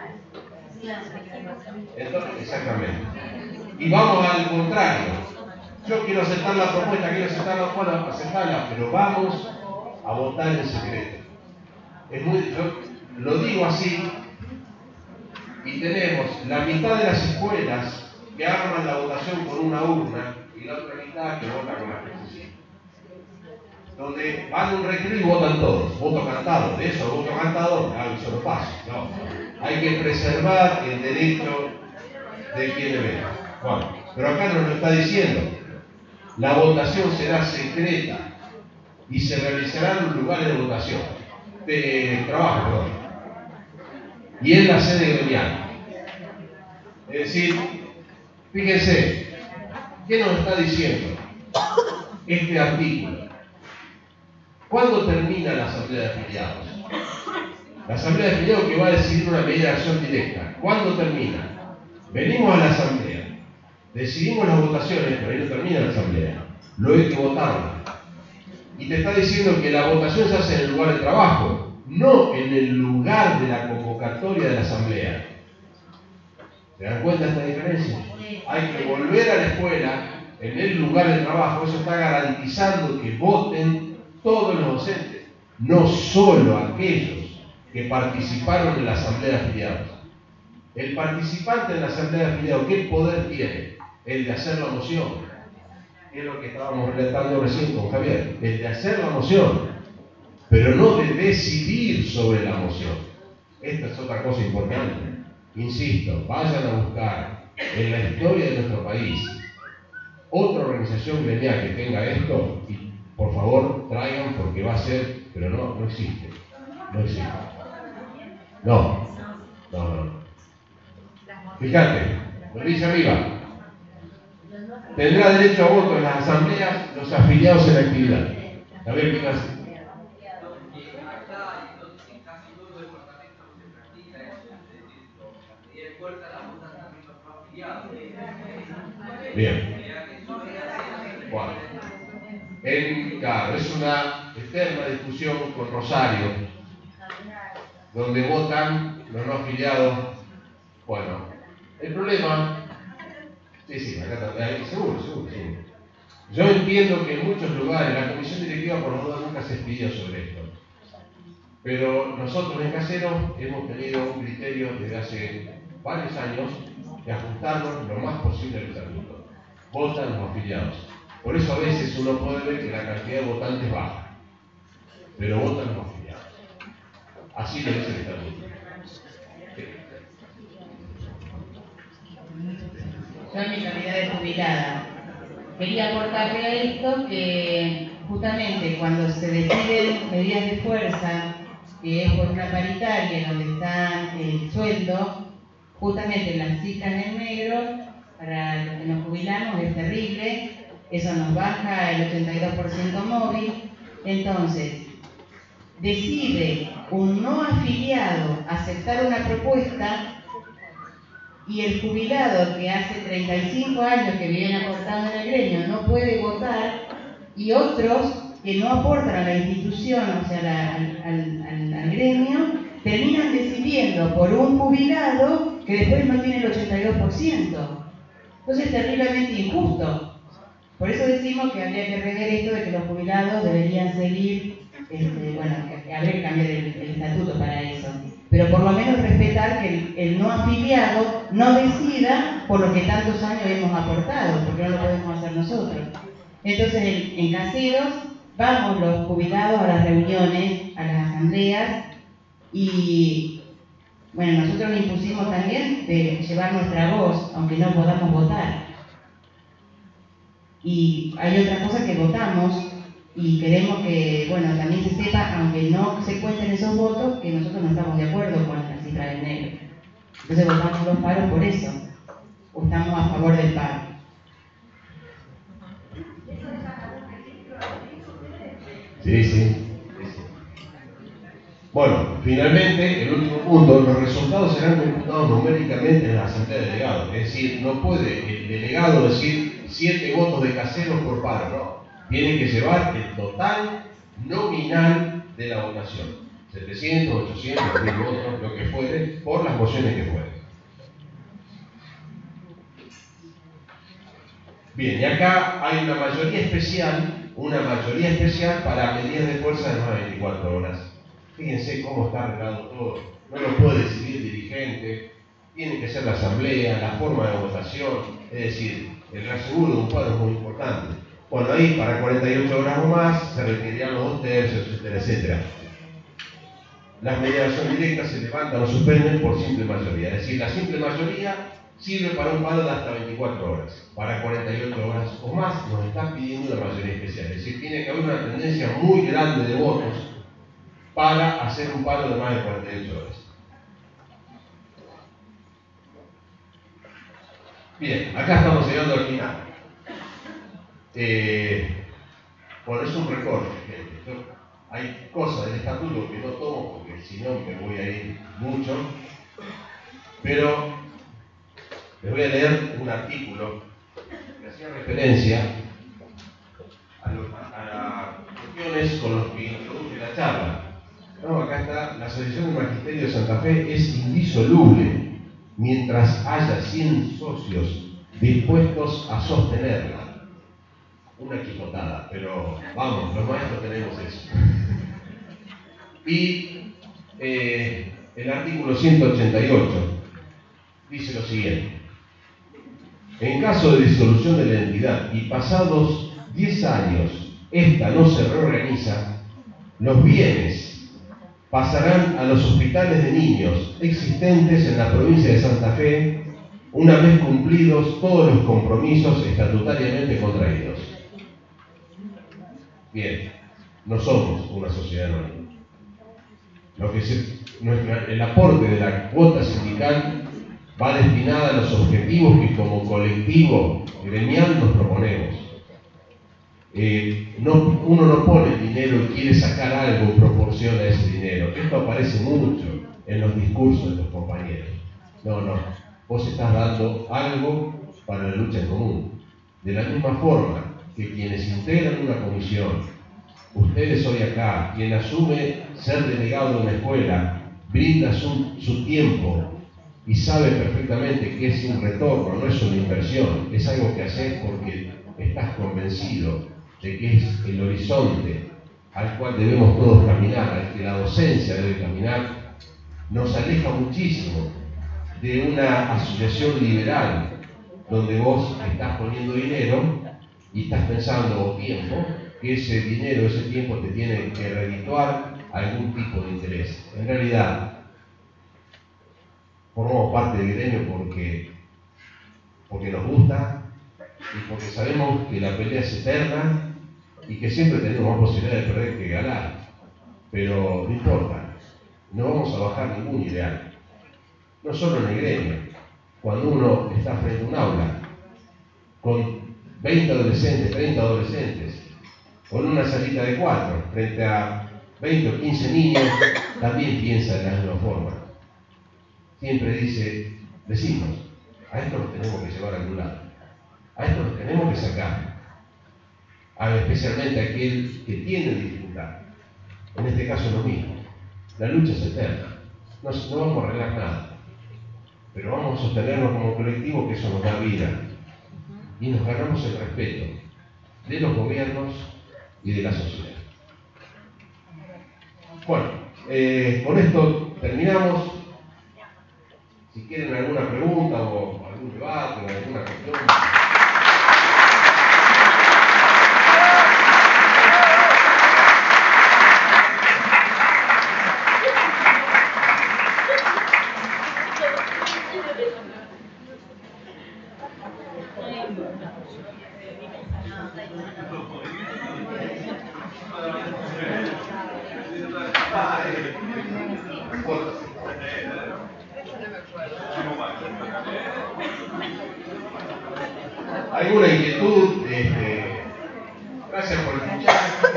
Entonces, exactamente. Y vamos al contrario. Yo quiero aceptar la propuesta, quiero aceptarla, bueno, aceptarla, pero vamos a votar en secreto. Es muy, yo lo digo así, y tenemos la mitad de las escuelas que arman la votación con una urna y la otra mitad que vota con la crucecita. Donde van a un recreo y votan todos, voto cantado, de eso, voto cantado, ah, eso no pasa, no. Hay que preservar el derecho de quienes ven. Bueno, pero acá nos lo está diciendo. La votación será secreta y se realizará en los lugares de votación, de trabajo, perdón, y en la sede gremial. Es decir, fíjense, ¿qué nos está diciendo este artículo? ¿Cuándo termina la asamblea de afiliados? La asamblea de afiliados que va a decidir una medida de acción directa. ¿Cuándo termina? Venimos a la asamblea, decidimos las votaciones, pero ahí no termina la asamblea. Luego hay que votarla. Y te está diciendo que la votación se hace en el lugar de trabajo, no en el lugar de la convocatoria de la asamblea. ¿Se dan cuenta de esta diferencia? Hay que volver a la escuela en el lugar de trabajo. Eso está garantizando que voten todos los docentes, no solo aquellos que participaron en la asamblea de afiliados. El participante en la asamblea de afiliados, ¿qué poder tiene? El de hacer la moción. Es lo que estábamos relatando recién con Javier. El de hacer la moción, pero no de decidir sobre la moción. Esta es otra cosa importante. Insisto, vayan a buscar en la historia de nuestro país otra organización gremial que tenga esto y por favor traigan porque va a ser, pero no, no existe. No existe. No, no, no. Fíjate, lo dice arriba. Tendrá derecho a voto en las asambleas los afiliados en la actividad. A ver qué pasa. Bien. Bueno. En, claro, es una eterna discusión con Rosario, donde votan los no afiliados. Bueno, el problema, sí, sí, acá también, seguro, seguro, seguro. Yo entiendo que en muchos lugares la comisión directiva por lo menos nunca se expidió sobre esto. Pero nosotros en Caseros hemos tenido un criterio desde hace varios años de ajustarnos lo más posible al estatuto. Votan los afiliados. Por eso a veces uno puede ver que la cantidad de votantes baja, pero votan los afiliados. Así lo dice el estatuto. Yo en mi calidad de jubilada quería aportarle a esto que justamente cuando se deciden medidas de fuerza, que es por una paritaria donde está el sueldo, justamente las cifras en negro para los que nos jubilamos es terrible. Eso nos baja el ochenta y dos por ciento móvil. Entonces, decide un no afiliado aceptar una propuesta y el jubilado que hace treinta y cinco años que viene aportando en el gremio no puede votar, y otros que no aportan a la institución, o sea, la, al, al, al, al gremio, terminan decidiendo por un jubilado que después no tiene el ochenta y dos por ciento. Entonces es terriblemente injusto. Por eso decimos que habría que rever esto de que los jubilados deberían seguir, este, bueno, que, que habría que cambiar el, el estatuto para eso. Pero por lo menos respetar que el, el no afiliado no decida por lo que tantos años hemos aportado, porque no lo podemos hacer nosotros. Entonces, en, en Caseros, vamos los jubilados a las reuniones, a las asambleas, y bueno, nosotros nos impusimos también de llevar nuestra voz, aunque no podamos votar. Y hay otras cosas que votamos y queremos que, bueno, también se sepa, aunque no se cuenten esos votos, que nosotros no estamos de acuerdo con la cifra del negro. Entonces votamos los paros por eso, o estamos a favor del paro. Sí, sí, sí. Bueno, finalmente, el último punto, los resultados serán computados numéricamente en la asamblea de delegados. Es decir, no puede el delegado decir siete votos de Caseros por paro, no. Tiene que llevar el total nominal de la votación. setecientos, ochocientos, mil votos, lo que fuere, por las mociones que fueren. Bien, y acá hay una mayoría especial, una mayoría especial para medidas de fuerza de más de veinticuatro horas. Fíjense cómo está arreglado todo. No lo puede decidir el dirigente, tiene que ser la asamblea, la forma de votación, es decir, el reaseguro de un paro es muy importante. Bueno, ahí para cuarenta y ocho horas o más se requerirán los dos tercios, etcétera, etcétera. Las mediaciones directas se levantan o suspenden por simple mayoría, es decir, la simple mayoría sirve para un paro de hasta veinticuatro horas. Para cuarenta y ocho horas o más nos está pidiendo una mayoría especial, es decir, tiene que haber una tendencia muy grande de votos para hacer un paro de más de cuarenta y ocho horas. Bien, acá estamos llegando al final. Eh, bueno, es un recorte, gente. Yo, hay cosas del estatuto que no tomo porque si no me voy a ir mucho, pero les voy a leer un artículo que hacía referencia a, lo, a las cuestiones con las que introduce la charla. No, acá está, la Asociación del Magisterio de Santa Fe es indisoluble mientras haya cien socios dispuestos a sostenerla. Una quijotada, pero vamos, los maestros tenemos eso. Y eh, el artículo ciento ochenta y ocho dice lo siguiente: en caso de disolución de la entidad y pasados diez años esta no se reorganiza, los bienes pasarán a los hospitales de niños existentes en la provincia de Santa Fe una vez cumplidos todos los compromisos estatutariamente contraídos. Bien, no somos una sociedad anónima. Lo que se, nuestra, el aporte de la cuota sindical va destinada a los objetivos que como colectivo gremial nos proponemos. Eh, no, uno no pone el dinero y quiere sacar algo en proporción a ese dinero. Esto aparece mucho en los discursos de los compañeros. No, no. vos estás dando algo para la lucha en común. De la misma forma que quienes integran una comisión, ustedes hoy acá, quien asume ser delegado de una escuela, brinda su, su tiempo y sabe perfectamente que es un retorno, no es una inversión, es algo que haces porque estás convencido de que es el horizonte al cual debemos todos caminar, al que la docencia debe caminar, nos aleja muchísimo de una asociación liberal donde vos estás poniendo dinero y estás pensando o tiempo que ese dinero, ese tiempo te tiene que redituar algún tipo de interés. En realidad, formamos parte del gremio porque, porque nos gusta y porque sabemos que la pelea es eterna y que siempre tenemos más posibilidad de perder que ganar. Pero no importa, no vamos a bajar ningún ideal. No solo en el gremio, cuando uno está frente a un aula con veinte adolescentes, treinta adolescentes, con una salita de cuatro, frente a veinte o quince niños, también piensa de la misma forma. Siempre dice, decimos, a esto los tenemos que llevar a algún lado, a esto los tenemos que sacar, a, especialmente aquel que tiene dificultad. En este caso es lo mismo, la lucha es eterna, no, no vamos a arreglar nada, pero vamos a sostenernos como colectivo, que eso nos da vida, y nos ganamos el respeto de los gobiernos y de la sociedad. Bueno, eh, con esto terminamos. Si quieren alguna pregunta o algún debate o alguna cuestión. ¿Alguna inquietud? Este, gracias por escuchar.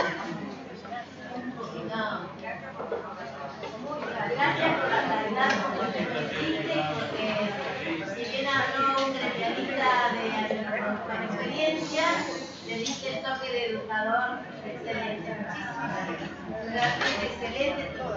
Gracias por la claridad con lo que hiciste, porque si bien habló un especialista de con experiencia, le diste el toque de educador excelente. Muchísimas gracias. Excelente todo.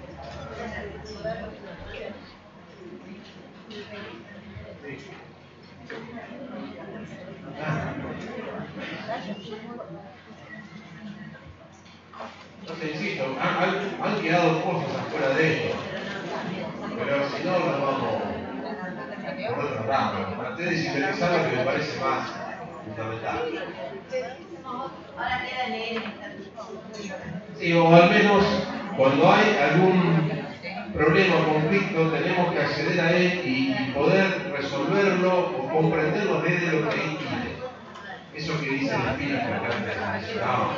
Entonces, insisto, han, han, han quedado cosas afuera de esto, pero si no, las vamos por otro ramo. Traté de sintetizar lo que me parece más fundamental. Ahora queda leer. Sí, o al menos cuando hay algún problema o conflicto, tenemos que acceder a él y, y poder resolverlo o comprenderlo desde lo que él quiere. Eso que dice el espíritu acá mencionábamos.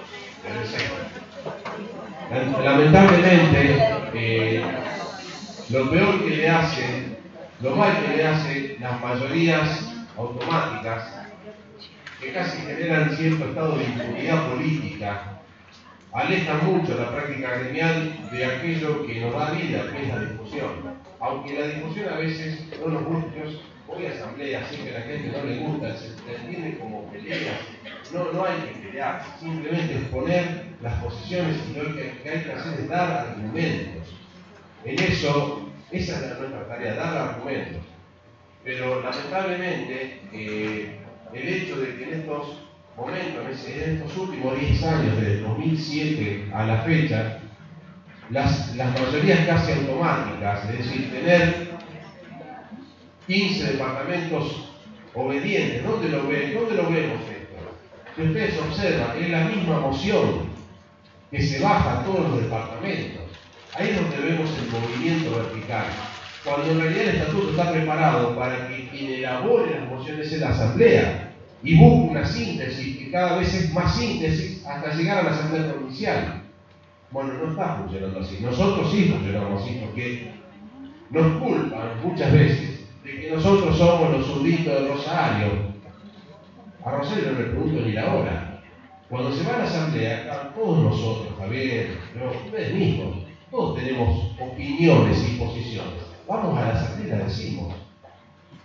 Lamentablemente, eh, lo peor que le hace, lo mal que le hace las mayorías automáticas, que casi generan cierto estado de impunidad política, alejan mucho la práctica gremial de aquello que nos da vida, que es la discusión. Aunque la discusión a veces no nos gusta, voy a asambleas, siempre a la gente no le gusta, se entiende como peleas. No, no hay que pelear, simplemente exponer las posiciones y lo que, que hay que hacer es dar argumentos. En eso, esa es la, nuestra tarea, dar argumentos. Pero lamentablemente, eh, el hecho de que en estos momentos, en estos últimos diez años, desde el dos mil siete a la fecha, las, las mayorías casi automáticas, es decir, tener quince departamentos obedientes, ¿dónde lo ven? ¿Dónde lo vemos esto? Si ustedes observan, es la misma moción que se baja a todos los departamentos. Ahí es donde vemos el movimiento vertical. Cuando en realidad el estatuto está preparado para que quien elabore las mociones es la asamblea y busque una síntesis, que cada vez es más síntesis hasta llegar a la asamblea provincial. Bueno, no está funcionando así. Nosotros sí funcionamos así, porque nos culpan muchas veces de que nosotros somos los zurditos de Rosario. A Rosario no le pregunto ni la hora. Cuando se va a la asamblea, todos nosotros, Javier, yo, ustedes mismos, todos tenemos opiniones y posiciones. Vamos a la asamblea y la decimos.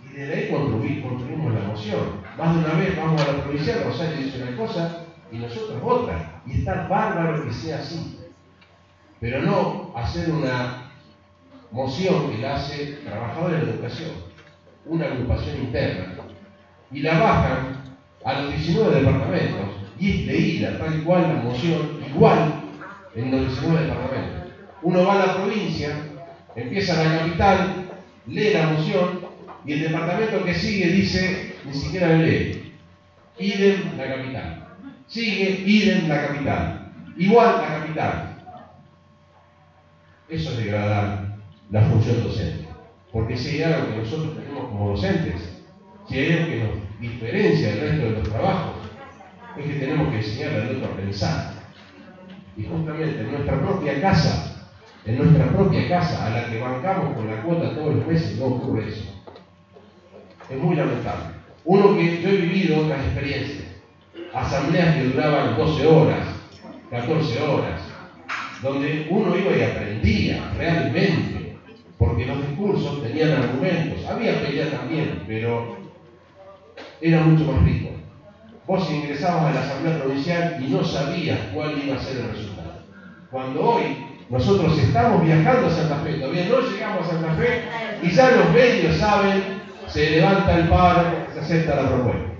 Y desde ahí construimos, construimos la moción. Más de una vez vamos a la provincial, Rosario dice una cosa y nosotros otra. Y está bárbaro que sea así. Pero no hacer una moción que la hace Trabajadores de la Educación, una agrupación interna, y la bajan a los diecinueve departamentos, y es leída tal cual la moción, igual en los diecinueve departamentos. Uno va a la provincia, empieza en la capital, lee la moción, y el departamento que sigue dice, ni siquiera lee, idem la capital. Sigue, idem la capital. Igual la capital. Eso es degradar la función docente. Porque si hay algo que nosotros tenemos como docentes, si hay algo que nos diferencia del resto de los trabajos, es que tenemos que enseñarle al otro a pensar. Y justamente en nuestra propia casa, en nuestra propia casa, a la que bancamos con la cuota todos los meses, no ocurre eso. Es muy lamentable. Uno que yo he vivido otras experiencias, asambleas que duraban doce horas, catorce horas, donde uno iba y aprendía realmente, porque los discursos tenían argumentos, había pelea también, pero era mucho más rico. Vos ingresabas a la asamblea provincial y no sabías cuál iba a ser el resultado. Cuando hoy nosotros estamos viajando a Santa Fe, todavía no llegamos a Santa Fe y ya los medios saben, se levanta el paro, se acepta la propuesta.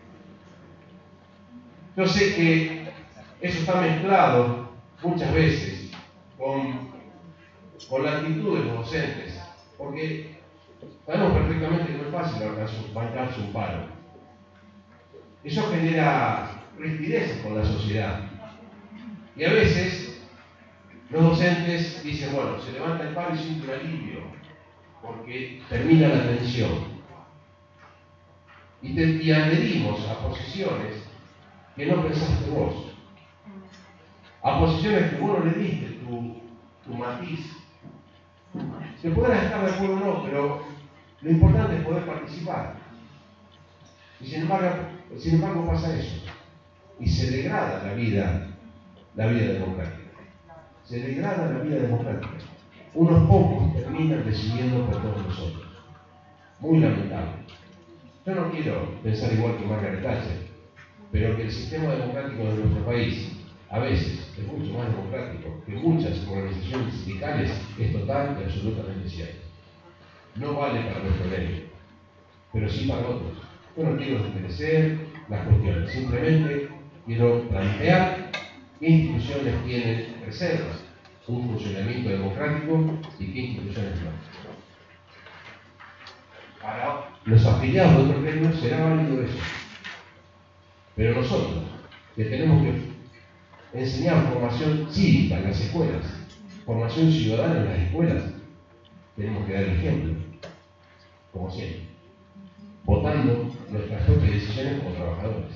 Yo sé que eso está mezclado muchas veces con, con la actitud de los docentes, porque sabemos perfectamente que no es fácil bancarse un paro. Eso genera rigidez con la sociedad. Y a veces los docentes dicen, bueno, se levanta el paro y siente un alivio, porque termina la tensión. Y, te, y adherimos a posiciones que no pensaste vos. A posiciones que vos no le diste tu, tu matiz. Te podrás estar de acuerdo o no, pero lo importante es poder participar. Y sin embargo, sin embargo pasa eso. Y se degrada la vida, la vida democrática. Se degrada la vida democrática. Unos pocos terminan decidiendo por todos nosotros. Muy lamentable. Yo no quiero pensar igual que Margaret Thatcher, pero que el sistema democrático de nuestro país a veces es mucho más democrático que muchas organizaciones sindicales, es total y absolutamente cierto. No vale para nuestro ley, pero sí para otros. Yo no quiero desmerecer las cuestiones, simplemente quiero plantear qué instituciones tienen reservas, un funcionamiento democrático y qué instituciones no. Para los afiliados de otros gremios será válido eso. Pero nosotros, que tenemos que enseñar formación cívica en las escuelas, formación ciudadana en las escuelas, tenemos que dar el ejemplo, como siempre, votando nuestras propias decisiones como trabajadores.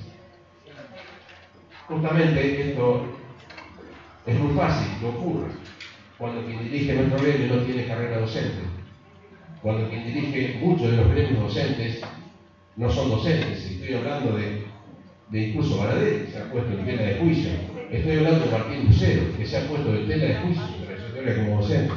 Justamente esto es muy fácil que ocurra cuando quien dirige nuestro gremio no tiene carrera docente, cuando quien dirige muchos de los gremios docentes no son docentes. Estoy hablando de, de incluso Baradel, que se ha puesto en tela de juicio. Estoy hablando de Martín Lucero, que se ha puesto en tela de juicio su trayectoria como docente.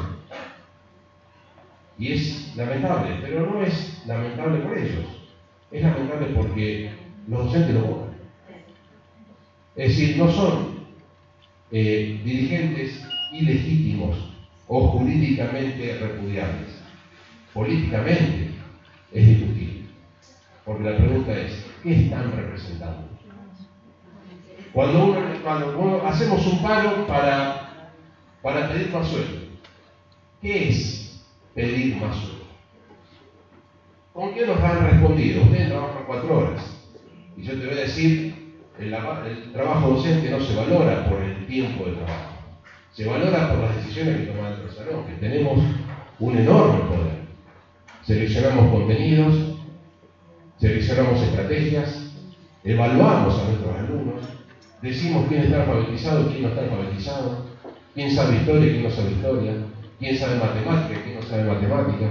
Y es lamentable, pero no es lamentable por ellos. Es lamentable porque los docentes lo votan. Es decir, no son eh, dirigentes ilegítimos o jurídicamente repudiables. Políticamente es discutible. Porque la pregunta es, ¿qué están representando? Cuando, uno, cuando uno, hacemos un paro para, para pedir más sueldo, ¿qué es pedir más sueldo? ¿Con qué nos han respondido? Ustedes trabajan cuatro horas. Y yo te voy a decir, el, el trabajo docente no se valora por el tiempo de trabajo. Se valora por las decisiones que toma el salón, que tenemos un enorme poder. Seleccionamos contenidos, seleccionamos estrategias, evaluamos a nuestros alumnos, decimos quién está alfabetizado y quién no está alfabetizado, quién sabe historia y quién no sabe historia, quién sabe matemática y quién no sabe matemática.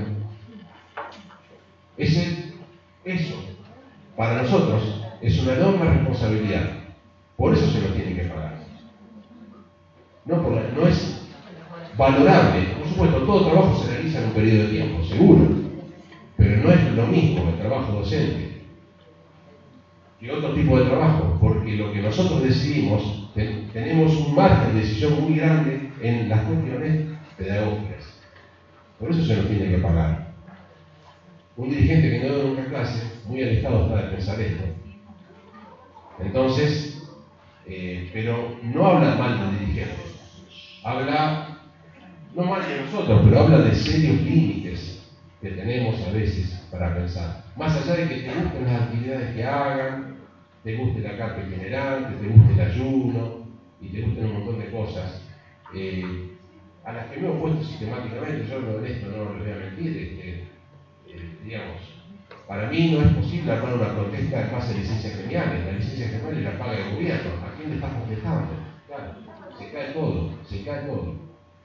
Ese, eso, para nosotros, es una enorme responsabilidad. Por eso se lo tienen que pagar. No, por la, no es valorable. Por supuesto, todo trabajo se realiza en un periodo de tiempo, seguro. pero no es lo mismo el trabajo docente que otro tipo de trabajo, porque lo que nosotros decidimos, ten, tenemos un margen de decisión muy grande en las cuestiones pedagógicas. Por eso se nos tiene que pagar. Un dirigente que no da una clase, muy alejado está de pensar esto. Entonces, eh, pero no habla mal del dirigente. Habla, no mal de nosotros, pero habla de serios límites que tenemos a veces para pensar. Más allá de que te gusten las actividades que hagan, te guste la carpa itinerante, te guste el ayuno y te gusten un montón de cosas, eh, a las que me he opuesto sistemáticamente. Yo lo honesto, no les voy a mentir, este, eh, digamos, para mí no es posible armar una protesta en base a licencias gremiales. La licencia gremial la paga el gobierno. ¿A quién le estás protestando? Claro, se cae todo, se cae todo.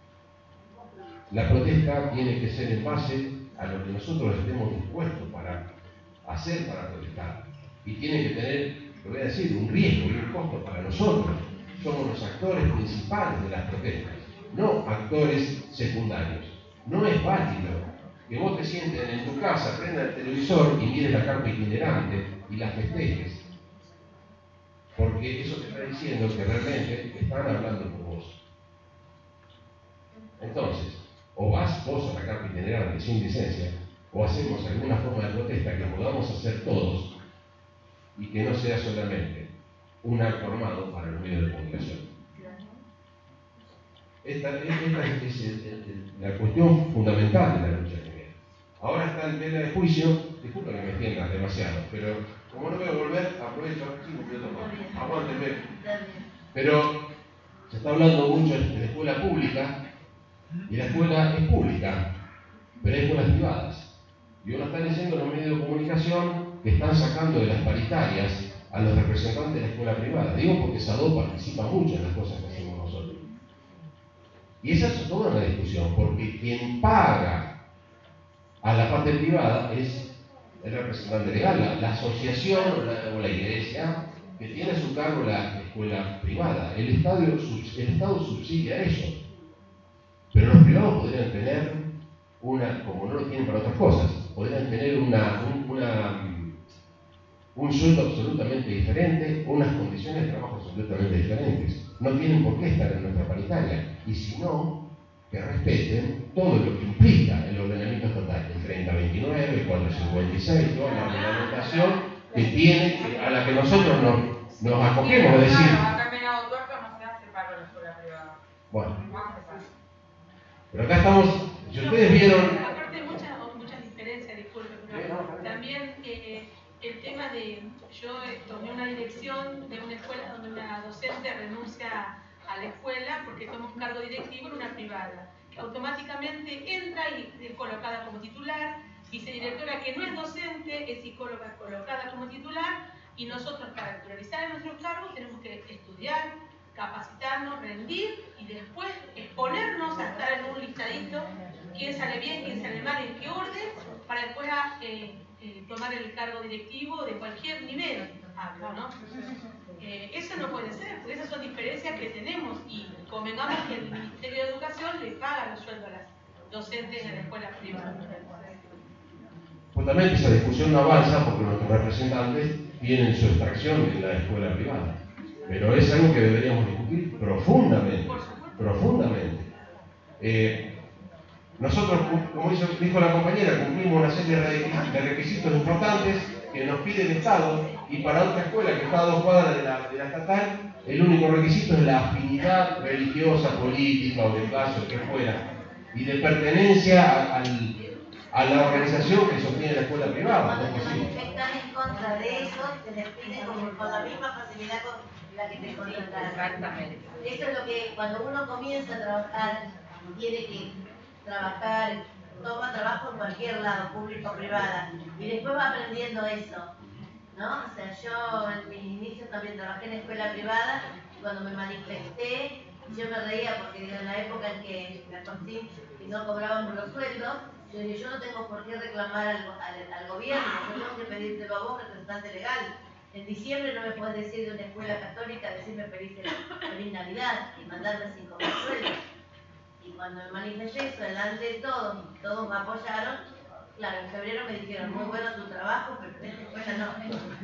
La protesta tiene que ser en base a lo que nosotros estemos dispuestos para hacer para protestar. Y tiene que tener, lo voy a decir, un riesgo y un costo para nosotros. Somos los actores principales de las protestas, no actores secundarios. No es válido que vos te sientes en tu casa, prendas el televisor y mires la carpa itinerante y la festejes. Porque eso te está diciendo que realmente están hablando por vos. Entonces, o vas vos a la carpa itinerante sin licencia, o hacemos alguna forma de protesta que podamos hacer todos y que no sea solamente un acto armado para los medios de comunicación. Esta, esta es, es, es, es la cuestión fundamental de la lucha gremial. Ahora está en tela de juicio, disculpa que me extienda demasiado, pero como no voy a volver, aprovecho cinco minutos más. Aguántenme. Pero se está hablando mucho de la escuela pública, y la escuela es pública, pero hay escuelas privadas. Y uno está diciendo en los medios de comunicación que están sacando de las paritarias a los representantes de la escuela privada. Digo porque SADO participa mucho en las cosas que hacemos nosotros. Y esa es toda una discusión, porque quien paga a la parte privada es el representante legal, la, la asociación o la, o la iglesia que tiene a su cargo la escuela privada. El Estado, el Estado subsidia eso. Pero los privados podrían tener una, como no lo tienen para otras cosas, podrían tener una, un, una, un sueldo absolutamente diferente, unas condiciones de trabajo absolutamente diferentes. No tienen por qué estar en nuestra paritaria. Y si no, que respeten todo lo que implica el ordenamiento estatal, el treinta veintinueve, el cuatrocientos cincuenta y seis, toda la reglamentación que tiene, que, a la que nosotros nos, nos acogemos, es decir. Bueno. Pero acá estamos, si ustedes vieron. Aparte, muchas, muchas diferencias, disculpe, pero también eh, el tema de. Yo tomé una dirección de una escuela donde una docente renuncia a la escuela porque toma un cargo directivo en una privada, que automáticamente entra y es colocada como titular, vicedirectora que no es docente, es psicóloga colocada como titular, y nosotros para priorizar en nuestros cargos tenemos que estudiar, capacitarnos, rendir y después exponernos a estar en un listadito, quién sale bien, quién sale mal, en qué orden, para después a, eh, eh, tomar el cargo directivo de cualquier nivel, hablo, ¿no? Eh, eso no puede ser, porque esas son diferencias que tenemos y convengamos que el Ministerio de Educación le paga los sueldos a las docentes en la escuela privada. Justamente esa discusión no avanza porque nuestros representantes tienen su extracción en la escuela privada. Pero es algo que deberíamos discutir profundamente, profundamente. Eh, nosotros, como dijo la compañera, cumplimos una serie de requisitos importantes que nos pide el Estado, y para otra escuela que está a dos cuadras de la, de la estatal, el único requisito es la afinidad religiosa, política o de clase o que fuera, y de pertenencia a, al, a la organización que sostiene la escuela privada. Cuando te manifestan en contra de eso, te les piden como con la misma facilidad con la que te conectas. Exactamente. Eso es lo que cuando uno comienza a trabajar, tiene que trabajar, toma trabajo en cualquier lado, público o privada, y después va aprendiendo eso, ¿no? O sea, yo en mis inicios también trabajé en escuela privada, y cuando me manifesté, yo me reía porque en la época en que la CONCIN y no cobrábamos los sueldos, yo dije, yo no tengo por qué reclamar al, al, al gobierno, yo tengo que pedírtelo a vos, representante legal. En diciembre no me puedes decir de una escuela católica, decirme feliz, feliz Navidad y mandarme cinco mil sueldos. Y cuando me manifesté eso delante de todos, todos me apoyaron, Claro, en febrero me dijeron, muy bueno tu trabajo, pero en esta escuela no.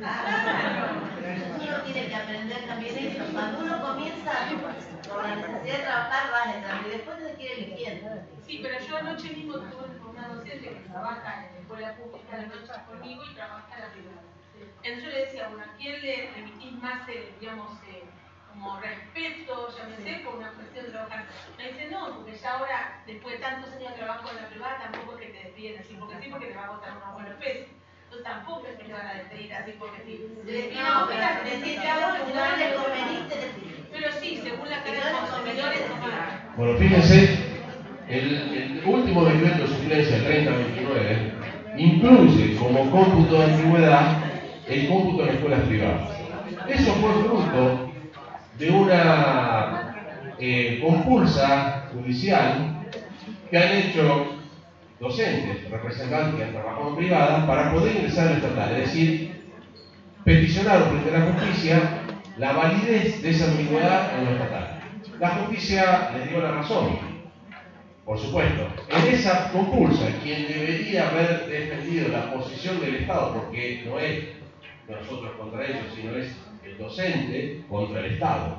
Uno tiene que aprender también eso. Cuando uno comienza con la necesidad de trabajar, vas a entrar y después te quiere eligiendo. Sí, pero yo anoche mismo tuve con una docente que trabaja en la escuela pública, la noche conmigo y trabaja en la privada. Entonces yo le decía, bueno, ¿a quién le remitís más, eh, digamos, eh, como respeto, ya me sé, por una cuestión de trabajar? Me dice, no, porque ya ahora, después de tantos años de trabajo en la privada, tampoco es que te despiden así porque sí, porque te va a costar unos buenos pesos. Entonces tampoco es que te van a despedir así porque sí. No, pero decirte a vos, si no le conveniste, decir. Pero sí, según la cara de los consumidores, bueno, fíjense, el, el último decreto de suplencia, el treinta veintinueve, incluye como cómputo de antigüedad el cómputo en escuelas privadas. Eso fue fruto de una eh, compulsa judicial que han hecho docentes, representantes que han trabajado en privadas para poder ingresar al estatal, es decir, peticionaron frente a la justicia la validez de esa antigüedad en lo estatal. La justicia les dio la razón, por supuesto. En esa compulsa, quien debería haber defendido la posición del Estado, porque no es nosotros contra ellos, sino es el docente contra el Estado.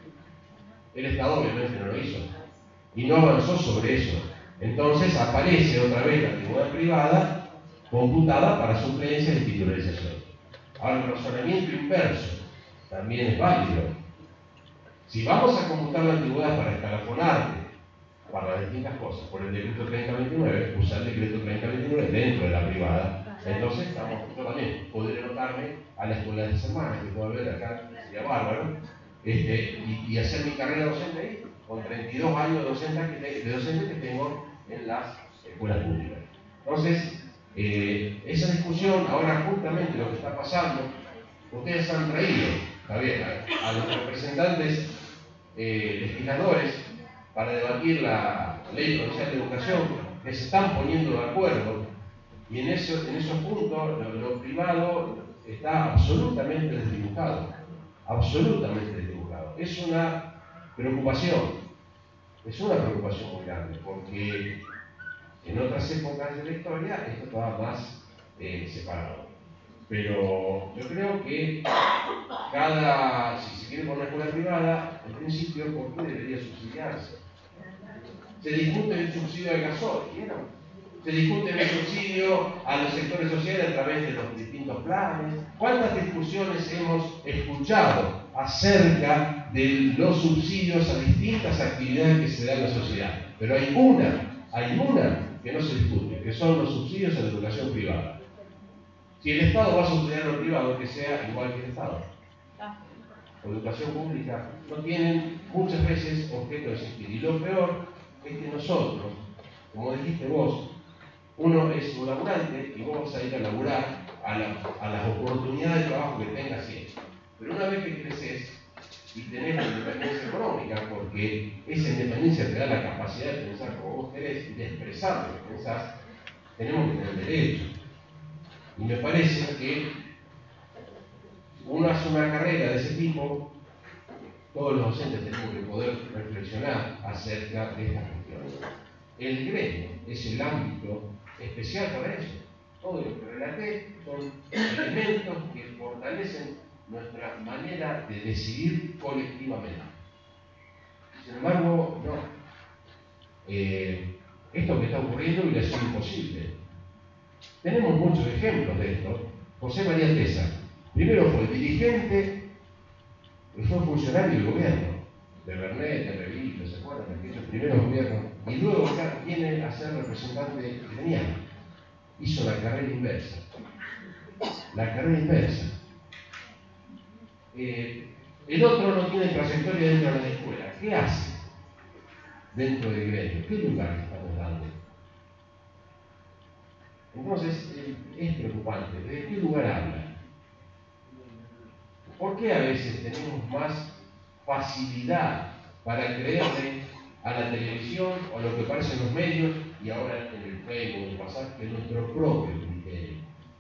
El Estado obviamente no lo hizo y no avanzó sobre eso. Entonces aparece otra vez la antigüedad privada computada para suplencia y titularización. Ahora, el razonamiento inverso también es válido. Si vamos a computar la antigüedad para escalafonarte para las distintas cosas por el decreto treinta veintinueve, usar el decreto treinta veintinueve dentro de la privada, entonces estamos, yo también podré anotarme a la escuela de semanas que puedo ver acá, sería bárbaro, este, y, y hacer mi carrera docente ahí, con treinta y dos años de docente que, te, de docente que tengo en las escuelas públicas. Entonces, eh, esa discusión, ahora justamente lo que está pasando, ustedes han traído, Javier, a, a los representantes eh, legisladores para debatir la ley provincial de educación, que se están poniendo de acuerdo, y en, eso, en esos puntos lo, lo privado está absolutamente desdibujado, absolutamente desdibujado. Es una preocupación, es una preocupación muy grande, porque en otras épocas de la historia esto estaba más eh, separado. Pero yo creo que cada, si se quiere poner escuela privada, en principio, ¿por qué debería subsidiarse? Se discute el subsidio al gasoil, ¿no? Se discute el subsidio a los sectores sociales a través de los distintos planes. ¿Cuántas discusiones hemos escuchado acerca de los subsidios a distintas actividades que se dan en la sociedad? Pero hay una, hay una que no se discute, que son los subsidios a la educación privada. Si el Estado va a subsidiar a lo privado, que sea igual que el Estado. La educación pública no tienen muchas veces objeto de existir. Y lo peor es que nosotros, como dijiste vos, uno es un laburante y vos vas a ir a laburar a, la, a las oportunidades de trabajo que tengas siempre. Pero una vez que creces y tenés la independencia económica, porque esa independencia te da la capacidad de pensar como vos querés y de expresar lo que pensás, tenemos que tener derecho. Y me parece que uno hace una carrera de ese tipo, todos los docentes tenemos que poder reflexionar acerca de estas cuestiones. El gremio es el ámbito especial para eso. Todo lo que relaté son elementos que fortalecen nuestra manera de decidir colectivamente. Sin embargo, no. Eh, esto que está ocurriendo hubiera sido imposible. Tenemos muchos ejemplos de esto. José María Tesa, primero fue dirigente y fue funcionario del gobierno, de Bernet, de Revilla, ¿se acuerdan? De aquellos primeros gobiernos. Y luego acá viene a ser representante gremial. Hizo la carrera inversa. La carrera inversa. Eh, el otro no tiene trayectoria dentro de la escuela. ¿Qué hace dentro del gremio? ¿Qué lugar le estamos dando? Entonces, eh, es preocupante. ¿De qué lugar habla? ¿Por qué a veces tenemos más facilidad para creerle a la televisión o a lo que aparece en los medios y ahora en el Facebook, en el WhatsApp, que es nuestro propio criterio?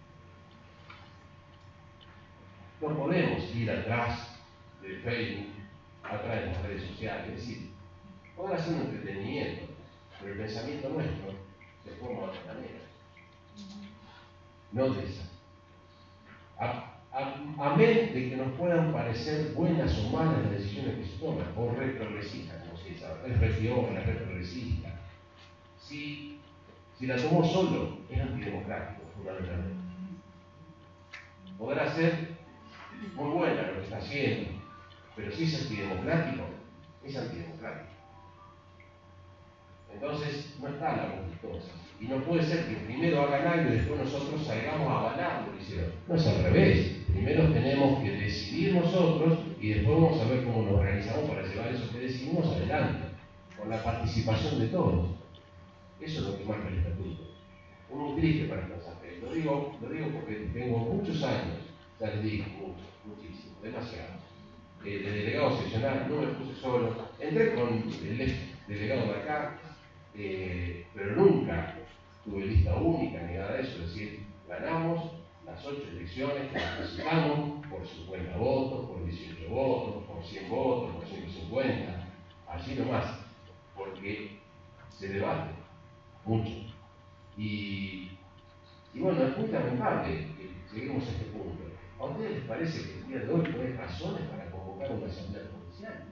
No podemos ir atrás del Facebook, atrás de las redes sociales. Es decir, podrá ser un entretenimiento, pero el pensamiento nuestro se forma de otra manera. no de esa. A, a, amén de que nos puedan parecer buenas o malas las decisiones que se toman, o re progresistas, como se dice ahora, es re piola, re progresista. Si, si la tomó solo, es antidemocrático, fundamentalmente. Podrá ser muy buena lo que está haciendo, pero si es antidemocrático, es antidemocrático. Entonces, no está la multitosa. Y no puede ser que primero hagan algo y después nosotros salgamos a avalar lo que hicieron. No es al revés. Primero tenemos que decidir nosotros y después vamos a ver cómo nos organizamos para llevar eso que decidimos adelante, con la participación de todos. Eso es lo que marca el estatuto. Es muy triste para el mensaje. Lo digo, lo digo porque tengo muchos años, ya les digo, muchos, muchísimo, demasiado. Eh, de delegado seccional, no me puse solo. Entré con el ex delegado de acá, eh, pero nunca tuve lista única ni nada de eso. Es decir, ganamos las ocho elecciones que participamos por cincuenta votos, por dieciocho votos, por cien votos, por ciento cincuenta, así nomás, porque se debate mucho. Y, y bueno, es muy lamentable que lleguemos a este punto. ¿A ustedes les parece que el día de hoy no hay razones para convocar una asamblea provincial?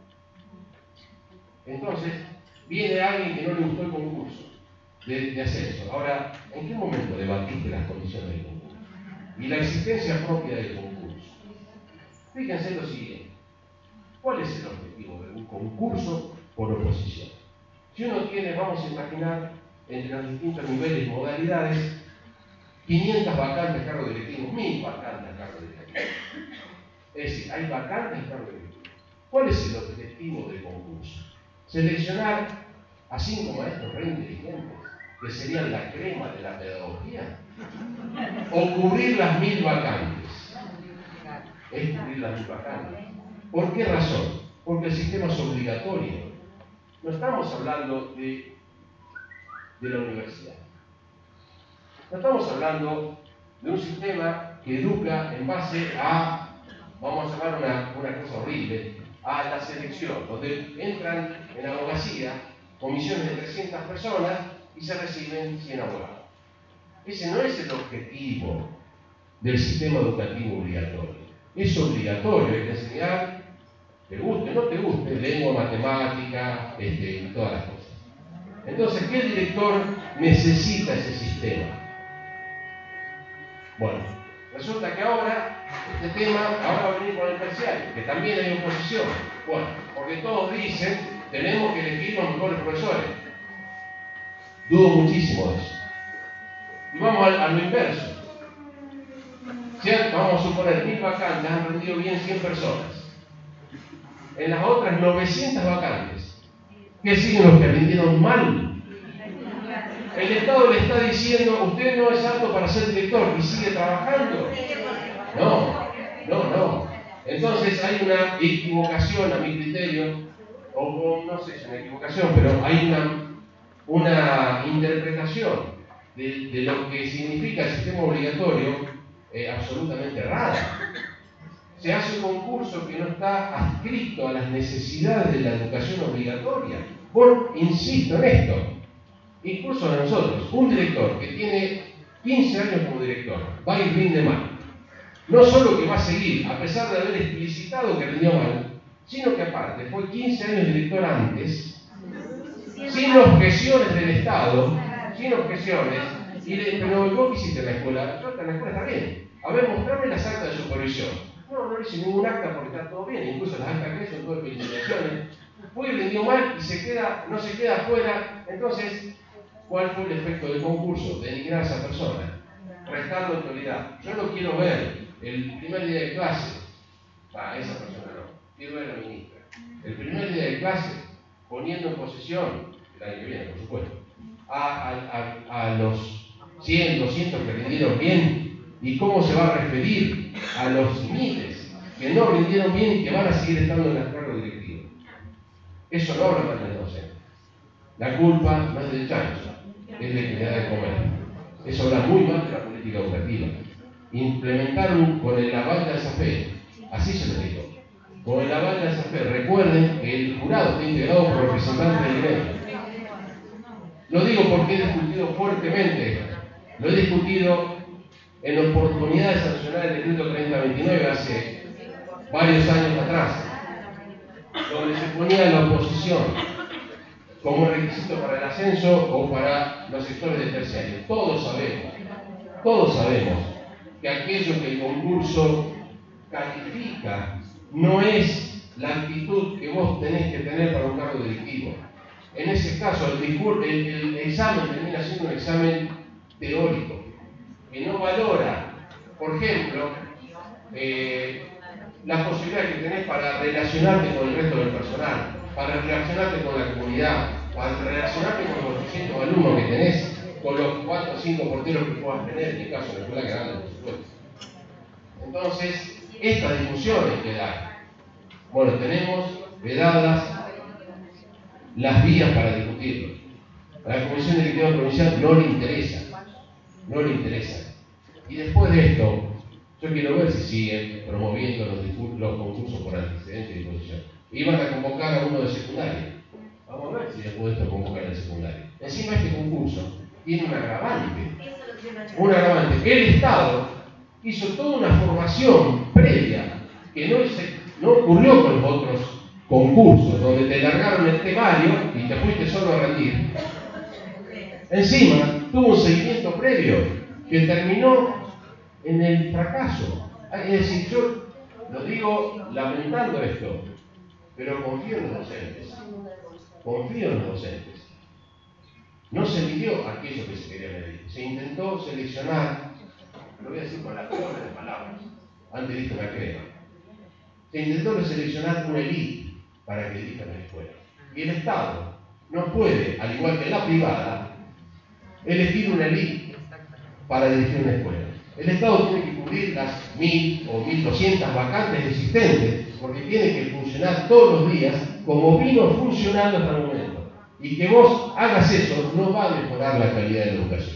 Entonces, viene alguien que no le gustó el concurso de, de ascenso. Ahora, ¿en qué momento debatiste las condiciones del concurso? Y la existencia propia del concurso. Fíjense lo siguiente. ¿Cuál es el objetivo de un concurso por oposición? Si uno tiene, vamos a imaginar, entre los distintos niveles y modalidades, quinientas vacantes a cargo directivo, mil vacantes a cargo directivo. Es decir, hay vacantes a cargo directivo. ¿Cuál es el objetivo del concurso? Seleccionar a cinco maestros re inteligentes, que serían la crema de la pedagogía, o cubrir las mil vacantes. Es cubrir las mil vacantes. ¿Por qué razón? Porque el sistema es obligatorio. No estamos hablando de, de la universidad. No estamos hablando de un sistema que educa en base a, vamos a llamar una, una cosa horrible, a la selección, donde entran en abogacía comisiones de trescientas personas y se reciben cien abogados. Ese no es el objetivo del sistema educativo obligatorio. Es obligatorio, hay que enseñar, te guste o no te guste, lengua, matemática, este, y todas las cosas. Entonces, ¿qué director necesita ese sistema? Bueno, resulta que ahora, este tema, ahora va a venir con el terciario, que también hay oposición. Bueno, porque todos dicen, tenemos que elegir los mejores profesores. Dudo muchísimo de eso. Y vamos a, a lo inverso. Si vamos a suponer mil vacantes, han rendido bien cien personas. En las otras novecientas vacantes, ¿qué siguen los que rindieron mal? El Estado le está diciendo, usted no es apto para ser director y sigue trabajando. No, no, no. Entonces hay una equivocación a mi criterio, o, o no sé si es una equivocación, pero hay una, una interpretación de, de lo que significa el sistema obligatorio eh, absolutamente errada. Se hace un concurso que no está adscrito a las necesidades de la educación obligatoria. Por, insisto en esto, incluso a nosotros, un director que tiene quince años como director, va y rinde mal. No solo que va a seguir, a pesar de haber explicitado que rindió mal, sino que aparte fue quince años director antes, sin objeciones del Estado, sin objeciones, y le, pero vos qué hiciste en la escuela, yo en la escuela está bien. A ver, mostrame las actas de supervisión. No, no hice ningún acta porque está todo bien, incluso las actas que son todas felicitaciones. Fue y rindió mal y se queda, no se queda afuera. Entonces, ¿cuál fue el efecto del concurso? Denigrar a esa persona, restarle autoridad. Yo no quiero ver el primer día de clase, a esa persona no, quiero ver a la ministra. El primer día de clase, poniendo en posesión, el año que viene, por supuesto, a, a, a, a los cien, doscientos que rindieron bien. ¿Y cómo se va a referir a los miles que no rindieron bien y que van a seguir estando en las cargos directivos? Eso no habla mal del docente. La culpa no es del chancho, es de que le da de comer. Eso habla muy mal de la política educativa. Implementaron con el aval de ASAFE, así se lo digo, con el aval de ASAFE. Recuerden que el jurado está integrado por representantes del gremio. Lo digo porque he discutido fuertemente Lo he discutido en la oportunidad de sancionar el decreto treinta veintinueve hace varios años atrás, donde se ponía la oposición como requisito para el ascenso o para los sectores de terciario. Todos sabemos, todos sabemos que aquello que el concurso califica no es la actitud que vos tenés que tener para un cargo directivo. En ese caso, el, discur- el, el examen termina siendo un examen teórico, que no valora, por ejemplo, eh, la posibilidad que tenés para relacionarte con el resto del personal, para relacionarte con la comunidad, para relacionarte con los ochocientos alumnos que tenés, con los cuatro o cinco porteros que puedas tener, en el caso de la escuela grande, por supuesto. Entonces, esta discusión hay que dar. Bueno, tenemos vedadas las vías para discutirlo. A la Comisión Directiva Provincial no le interesa, no le interesa. Y después de esto, yo quiero ver si siguen promoviendo los, discursos, los concursos por antecedente y disposición. Iban a convocar a uno de secundaria. Vamos a ver si después de esto convocan al secundario. Encima este concurso tiene un agravante. Un agravante que el Estado hizo toda una formación previa que no, se, no ocurrió con los otros concursos, donde te largaron el temario y te fuiste solo a rendir. Encima tuvo un seguimiento previo que terminó en el fracaso. Es decir, yo lo digo lamentando esto, pero confío en los docentes. Confío en los docentes. No se midió aquello que se quería medir. Se intentó seleccionar, lo voy a decir con las peores de palabras, antes dije una crema. Se intentó seleccionar una élite para que dirija la escuela. Y el Estado no puede, al igual que la privada, elegir una élite para dirigir una escuela. El Estado tiene que cubrir las mil o mil doscientas vacantes existentes, porque tiene que funcionar todos los días como vino funcionando hasta el momento. Y que vos hagas eso no va a mejorar la calidad de la educación.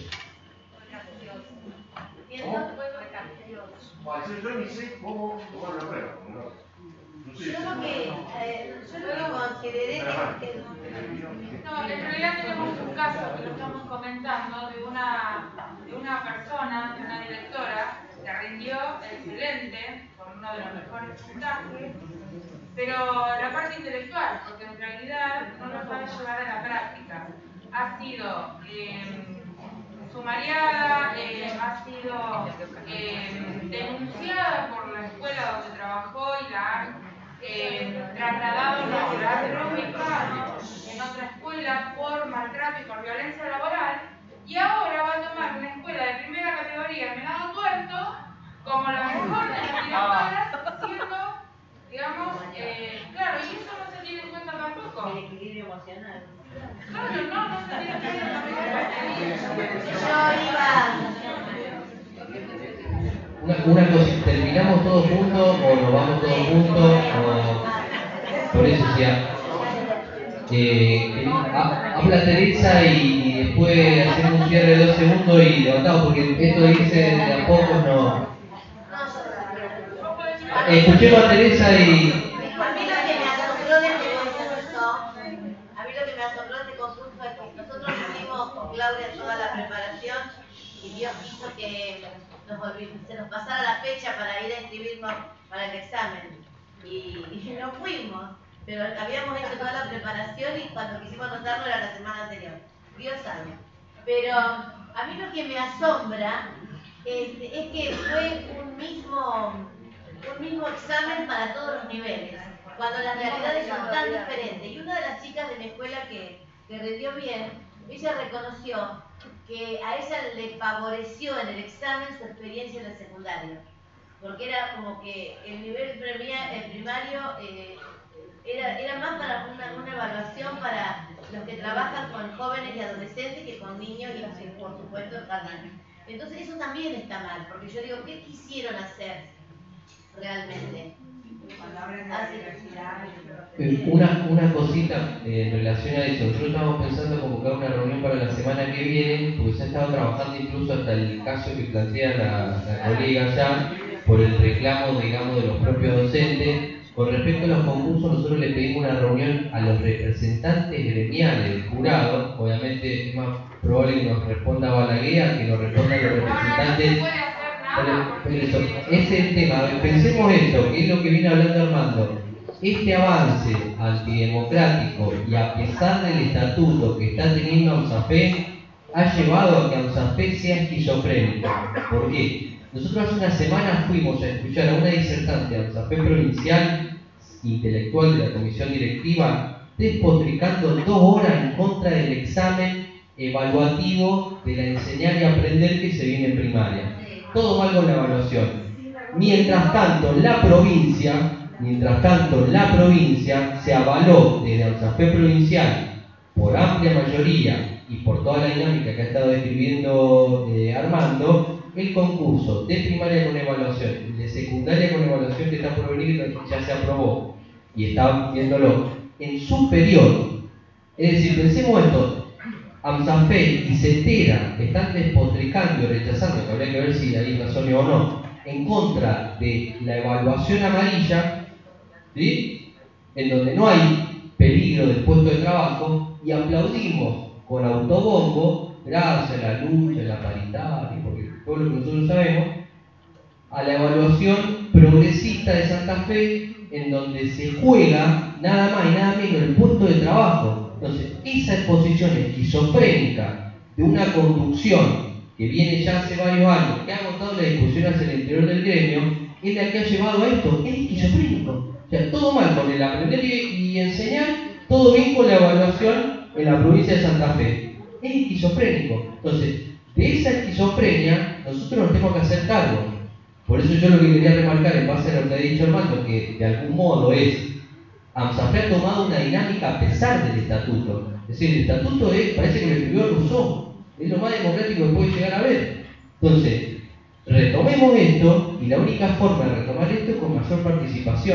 Yo ni sé cómo tomar la prueba. No, no sé. Yo lo que, eh, yo lo que consideré que... No, en realidad tenemos un caso que lo estamos comentando de una, de una persona, de una directora, que rindió excelente, con uno de los mejores puntajes, pero la parte intelectual, porque en realidad no lo puede llevar a la práctica. Ha sido eh, sumariada, eh, ha sido eh, denunciada por la escuela donde trabajó y la han eh, trasladado, no, la han reubicado en otra escuela por maltrato y por violencia laboral, y ahora va a tomar una escuela de primera categoría en Venado Tuerto como la mejor de las directoras, siendo, digamos, eh, claro, y eso no se tiene en cuenta tampoco. El equilibrio emocional. Claro, no, no se tiene en cuenta tampoco. Yo iba... Una, una cosa, ¿terminamos todos juntos o nos vamos todos juntos? O... Por eso decía, eh, ha, habla Teresa y, y después hacemos un cierre de dos segundos y levantamos, porque esto de irse de a poco no... Eh, escuchemos a Teresa y... A mí lo que me asombró de este concurso, a mí lo que me asombró de este concurso es que nosotros hicimos con Claudia toda la preparación y Dios hizo que nos olvid- se nos pasara la fecha para ir a inscribirnos para el examen. Y, y no fuimos, pero habíamos hecho toda la preparación y cuando quisimos anotarlo era la semana anterior. Dios sabe. Pero a mí lo que me asombra es, es que fue un mismo... un mismo examen para todos los niveles, cuando las realidades son tan diferentes. Y una de las chicas de mi escuela que, que rindió bien, ella reconoció que a ella le favoreció en el examen su experiencia en el secundario, porque era como que el nivel premia, el primario eh, era, era más para una, una evaluación para los que trabajan con jóvenes y adolescentes que con niños y por supuesto jardines. Entonces eso también está mal, porque yo digo, ¿qué quisieron hacer realmente? Una, una cosita eh, en relación a eso. Nosotros estamos pensando convocar una reunión para la semana que viene, porque se ha estado trabajando incluso hasta el caso que plantea la, la colega ya, por el reclamo, digamos, de los propios docentes, con respecto a los concursos, nosotros le pedimos una reunión a los representantes gremiales del jurado. Obviamente es más probable que nos responda Balaguer a que nos respondan los representantes. Pero, pero eso, ese es el tema. A ver, pensemos esto, que es lo que viene hablando Armando. Este avance antidemocrático y a pesar del estatuto que está teniendo AMSAFE, ha llevado a que AMSAFE sea esquizofrénica. ¿Por qué? Nosotros hace unas semanas fuimos a escuchar a una disertante de AMSAFE provincial, intelectual de la comisión directiva, despotricando dos horas en contra del examen evaluativo de la enseñar y aprender que se viene en primaria. Todo mal con la evaluación. Mientras tanto, la provincia, mientras tanto, la provincia se avaló desde AMSAFE provincial por amplia mayoría y por toda la dinámica que ha estado describiendo eh, Armando, el concurso de primaria con evaluación y de secundaria con evaluación que está por venir ya se aprobó y está viéndolo en superior. Es decir, pensemos esto. AMSAFE y CETERA están despotricando y rechazando, que habría que ver si hay razón o no, en contra de la evaluación amarilla, ¿sí? En donde no hay peligro del puesto de trabajo, y aplaudimos con autobombo, gracias a la lucha, a la paritaria, porque todo lo que nosotros sabemos, a la evaluación progresista de Santa Fe, en donde se juega nada más y nada menos el puesto de trabajo. Entonces, esa exposición esquizofrénica de una conducción que viene ya hace varios años, que ha agotado la discusión hacia el interior del gremio, es la que ha llevado a esto. Es esquizofrénico. O sea, todo mal con el aprender y, y enseñar, todo bien con la evaluación en la provincia de Santa Fe. Es esquizofrénico. Entonces, de esa esquizofrenia, nosotros nos tenemos que hacer cargo. Por eso yo lo que quería remarcar en base a lo que ha dicho Armando, que de algún modo es, AMSAFE ha tomado una dinámica a pesar del estatuto. Es decir, el estatuto es, parece que lo escribió Rousseau, es lo más democrático que puede llegar a haber. Entonces, retomemos esto, y la única forma de retomar esto es con mayor participación.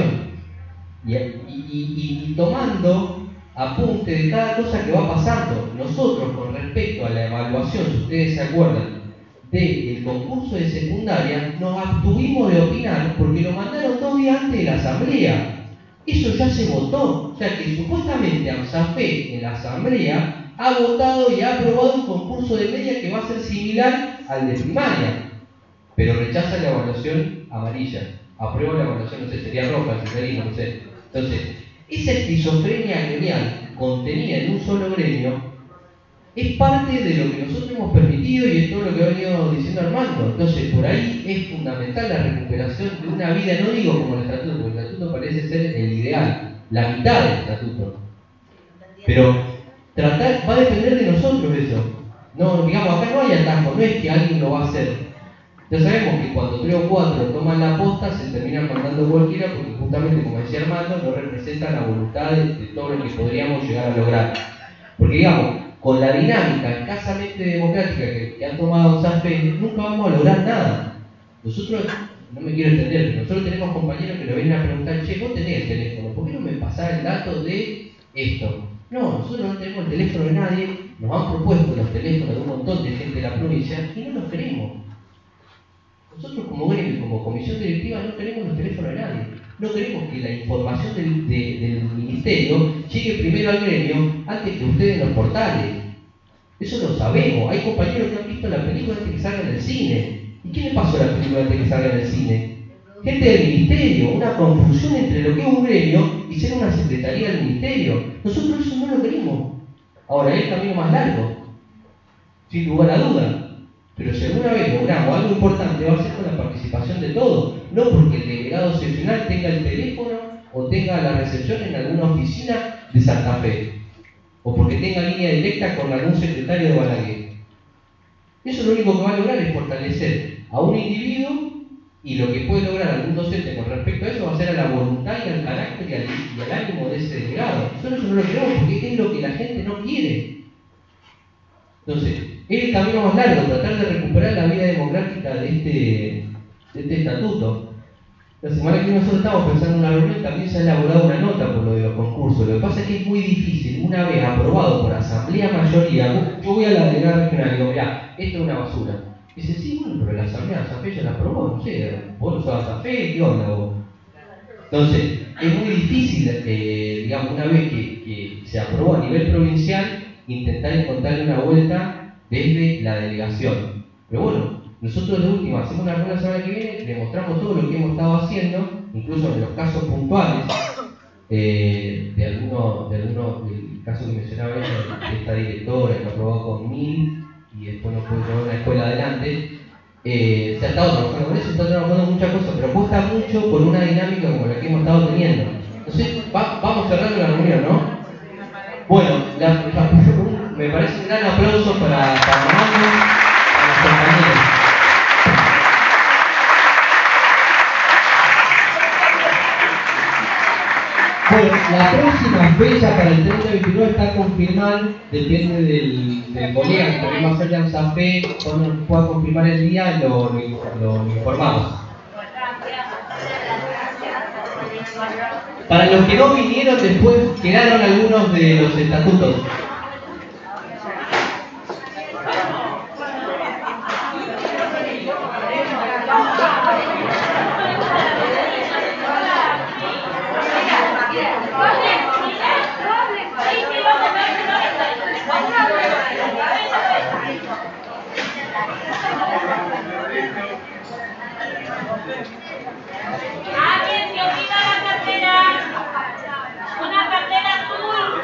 Y, y, y, y tomando apunte de cada cosa que va pasando. Nosotros, con respecto a la evaluación, si ustedes se acuerdan, del concurso de secundaria, nos abstuvimos de opinar porque lo mandaron dos días antes de la asamblea. Eso ya se votó. O sea que supuestamente AMSAFE en la asamblea ha votado y ha aprobado un concurso de media que va a ser similar al de primaria, pero rechaza la evaluación amarilla, aprueba la evaluación, no sé, sería roja, sería, no sé. Entonces, esa esquizofrenia gremial contenida en un solo gremio es parte de lo que nosotros hemos permitido y es todo lo que ha venido diciendo Armando. Entonces, por ahí es fundamental la recuperación de una vida, no digo como el estatuto, porque el estatuto parece ser el ideal, la mitad del estatuto. Pero tratar, va a depender de nosotros eso. No, digamos, acá no hay atajo, no es que alguien lo va a hacer. Ya sabemos que cuando tres o cuatro toman la posta, se terminan mandando cualquiera, porque justamente, como decía Armando, no representan la voluntad de, de todo lo que podríamos llegar a lograr. Porque, digamos, con la dinámica escasamente democrática que, que ha tomado AMSAFE, nunca vamos a lograr nada. Nosotros, no me quiero entender, pero nosotros tenemos compañeros que nos vienen a preguntar, che, vos tenés el teléfono, ¿por qué no me pasás el dato de esto? No, nosotros no tenemos el teléfono de nadie, nos han propuesto los teléfonos de un montón de gente de la provincia y no los queremos. Nosotros como gremio, como comisión directiva, no tenemos los teléfonos de nadie. No queremos que la información del, de, del ministerio llegue primero al gremio antes que ustedes en los portales. Eso lo sabemos. Hay compañeros que han visto la película antes que salga en el cine. ¿Y qué le pasó a la película antes que salga en el cine? Gente del ministerio, una confusión entre lo que es un gremio y ser una secretaría del ministerio. Nosotros eso no lo queremos. Ahora, es el camino más largo, sin lugar a duda. Pero si alguna vez logramos algo importante, va a ser con la participación de todos. No porque el delegado seccional tenga el teléfono o tenga la recepción en alguna oficina de Santa Fe. O porque tenga línea directa con algún secretario de Balaguer. Eso lo único que va a lograr es fortalecer a un individuo, y lo que puede lograr algún docente con respecto a eso va a ser a la voluntad y al carácter y al, y al ánimo de ese delegado. Nosotros eso no lo queremos porque es lo que la gente no quiere. Entonces, es el camino más largo, tratar de recuperar la vida democrática de este, de este estatuto. La semana que viene nosotros estamos pensando en una reunión, también se ha elaborado una nota por lo de los concursos. Lo que pasa es que es muy difícil, una vez aprobado por asamblea mayoría, yo voy a la delegada regional y digo, mirá, esto es una basura. Y dice, sí, bueno, pero la asamblea de Santa Fe ya la aprobó, no sé, vos no sos de Santa Fe, ¿qué onda vos? Entonces, es muy difícil, eh, digamos, una vez que, que se aprobó a nivel provincial, intentar encontrarle una vuelta desde la delegación. Pero bueno, nosotros de última hacemos una reunión la semana que viene, demostramos todo lo que hemos estado haciendo, incluso en los casos puntuales, eh, de algunos, de algunos, del caso que mencionaba ella, de esta directora que aprobó con mil y después no pudo llevar una escuela adelante. Eh, se ha estado trabajando con eso, se está trabajando en muchas cosas, pero cuesta mucho con una dinámica como la que hemos estado teniendo. Entonces, va, vamos cerrando la reunión, ¿no? Bueno, la, la, me parece un gran aplauso para, para Manu, para los compañeros. Bueno, la próxima fecha para el treinta veintinueve está confirmada, depende del, del colega que tenemos hacer la Santa Fe, cuando pueda confirmar el día lo, lo, lo informamos. Para los que no vinieron después, quedaron algunos de los estatutos. ¿Alguien se olvida la cartera? Una cartera azul.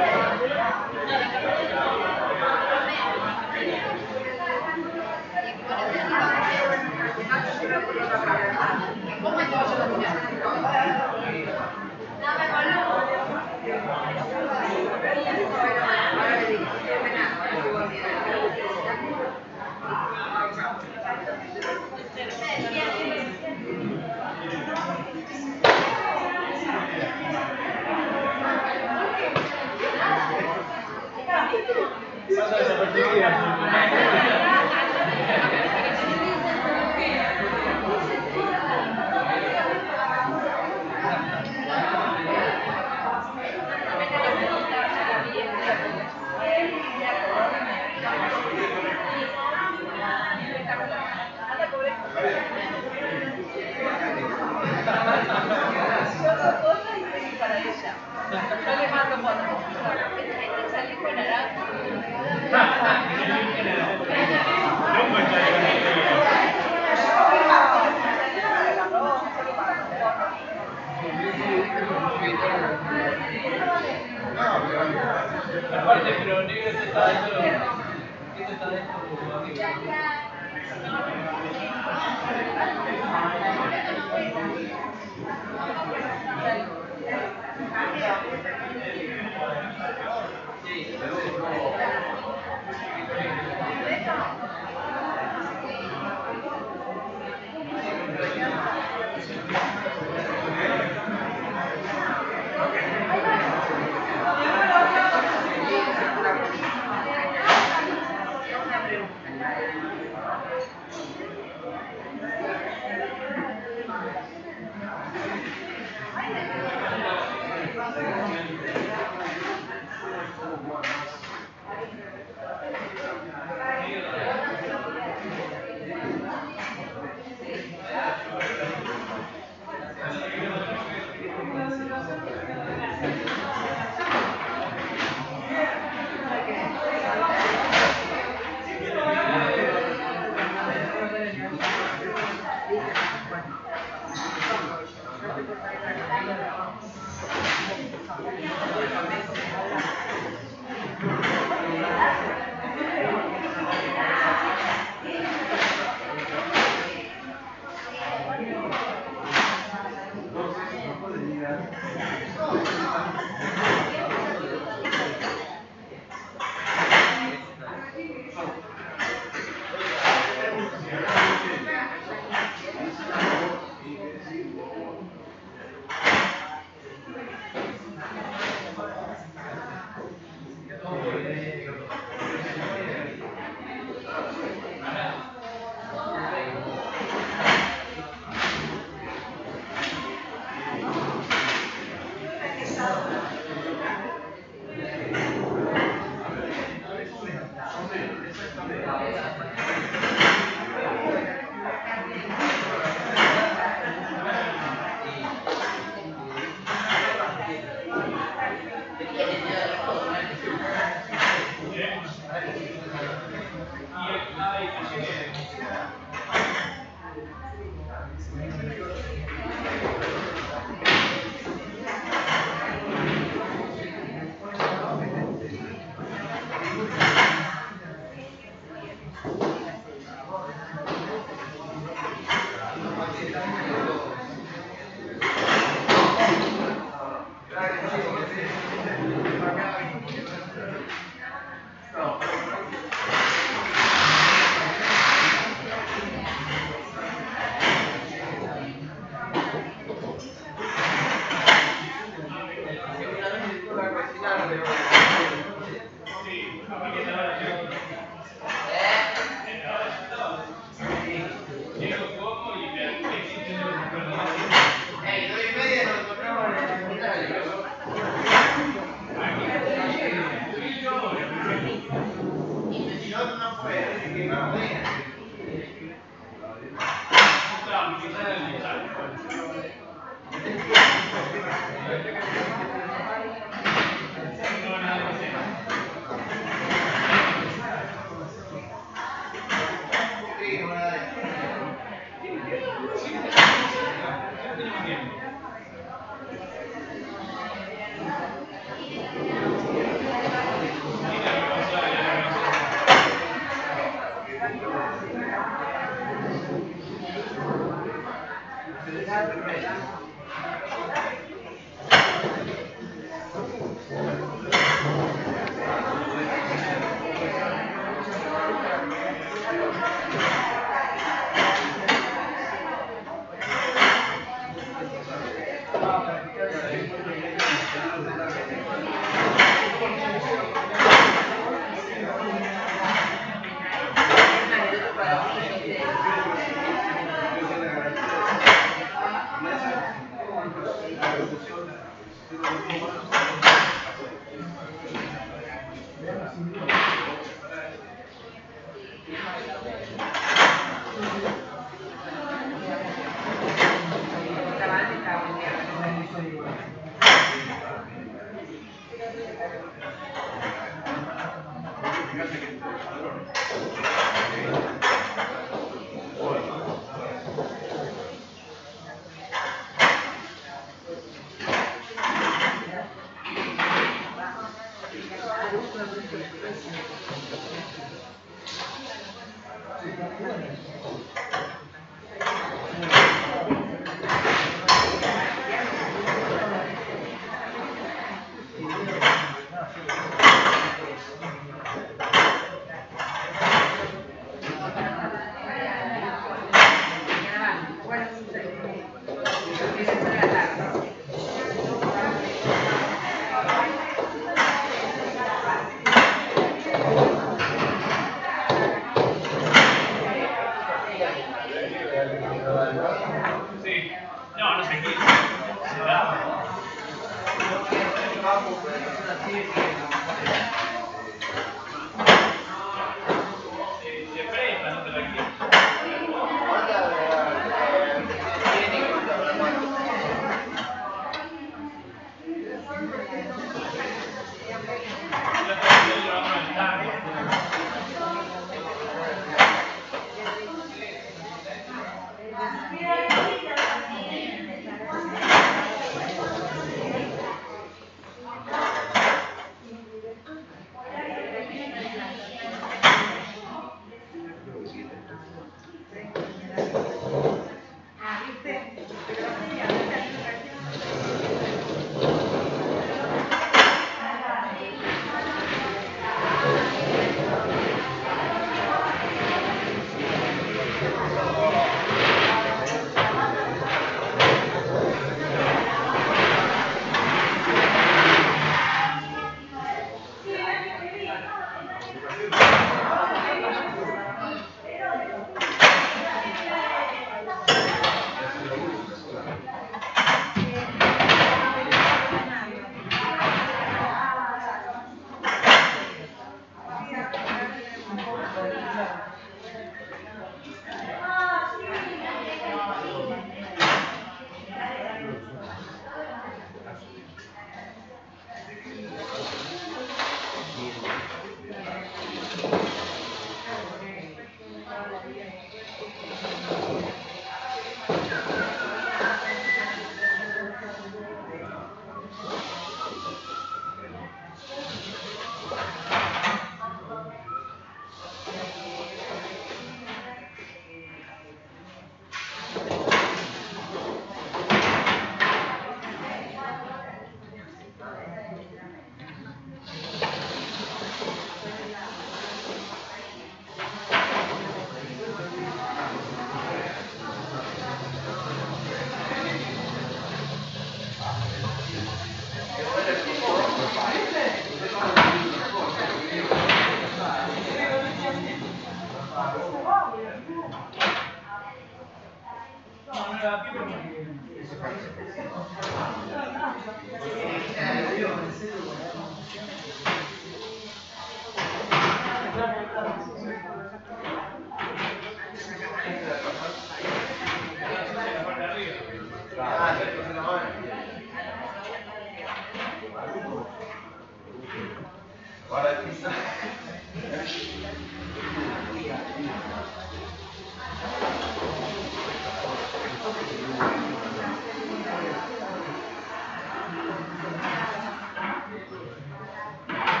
Gracias.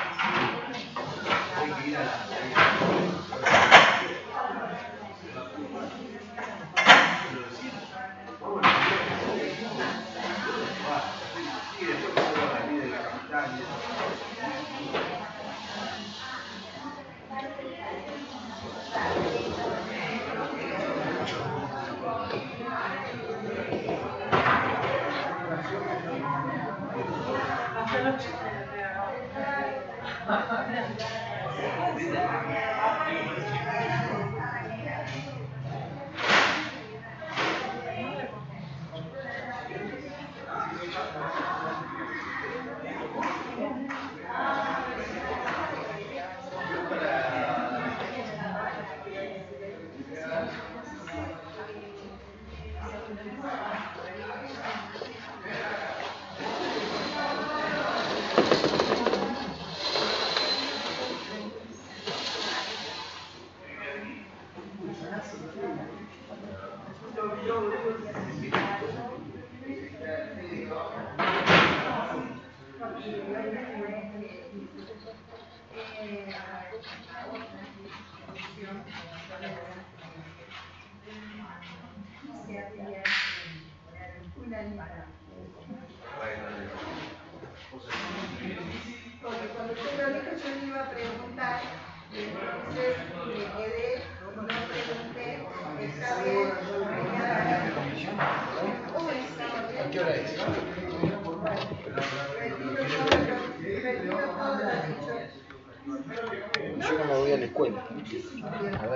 Porque cuando usted lo dijo yo le iba a preguntar y entonces me quedé, no pregunté, esta vez ¿cómo está? ¿A qué hora es? Retiro todo lo dicho. Yo no me voy a la escuela.